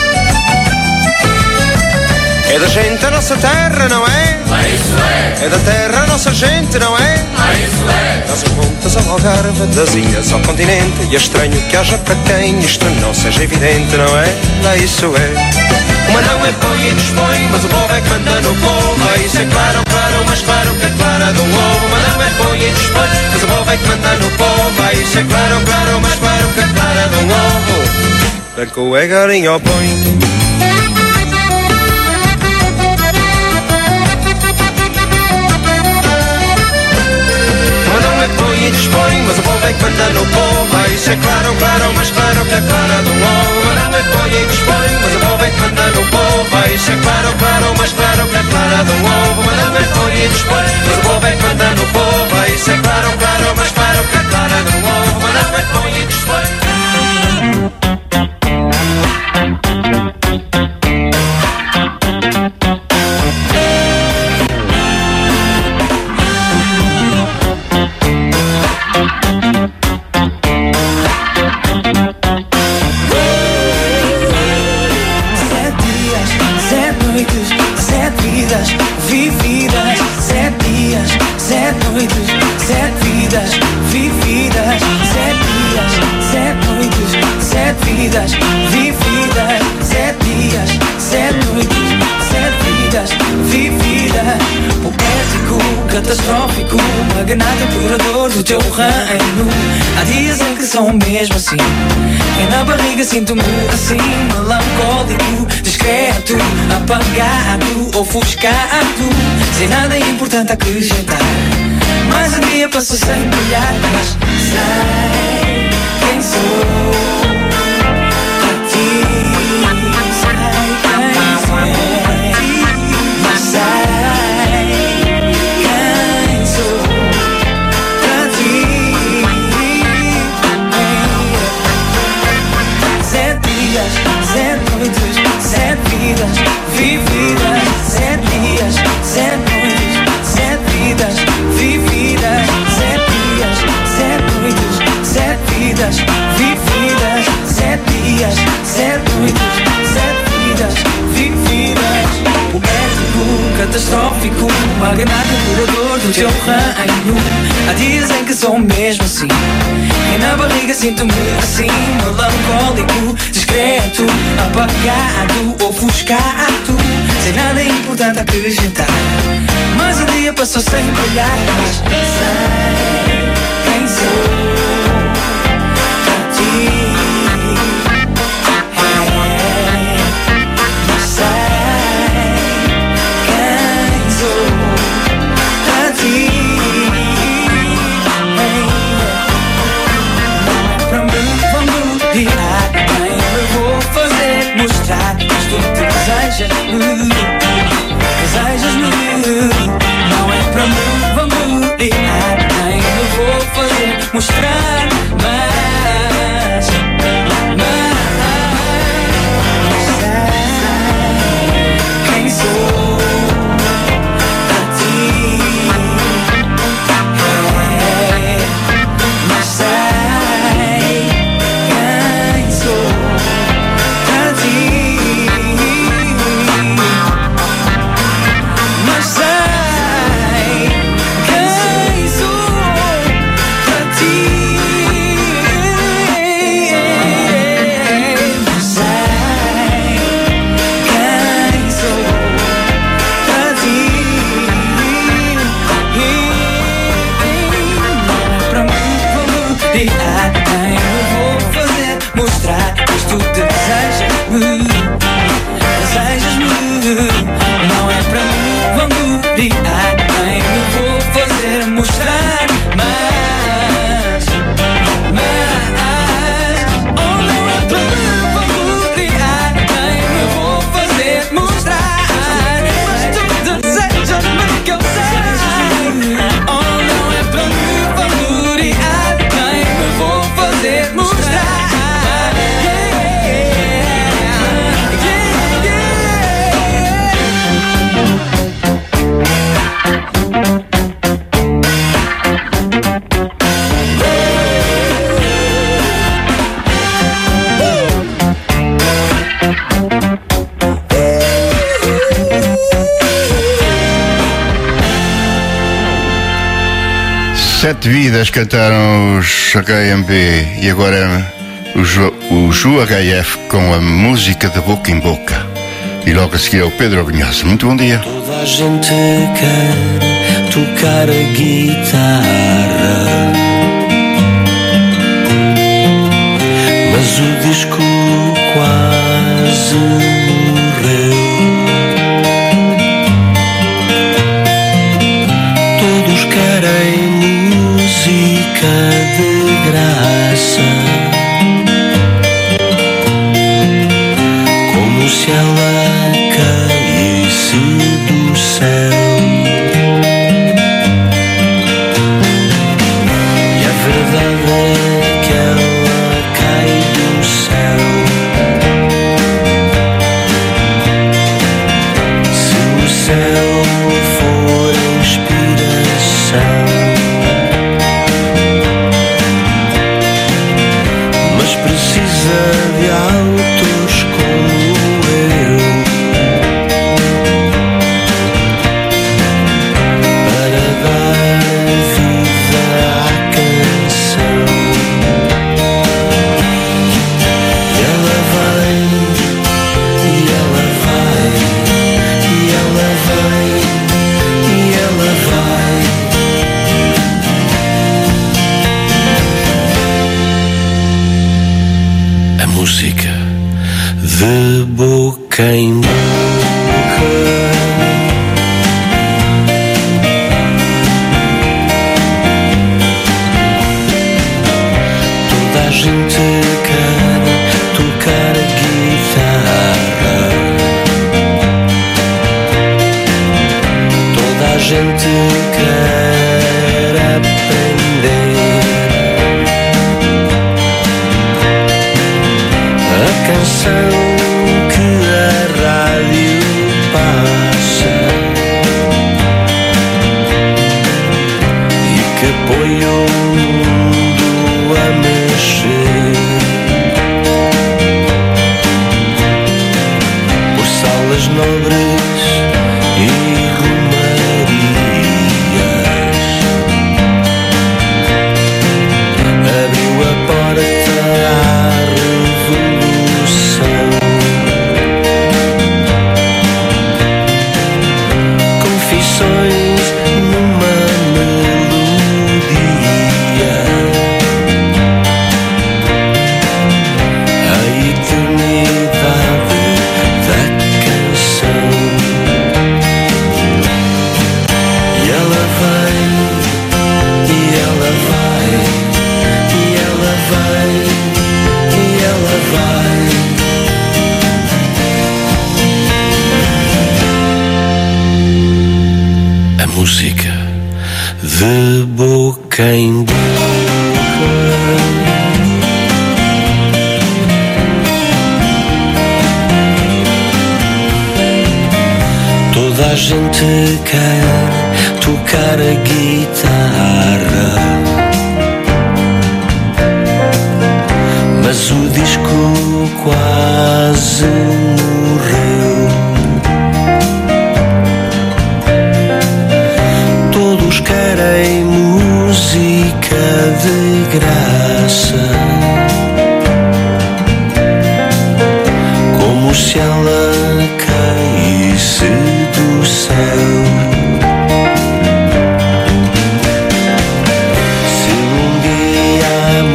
É da gente a nossa terra, não é? É isso é! É da terra a nossa gente, não é? É isso é! Das montas ao Algarve, das ilhas ao continente. E é estranho que haja para quem isto não seja evidente, não é? Lá isso é. Uma não é põe e dispõe, mas o povo é que manda no povo. Ah, isso é claro, claro, mas claro que é clara do ovo. Uma não é põe e dispõe, mas o povo é que manda no povo. Ah, isso é claro, claro, mas claro que é clara do ovo. Branco é galinha ao põe. Põe e dispõe, mas o povo é que manda no povo. Ah, isso é claro, claro, mas claro que é clara do ovo. Não é põe e dispõe, mas o povo é que manda no povo. Ah, isso é claro, claro, mas claro que é clara do ovo. Não é põe e dispõe, mas o povo é que manda no povo. Ah, isso é claro, claro, mas claro que é clara do ovo. Não é põe e dispõe. Vividas, sete dias, sete noites, sete vidas, vividas, sete dias, sete noites, sete vidas, vividas, sete dias, sete noites, sete vidas, vividas. Poético, catastrófico, magnata imperador do teu reino. Há dias em que são mesmo assim, e na barriga sinto-me assim, melancólico, discreto, apagado, ofuscado, sem nada importante a acrescentar. Mais um dia passou sem brilhar, mas sei quem sou. A ti sei quem sou, mas sei quem sou. A ti sete dias, sete noites, sete vidas vividas, sete dias, sete noites, sete vidas vividas, sete dias, sete noites, sete vidas vividas, sete dias, sete noites, sete vidas vividas. Poético, catastrófico, magnata imperador do teu reino. Há dias em que sou mesmo assim, e na barriga sinto-me assim, melancólico, discreto, apagado, ofuscado, sem nada importante a acrescentar. Mas o dia passou sem brilhar, mas sei quem sou. A ti é, mas sei quem sou. A ti é, não é pra mim familiar, nem me vou fazer mostrar, mas tu te desejas-me. Desejas-me, não é pra mim, vamos ligar, nem me vou fazer mostrar, mas, mas sei quem sou. A ti é, mas sei quem sou. A ti mas sei quem sou. A ti dia nem me vou fazer mostrar isto tu desejas-me, desejas-me. Não é para mim vangloriar, nem me vou fazer mostrar, mas, mas, oh, não é para mim vangloriar, nem me vou fazer mostrar, mas tu desejas-me que eu sei. Oh, não é para mim vangloriar, nem me vou fazer mostrar. Sete Vidas cantaram os H M B e agora os, os U H F com a música de boca em boca. E logo a seguir é o Pedro Avinhosa. Muito bom dia. Toda a gente quer tocar a guitarra, mas o disco quase morreu. Todos querem música de graça, como se ela caísse do céu. E a verdade é que ela cai do céu. Se o céu for inspiração, mas precisa de autos como eu para dar vida à canção. E ela vai, e ela vai, e ela vai, e ela vai. A música de boca em boca. Toda a gente quer tocar a guitarra, toda a gente quer aprender a canção que a rádio passa e que põe o mundo a mexer. Por salas nobres e romarias abriu a porta à revolução. Confissões numa melodia, a eternidade da canção. E ela vai, e ela vai, e ela vai, e ela vai. A música de boca em boca. Toda a gente quer tocar a guitarra, mas o disco quase morreu. Todos querem música de graça, como se ela caísse do céu. Se um dia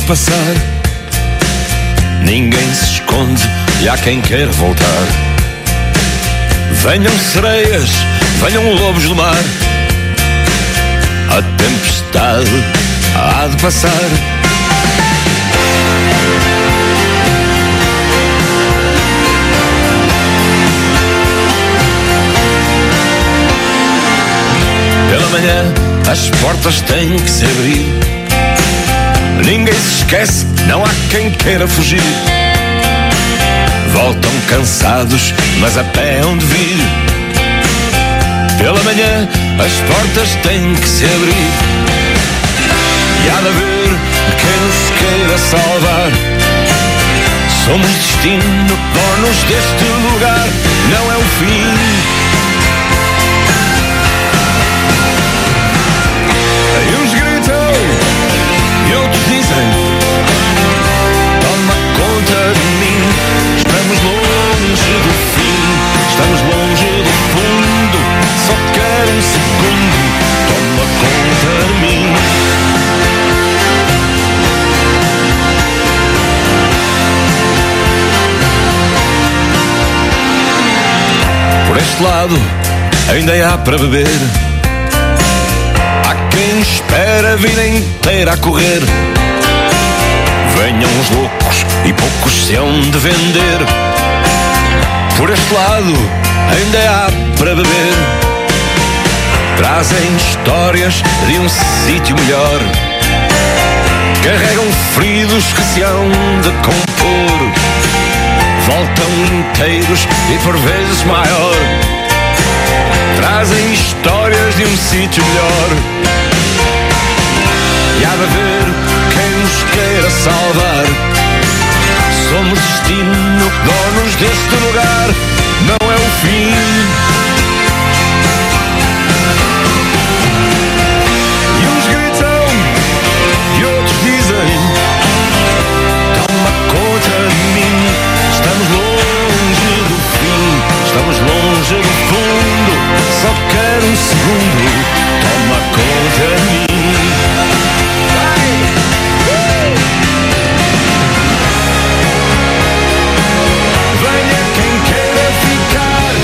passar. Ninguém se esconde e há quem queira voltar. Venham sereias, venham lobos do mar. A tempestade há de passar. Pela manhã as portas têm que se abrir. Ninguém se esquece, não há quem queira fugir. Voltam cansados, mas a pé hão de vir. Pela manhã as portas têm que se abrir. E há de haver quem nos queira salvar. Somos destino, donos deste lugar. Não é o fim. E uns gritam e outros dizem: toma conta de mim. Estamos longe do fim, estamos longe do fundo. Só quero um segundo, toma conta de mim. Por este lado ainda há para beber. Há quem espera a vida inteira a correr. Venham os loucos e poucos se hão de vender. Por este lado ainda há para beber. Trazem histórias de um sítio melhor. Carregam feridos que se hão de compor. Voltam inteiros e por vezes maior. Trazem histórias de um sítio melhor. E há de haver quem nos queira salvar. Somos destino, donos deste lugar. Não é o fim. E uns gritam e outros dizem: toma conta de mim. Estamos longe do fim, estamos longe do fundo. Só quero um segundo, toma conta de mim. Venha quem queira ficar.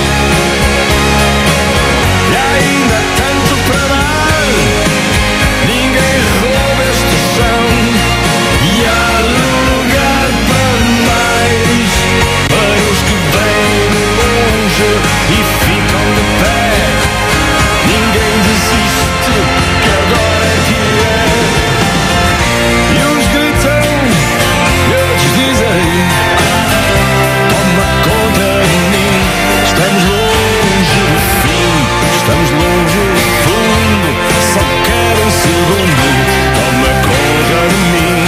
E ainda tanto para dar. Ninguém rouba este chão. E há lugar para mais. Para os que vêm de longe e ficam de pé. Ninguém desiste, que agora é que é. E uns gritam e outros dizem: toma conta de mim. Estamos longe do fim, estamos longe do fundo. Só quero um segundo, toma conta de mim.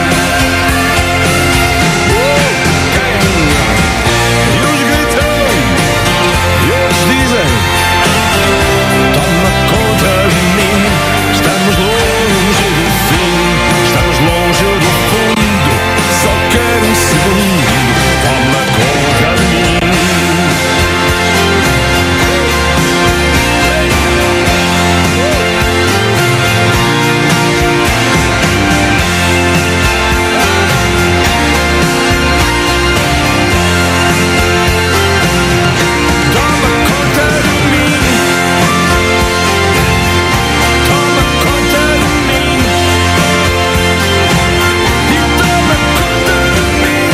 E uns gritam e outros dizem: toma conta de mim. Estamos longe do fim, estamos longe do fundo. Só quero um segundo, toma conta de mim. Toma conta de mim. Toma conta de mim. E toma conta de mim.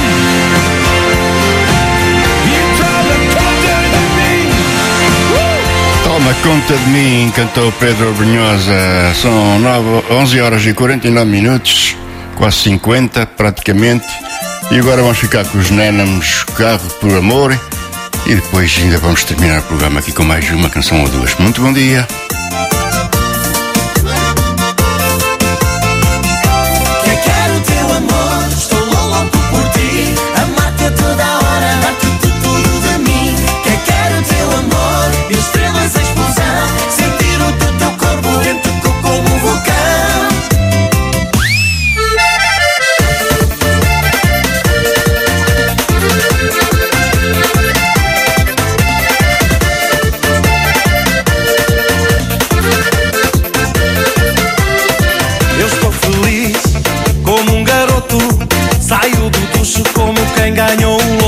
E toma conta de mim. Toma conta de mim, cantou Pedro Brunhosa. São nove, onze horas e quarenta e nove minutos, quase cinquenta praticamente. E agora vamos ficar com os Nénamos, Carro por Amor. E depois ainda vamos terminar o programa aqui com mais uma canção ou duas. Muito bom dia. Que quero teu amor, estou louco por ti. Amar-te a toda hora, dar-te tudo de mim. Que quero teu amor, e estrelas em explosão. Sentir o teu, teu corpo dentro como um vulcão.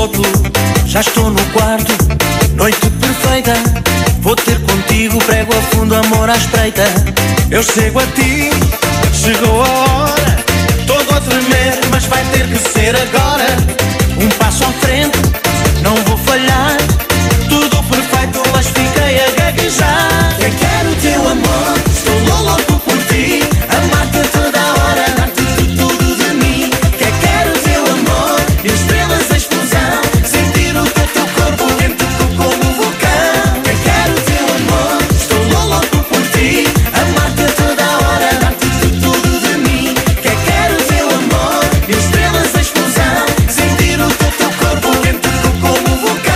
loto. Já estou no quarto, noite perfeita. Vou ter contigo, prego a fundo, amor à espreita. Eu chego a ti, chegou a hora. Todo a tremer, mas vai ter que ser agora. Um passo à frente, não vou falhar. Tudo perfeito, mas fiquei a gaguejar. Eu quero o teu amor, estou louco por ti. Amar-te a toda a hora, dar-te tudo de mim. Eu quero o teu amor, e estrelas a explosão. Sentir o teu, teu corpo quente como um vulcão. Eu quero o teu amor, estou louco por ti. Amar-te a toda a hora, dar-te tudo de mim. Eu quero o teu amor, e estrelas a explosão. Sentir o teu, teu corpo quente como um vulcão.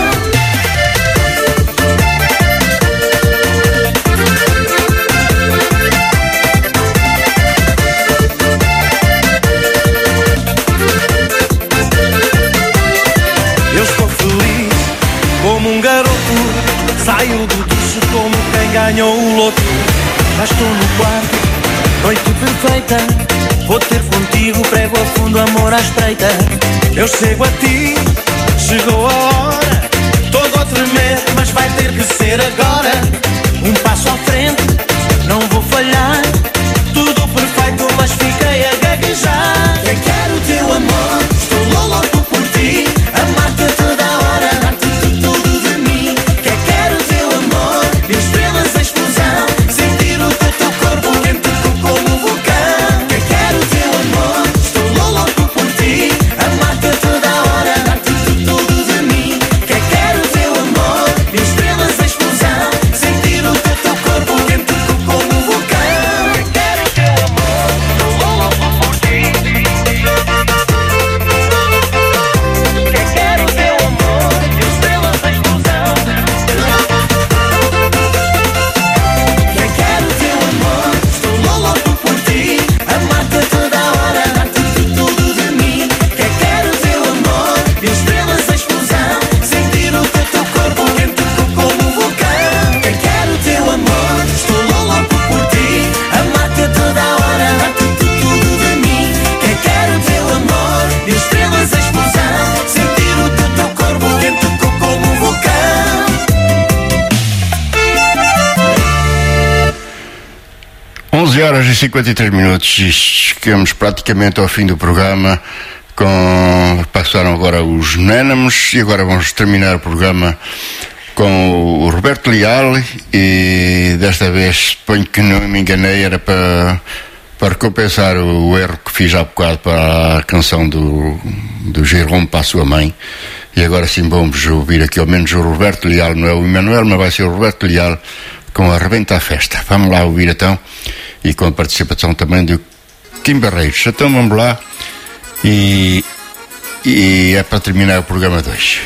Eu estou feliz como um garoto. Saio do duche como quem ganhou o loto. Já estou no quarto, noite perfeita. Vou ter contigo, prego a fundo, amor à espreita. Eu chego a ti, chegou a hora. Todo a tremer, mas vai ter que ser agora. Um passo à frente, não vou falhar. Tudo perfeito, mas fiquei a gaguejar. Eu quero o teu amor, estou louco por ti. Amar-te a toda a hora, dar-te tudo de mim. Eu quero o teu amor, e estrelas a explosão. Sentir o teu, teu corpo quente como um vulcão. Eu quero o teu amor, estou louco por ti. Amar-te a toda a hora, dar-te tudo de mim. Eu quero o teu amor, e estrelas a explosão. Sentir o teu, teu corpo quente como um vulcão. Eu quero o teu amor, estou louco por ti. Eu quero o teu amor, e estrelas a explosão. Eu quero o teu amor, estou louco por ti. Amar-te a toda a hora, dar-te tudo de mim. Eu quero o teu amor, e estrelas a explosão. Sentir o teu, teu corpo quente como um vulcão. Eu quero o teu amor, estou louco por ti. Amar-te a toda a hora, dar-te tudo de mim. Eu quero o teu amor, e estrelas a explosão. Sentir o teu, teu corpo quente como um vulcão. onze horas e cinquenta e três minutos e chegamos praticamente ao fim do programa. Com... Passaram agora os Nénamos e agora vamos terminar o programa com o Roberto Leal. E desta vez, suponho que não me enganei, era para, para recompensar o erro que fiz há bocado para a canção do, do Jerome para a sua mãe. E agora sim vamos ouvir aqui ao menos o Roberto Leal, não é o Emanuel, mas vai ser o Roberto Leal com Arrebenta a Festa. Vamos lá ouvir então, e com a participação também do Kim Barreiros. Então vamos lá, e, e é para terminar o programa de hoje.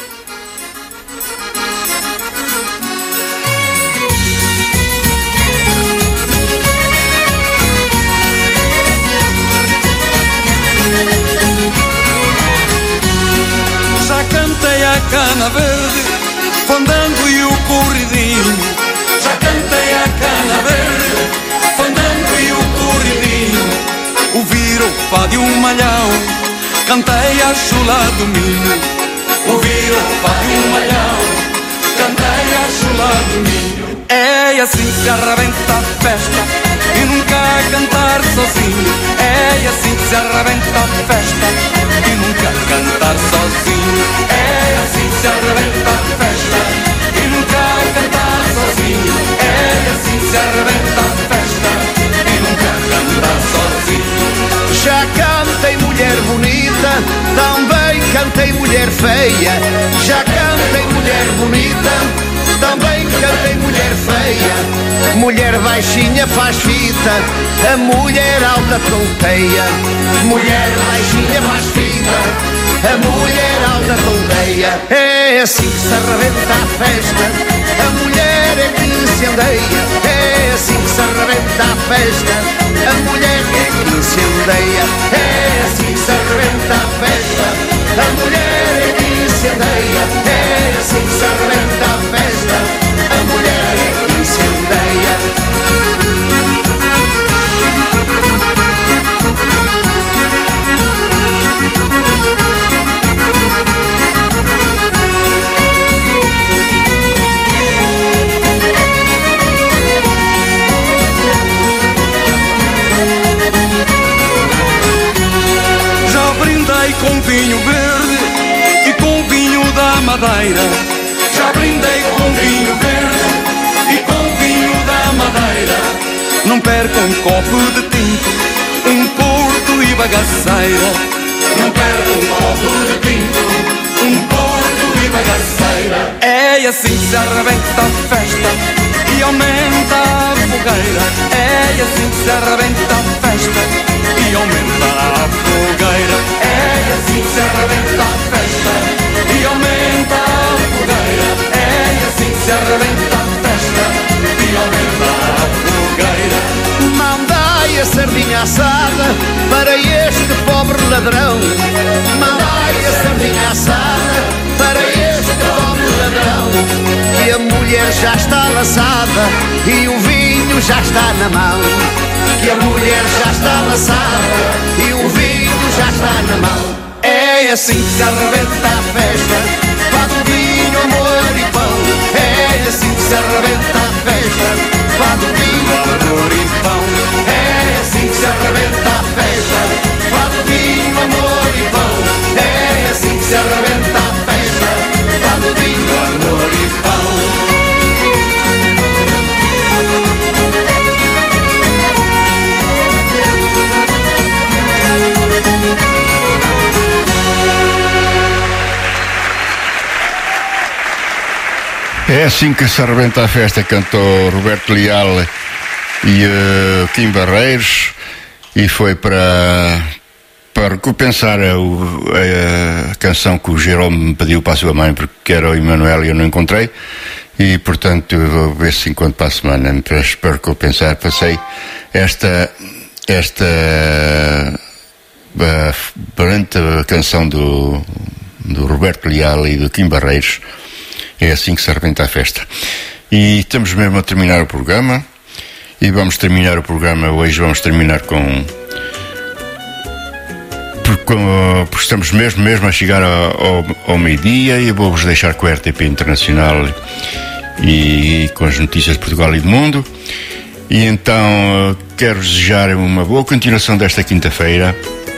Já cantei a cana verde, fandango e o corridinho. Já cantei a cana verde, fandango e o corridinho. Ouvir o pá de um malhão, cantei a chula do milho. Ouvir o pá de um malhão, cantei a chula do milho. É assim que se arrebenta a festa, e nunca a cantar sozinho. É assim que se arrebenta a festa, e nunca a cantar sozinho. É assim que se arrebenta a festa, e nunca a cantar sozinho. É assim que se arrebenta a festa, e nunca a cantar sozinho. Já cantei mulher bonita, também cantei mulher feia. Já cantei mulher bonita, também cantei mulher feia. Mulher baixinha faz fita, a mulher alta tonteia. Mulher baixinha faz fita, a mulher alta tonteia. É assim que se arrebenta a festa, a mulher é que incendeia. É assim que se arrebenta a festa, a mulher é que incendeia. É assim que se arrebenta a festa, a mulher é que incendeia. É assim que se arrebenta a festa, a mulher é que incendeia. Madeira. Já brindei com vinho verde e com vinho da Madeira. Não perca um copo de tinto, um porto e bagaceira. Não perca um copo de tinto, um porto e bagaceira. É assim que se arrebenta a festa e aumenta a fogueira. É assim que se arrebenta a festa e aumenta a fogueira. É assim que se arrebenta a festa e aumenta a fogueira. É assim que se arrebenta a festa e aumenta a fogueira. Mandai a sardinha assada para este pobre ladrão. Mandai a sardinha assada para este pobre ladrão. Que a mulher já está laçada e o vinho já está na mão. Que a mulher já está laçada e o vinho já está na mão. É assim que se arrebenta a festa, fado, vinho, amor e pão. É assim que se arrebenta a festa, fado, vinho, amor e pão. É assim que se arrebenta a festa, fado, vinho, amor e pão. É assim que se arrebenta a festa, fado, vinho, amor e pão. É assim que se arrebenta a festa, cantou Roberto Leal e uh, Kim Barreiros, e foi para, para recompensar a, a, a canção que o Jerome me pediu para a sua mãe, porque era o Emanuel e eu não encontrei, e portanto vou ver se encontro para a semana, para, para recompensar. Passei esta esta a, perante a canção do, do Roberto Leal e do Kim Barreiros. É assim que se arrebenta a festa. E estamos mesmo a terminar o programa. E vamos terminar o programa hoje. Vamos terminar com. Porque, porque estamos mesmo, mesmo a chegar ao, ao, ao meio-dia. E eu vou-vos deixar com a R T P Internacional e com as notícias de Portugal e do mundo. E então quero desejar uma boa continuação desta quinta-feira.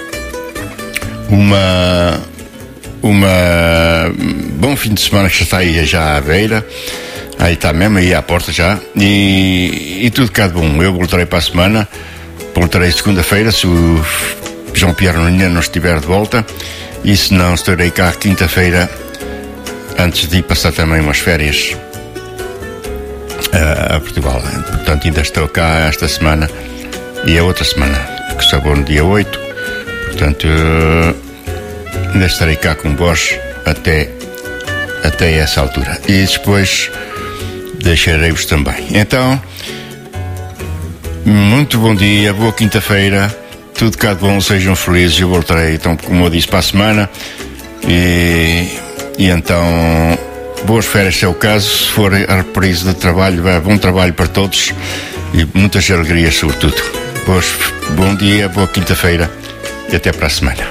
Uma. Uma bom fim de semana que já está aí já à beira. Aí está mesmo, aí à porta já. E, e tudo cá de bom. Eu voltarei para a semana. Voltarei segunda-feira, se o João Pierre ainda não estiver de volta. E se não, estarei cá quinta-feira, antes de ir passar também umas férias a, a Portugal. Portanto, ainda estou cá esta semana e a outra semana, que só vou no dia oito. Portanto, ainda estarei cá com vós até, até essa altura. E depois deixarei-vos também. Então, muito bom dia, boa quinta-feira, tudo cá de bom, sejam felizes. Eu voltarei, então, como eu disse, para a semana. E, e então, boas férias se é o caso. Se for a reprise de trabalho, bom trabalho para todos e muitas alegrias, sobretudo. Boas, bom dia, boa quinta-feira e até para a semana.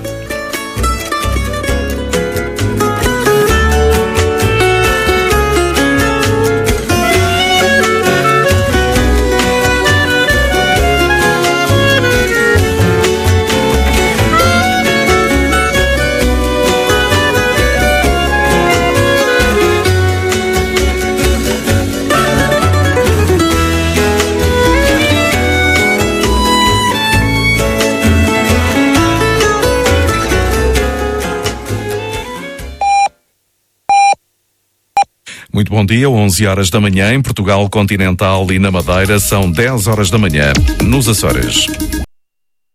Muito bom dia, onze horas da manhã em Portugal Continental e na Madeira são dez horas da manhã nos Açores.